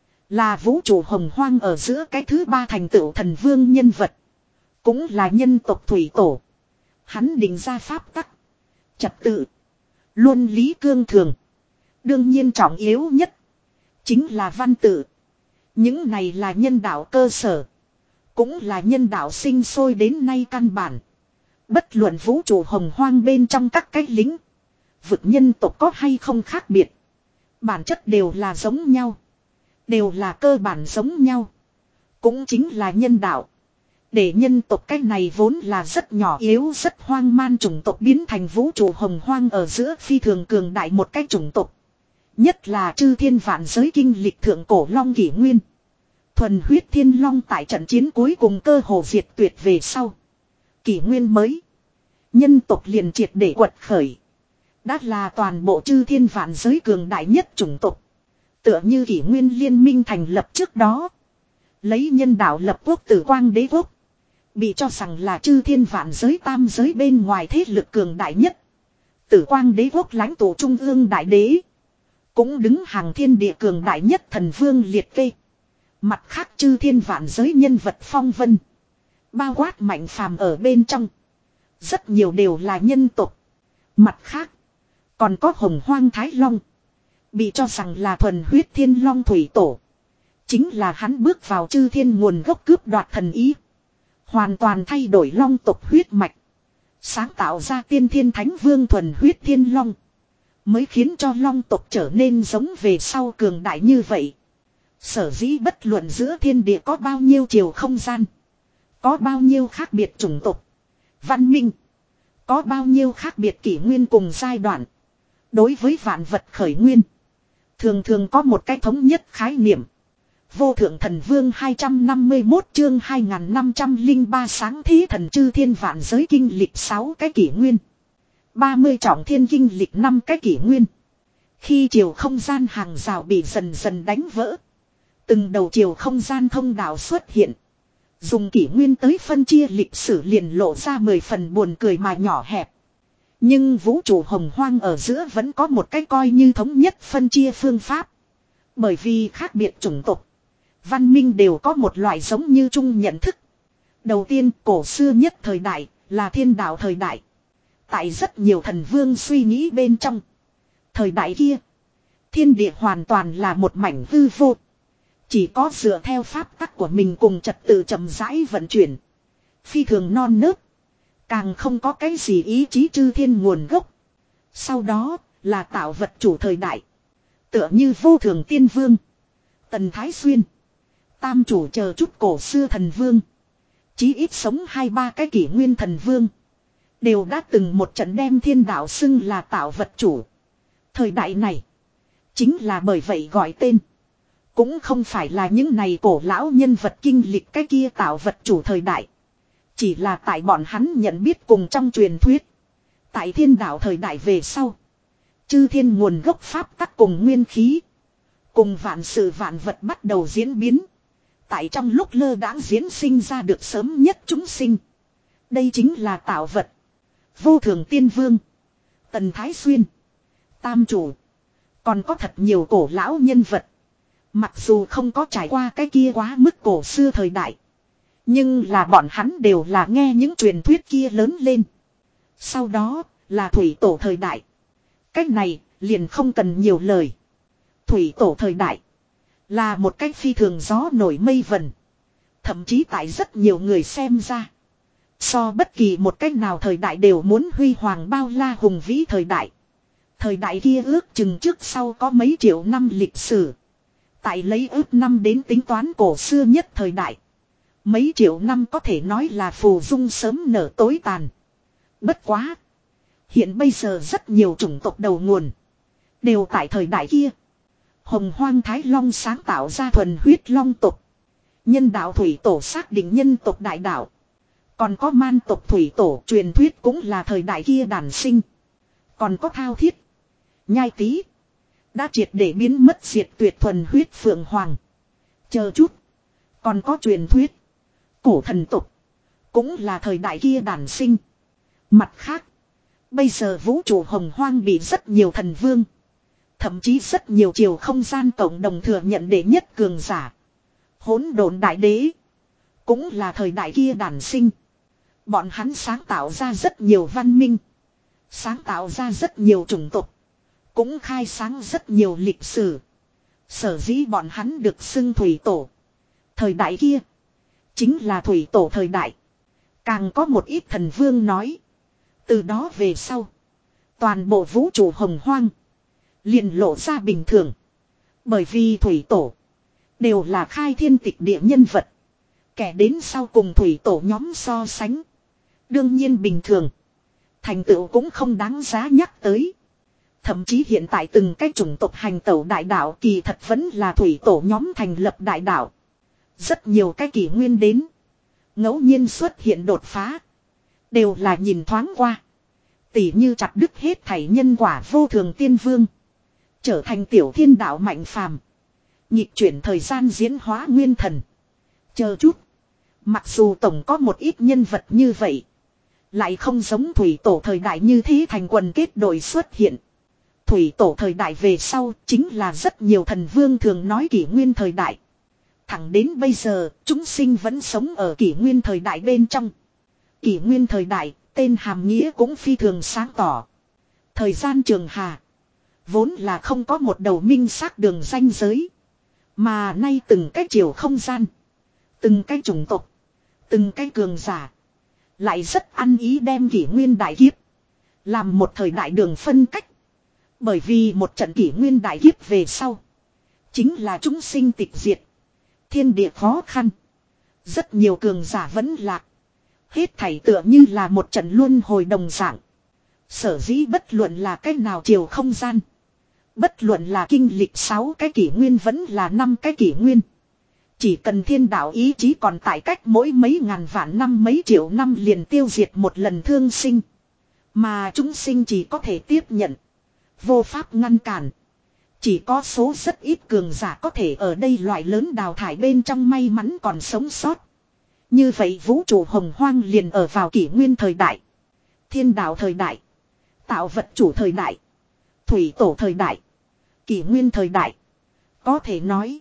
Là vũ trụ hồng hoang ở giữa cái thứ ba thành tựu thần vương nhân vật. Cũng là nhân tộc thủy tổ. Hắn định ra pháp tắc. Trật tự. Luân lý cương thường. Đương nhiên trọng yếu nhất. Chính là văn tự. Những này là nhân đạo cơ sở. Cũng là nhân đạo sinh sôi đến nay căn bản. Bất luận vũ trụ hồng hoang bên trong các cái lính. Vực nhân tộc có hay không khác biệt. Bản chất đều là giống nhau. Đều là cơ bản giống nhau. Cũng chính là nhân đạo. Để nhân tộc cái này vốn là rất nhỏ yếu rất hoang man chủng tộc biến thành vũ trụ hồng hoang ở giữa phi thường cường đại một cái chủng tộc. Nhất là chư thiên vạn giới kinh lịch thượng cổ long kỷ nguyên. Thuần huyết thiên long tại trận chiến cuối cùng cơ hồ diệt tuyệt về sau. Kỷ nguyên mới. Nhân tộc liền triệt để quật khởi. Đã là toàn bộ chư thiên vạn giới cường đại nhất chủng tộc. Tựa như kỷ nguyên liên minh thành lập trước đó. Lấy nhân đạo lập quốc tử quang đế quốc. Bị cho rằng là chư thiên vạn giới tam giới bên ngoài thế lực cường đại nhất. Tử quang đế quốc lãnh tụ trung ương đại đế. Cũng đứng hàng thiên địa cường đại nhất thần vương liệt kê. Mặt khác chư thiên vạn giới nhân vật phong vân. Bao quát mạnh phàm ở bên trong. Rất nhiều đều là nhân tộc. Mặt khác. Còn có hồng hoang thái long. Bị cho rằng là thuần huyết thiên long thủy tổ. Chính là hắn bước vào chư thiên nguồn gốc cướp đoạt thần ý. Hoàn toàn thay đổi long tộc huyết mạch. Sáng tạo ra tiên thiên thánh vương thuần huyết thiên long. Mới khiến cho long tộc trở nên giống về sau cường đại như vậy. Sở dĩ bất luận giữa thiên địa có bao nhiêu chiều không gian. Có bao nhiêu khác biệt chủng tộc. Văn minh. Có bao nhiêu khác biệt kỷ nguyên cùng giai đoạn. Đối với vạn vật khởi nguyên. Thường thường có một cái thống nhất khái niệm. Vô thượng thần vương hai trăm năm mươi mốt chương hai nghìn năm trăm lẻ ba sáng thế thần chư thiên vạn giới kinh lịch sáu cái kỷ nguyên. ba mươi trọng thiên kinh lịch năm cái kỷ nguyên. Khi chiều không gian hàng rào bị dần dần đánh vỡ. Từng đầu chiều không gian thông đạo xuất hiện. Dùng kỷ nguyên tới phân chia lịch sử liền lộ ra mười phần buồn cười mà nhỏ hẹp. Nhưng vũ trụ hồng hoang ở giữa vẫn có một cái coi như thống nhất phân chia phương pháp. Bởi vì khác biệt chủng tộc. Văn minh đều có một loại giống như chung nhận thức. Đầu tiên cổ xưa nhất thời đại là thiên đạo thời đại. Tại rất nhiều thần vương suy nghĩ bên trong. Thời đại kia. Thiên địa hoàn toàn là một mảnh hư vô. Chỉ có dựa theo pháp tắc của mình cùng trật tự chậm rãi vận chuyển. Phi thường non nớt. Càng không có cái gì ý chí chư thiên nguồn gốc. Sau đó là tạo vật chủ thời đại. Tựa như vô thường tiên vương. Tần Thái Xuyên. Tam chủ chờ chút cổ xưa thần vương. Chí ít sống hai ba cái kỷ nguyên thần vương. Đều đã từng một trận đem thiên đạo xưng là tạo vật chủ. Thời đại này. Chính là bởi vậy gọi tên. Cũng không phải là những này cổ lão nhân vật kinh lịch cái kia tạo vật chủ thời đại. Chỉ là tại bọn hắn nhận biết cùng trong truyền thuyết. Tại thiên đạo thời đại về sau. Chư thiên nguồn gốc pháp tắc cùng nguyên khí. Cùng vạn sự vạn vật bắt đầu diễn biến. Tại trong lúc lơ đãng diễn sinh ra được sớm nhất chúng sinh. Đây chính là tạo vật. Vô thường tiên vương. Tần Thái Xuyên. Tam chủ. Còn có thật nhiều cổ lão nhân vật. Mặc dù không có trải qua cái kia quá mức cổ xưa thời đại. Nhưng là bọn hắn đều là nghe những truyền thuyết kia lớn lên. Sau đó là thủy tổ thời đại. Cách này liền không cần nhiều lời. Thủy tổ thời đại. Là một cách phi thường gió nổi mây vần. Thậm chí tại rất nhiều người xem ra. So bất kỳ một cách nào thời đại đều muốn huy hoàng bao la hùng vĩ thời đại. Thời đại kia ước chừng trước sau có mấy triệu năm lịch sử. Tại lấy ước năm đến tính toán cổ xưa nhất thời đại. Mấy triệu năm có thể nói là phù dung sớm nở tối tàn. Bất quá. Hiện bây giờ rất nhiều chủng tộc đầu nguồn. Đều tại thời đại kia. Hồng Hoang Thái Long sáng tạo ra thuần huyết long tộc. Nhân đạo thủy tổ xác định nhân tộc đại đạo. Còn có man tộc thủy tổ truyền thuyết cũng là thời đại kia đản sinh. Còn có thao thiết. Nhai tý. Đã triệt để biến mất diệt tuyệt thuần huyết phượng hoàng. Chờ chút. Còn có truyền thuyết. Cổ thần tộc. Cũng là thời đại kia đản sinh. Mặt khác. Bây giờ vũ trụ hồng hoang bị rất nhiều thần vương. Thậm chí rất nhiều chiều không gian cộng đồng thừa nhận đệ nhất cường giả. Hỗn độn đại đế. Cũng là thời đại kia đản sinh. Bọn hắn sáng tạo ra rất nhiều văn minh. Sáng tạo ra rất nhiều chủng tộc. Cũng khai sáng rất nhiều lịch sử. Sở dĩ bọn hắn được xưng thủy tổ. Thời đại kia. Chính là thủy tổ thời đại. Càng có một ít thần vương nói. Từ đó về sau. Toàn bộ vũ trụ hồng hoang. Liền lộ ra bình thường. Bởi vì thủy tổ. Đều là khai thiên tịch địa nhân vật. Kẻ đến sau cùng thủy tổ nhóm so sánh. Đương nhiên bình thường. Thành tựu cũng không đáng giá nhắc tới. Thậm chí hiện tại từng cái chủng tộc hành tẩu đại đạo kỳ thật vẫn là thủy tổ nhóm thành lập đại đạo. Rất nhiều cái kỷ nguyên đến. Ngẫu nhiên xuất hiện đột phá. Đều là nhìn thoáng qua. Tỉ như chặt đứt hết thảy nhân quả vô thường tiên vương. Trở thành tiểu thiên đạo mạnh phàm. Nhịp chuyển thời gian diễn hóa nguyên thần. Chờ chút. Mặc dù tổng có một ít nhân vật như vậy. Lại không giống thủy tổ thời đại như thế thành quần kết đội xuất hiện. Thủy tổ thời đại về sau chính là rất nhiều thần vương thường nói kỷ nguyên thời đại. Thẳng đến bây giờ chúng sinh vẫn sống ở kỷ nguyên thời đại bên trong. Kỷ nguyên thời đại tên hàm nghĩa cũng phi thường sáng tỏ. Thời gian trường hà. Vốn là không có một đầu minh xác đường ranh giới. Mà nay từng cái chiều không gian. Từng cái chủng tộc. Từng cái cường giả. Lại rất ăn ý đem kỷ nguyên đại kiếp. Làm một thời đại đường phân cách. Bởi vì một trận kỷ nguyên đại kiếp về sau. Chính là chúng sinh tịch diệt. Thiên địa khó khăn. Rất nhiều cường giả vẫn lạc. Hết thảy tựa như là một trận luân hồi đồng dạng. Sở dĩ bất luận là cách nào chiều không gian. Bất luận là kinh lịch sáu cái kỷ nguyên vẫn là năm cái kỷ nguyên. Chỉ cần thiên đạo ý chí còn tại cách mỗi mấy ngàn vạn năm mấy triệu năm liền tiêu diệt một lần thương sinh. Mà chúng sinh chỉ có thể tiếp nhận. Vô pháp ngăn cản. Chỉ có số rất ít cường giả có thể ở đây loại lớn đào thải bên trong may mắn còn sống sót. Như vậy vũ trụ hồng hoang liền ở vào kỷ nguyên thời đại. Thiên đạo thời đại. Tạo vật chủ thời đại. Thủy tổ thời đại. Kỷ nguyên thời đại. Có thể nói.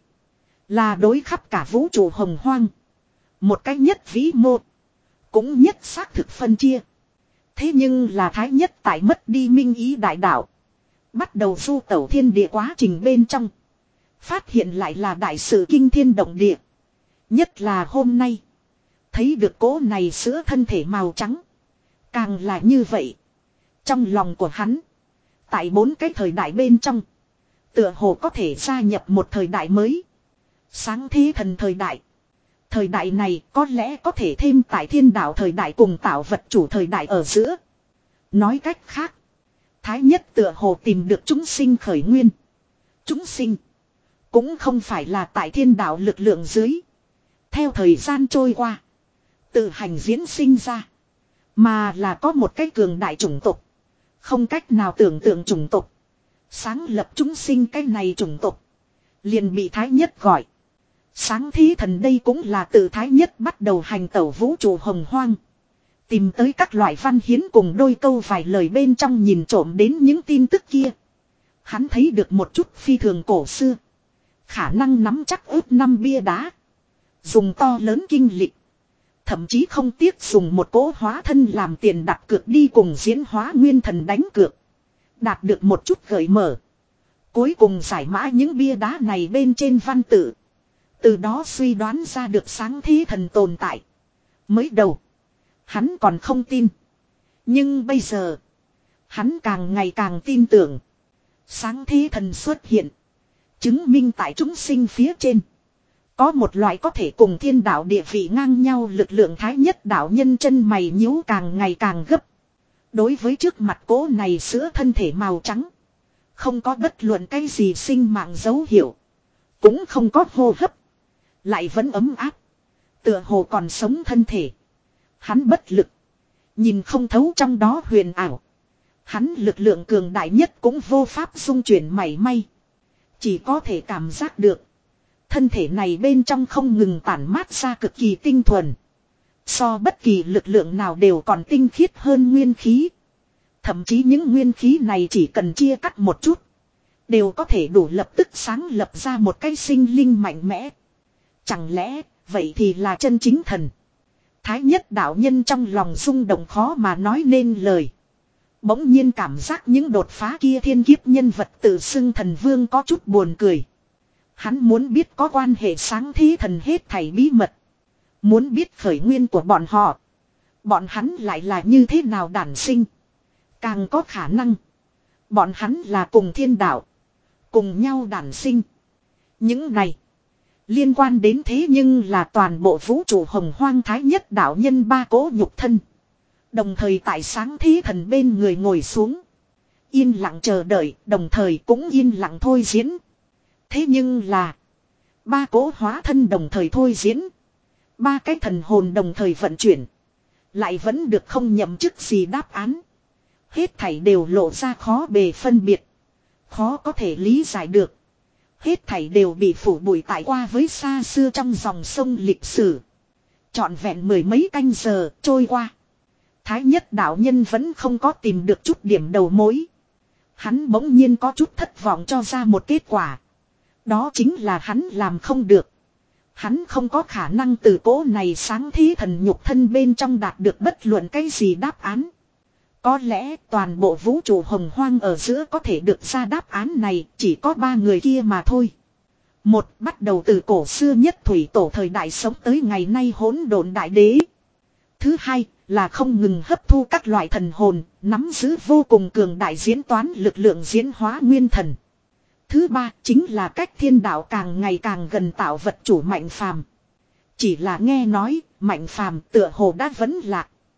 Là đối khắp cả vũ trụ hồng hoang. Một cách nhất vĩ mô. Cũng nhất xác thực phân chia. Thế nhưng là thái nhất tại mất đi minh ý đại đạo. Bắt đầu du tẩu thiên địa quá trình bên trong. Phát hiện lại là đại sự kinh thiên động địa. Nhất là hôm nay. Thấy được cố này sữa thân thể màu trắng. Càng là như vậy. Trong lòng của hắn. Tại bốn cái thời đại bên trong. Tựa hồ có thể gia nhập một thời đại mới. Sáng thế thần thời đại. Thời đại này có lẽ có thể thêm tại thiên đạo thời đại cùng tạo vật chủ thời đại ở giữa. Nói cách khác. Thái nhất tựa hồ tìm được chúng sinh khởi nguyên. Chúng sinh. Cũng không phải là tại thiên đạo lực lượng dưới. Theo thời gian trôi qua. Tự hành diễn sinh ra. Mà là có một cái cường đại chủng tộc. Không cách nào tưởng tượng chủng tộc. Sáng lập chúng sinh cái này chủng tộc. Liền bị thái nhất gọi. Sáng thí thần đây cũng là từ thái nhất bắt đầu hành tẩu vũ trụ hồng hoang. Tìm tới các loại văn hiến cùng đôi câu vài lời bên trong nhìn trộm đến những tin tức kia. Hắn thấy được một chút phi thường cổ xưa. Khả năng nắm chắc ước năm bia đá. Dùng to lớn kinh lịch. Thậm chí không tiếc dùng một cỗ hóa thân làm tiền đặt cược đi cùng diễn hóa nguyên thần đánh cược. Đạt được một chút gợi mở. Cuối cùng giải mã những bia đá này bên trên văn tự. Từ đó suy đoán ra được sáng thế thần tồn tại. Mới đầu. Hắn còn không tin. Nhưng bây giờ. Hắn càng ngày càng tin tưởng. Sáng thế thần xuất hiện. Chứng minh tại chúng sinh phía trên. Có một loại có thể cùng thiên đạo địa vị ngang nhau lực lượng thái nhất đạo nhân chân mày nhíu càng ngày càng gấp. Đối với trước mặt cố này sữa thân thể màu trắng. Không có bất luận cái gì sinh mạng dấu hiệu. Cũng không có hô hấp. Lại vẫn ấm áp. Tựa hồ còn sống thân thể. Hắn bất lực. Nhìn không thấu trong đó huyền ảo. Hắn lực lượng cường đại nhất cũng vô pháp dung chuyển mảy may. Chỉ có thể cảm giác được. Thân thể này bên trong không ngừng tản mát ra cực kỳ tinh thuần. So bất kỳ lực lượng nào đều còn tinh khiết hơn nguyên khí. Thậm chí những nguyên khí này chỉ cần chia cắt một chút. Đều có thể đủ lập tức sáng lập ra một cái sinh linh mạnh mẽ. Chẳng lẽ vậy thì là chân chính thần. Thái nhất đạo nhân trong lòng rung động khó mà nói nên lời. Bỗng nhiên cảm giác những đột phá kia thiên kiếp nhân vật tự xưng thần vương có chút buồn cười. Hắn muốn biết có quan hệ sáng thế thần hết thảy bí mật. Muốn biết khởi nguyên của bọn họ. Bọn hắn lại là như thế nào đản sinh. Càng có khả năng. Bọn hắn là cùng thiên đạo. Cùng nhau đản sinh. Những này. Liên quan đến thế nhưng là toàn bộ vũ trụ hồng hoang thái nhất đạo nhân ba cỗ nhục thân. Đồng thời tại sáng thế thần bên người ngồi xuống. Yên lặng chờ đợi, đồng thời cũng yên lặng thôi diễn. Thế nhưng là ba cỗ hóa thân đồng thời thôi diễn. Ba cái thần hồn đồng thời vận chuyển. Lại vẫn được không nhậm chức gì đáp án. Hết thảy đều lộ ra khó bề phân biệt. Khó có thể lý giải được. Hết thảy đều bị phủ bụi tại qua với xa xưa trong dòng sông lịch sử. Trọn vẹn mười mấy canh giờ trôi qua. Thái nhất đạo nhân vẫn không có tìm được chút điểm đầu mối. Hắn bỗng nhiên có chút thất vọng cho ra một kết quả. Đó chính là hắn làm không được. Hắn không có khả năng từ cỗ này sáng thế thần nhục thân bên trong đạt được bất luận cái gì đáp án. Có lẽ toàn bộ vũ trụ hồng hoang ở giữa có thể được ra đáp án này chỉ có ba người kia mà thôi. Một, bắt đầu từ cổ xưa nhất thủy tổ thời đại sống tới ngày nay hỗn độn đại đế. Thứ hai, là không ngừng hấp thu các loại thần hồn, nắm giữ vô cùng cường đại diễn toán lực lượng diễn hóa nguyên thần. Thứ ba, chính là cách thiên đạo càng ngày càng gần tạo vật chủ Mạnh Phàm. Chỉ là nghe nói, Mạnh Phàm tựa hồ đã vẫn lạc.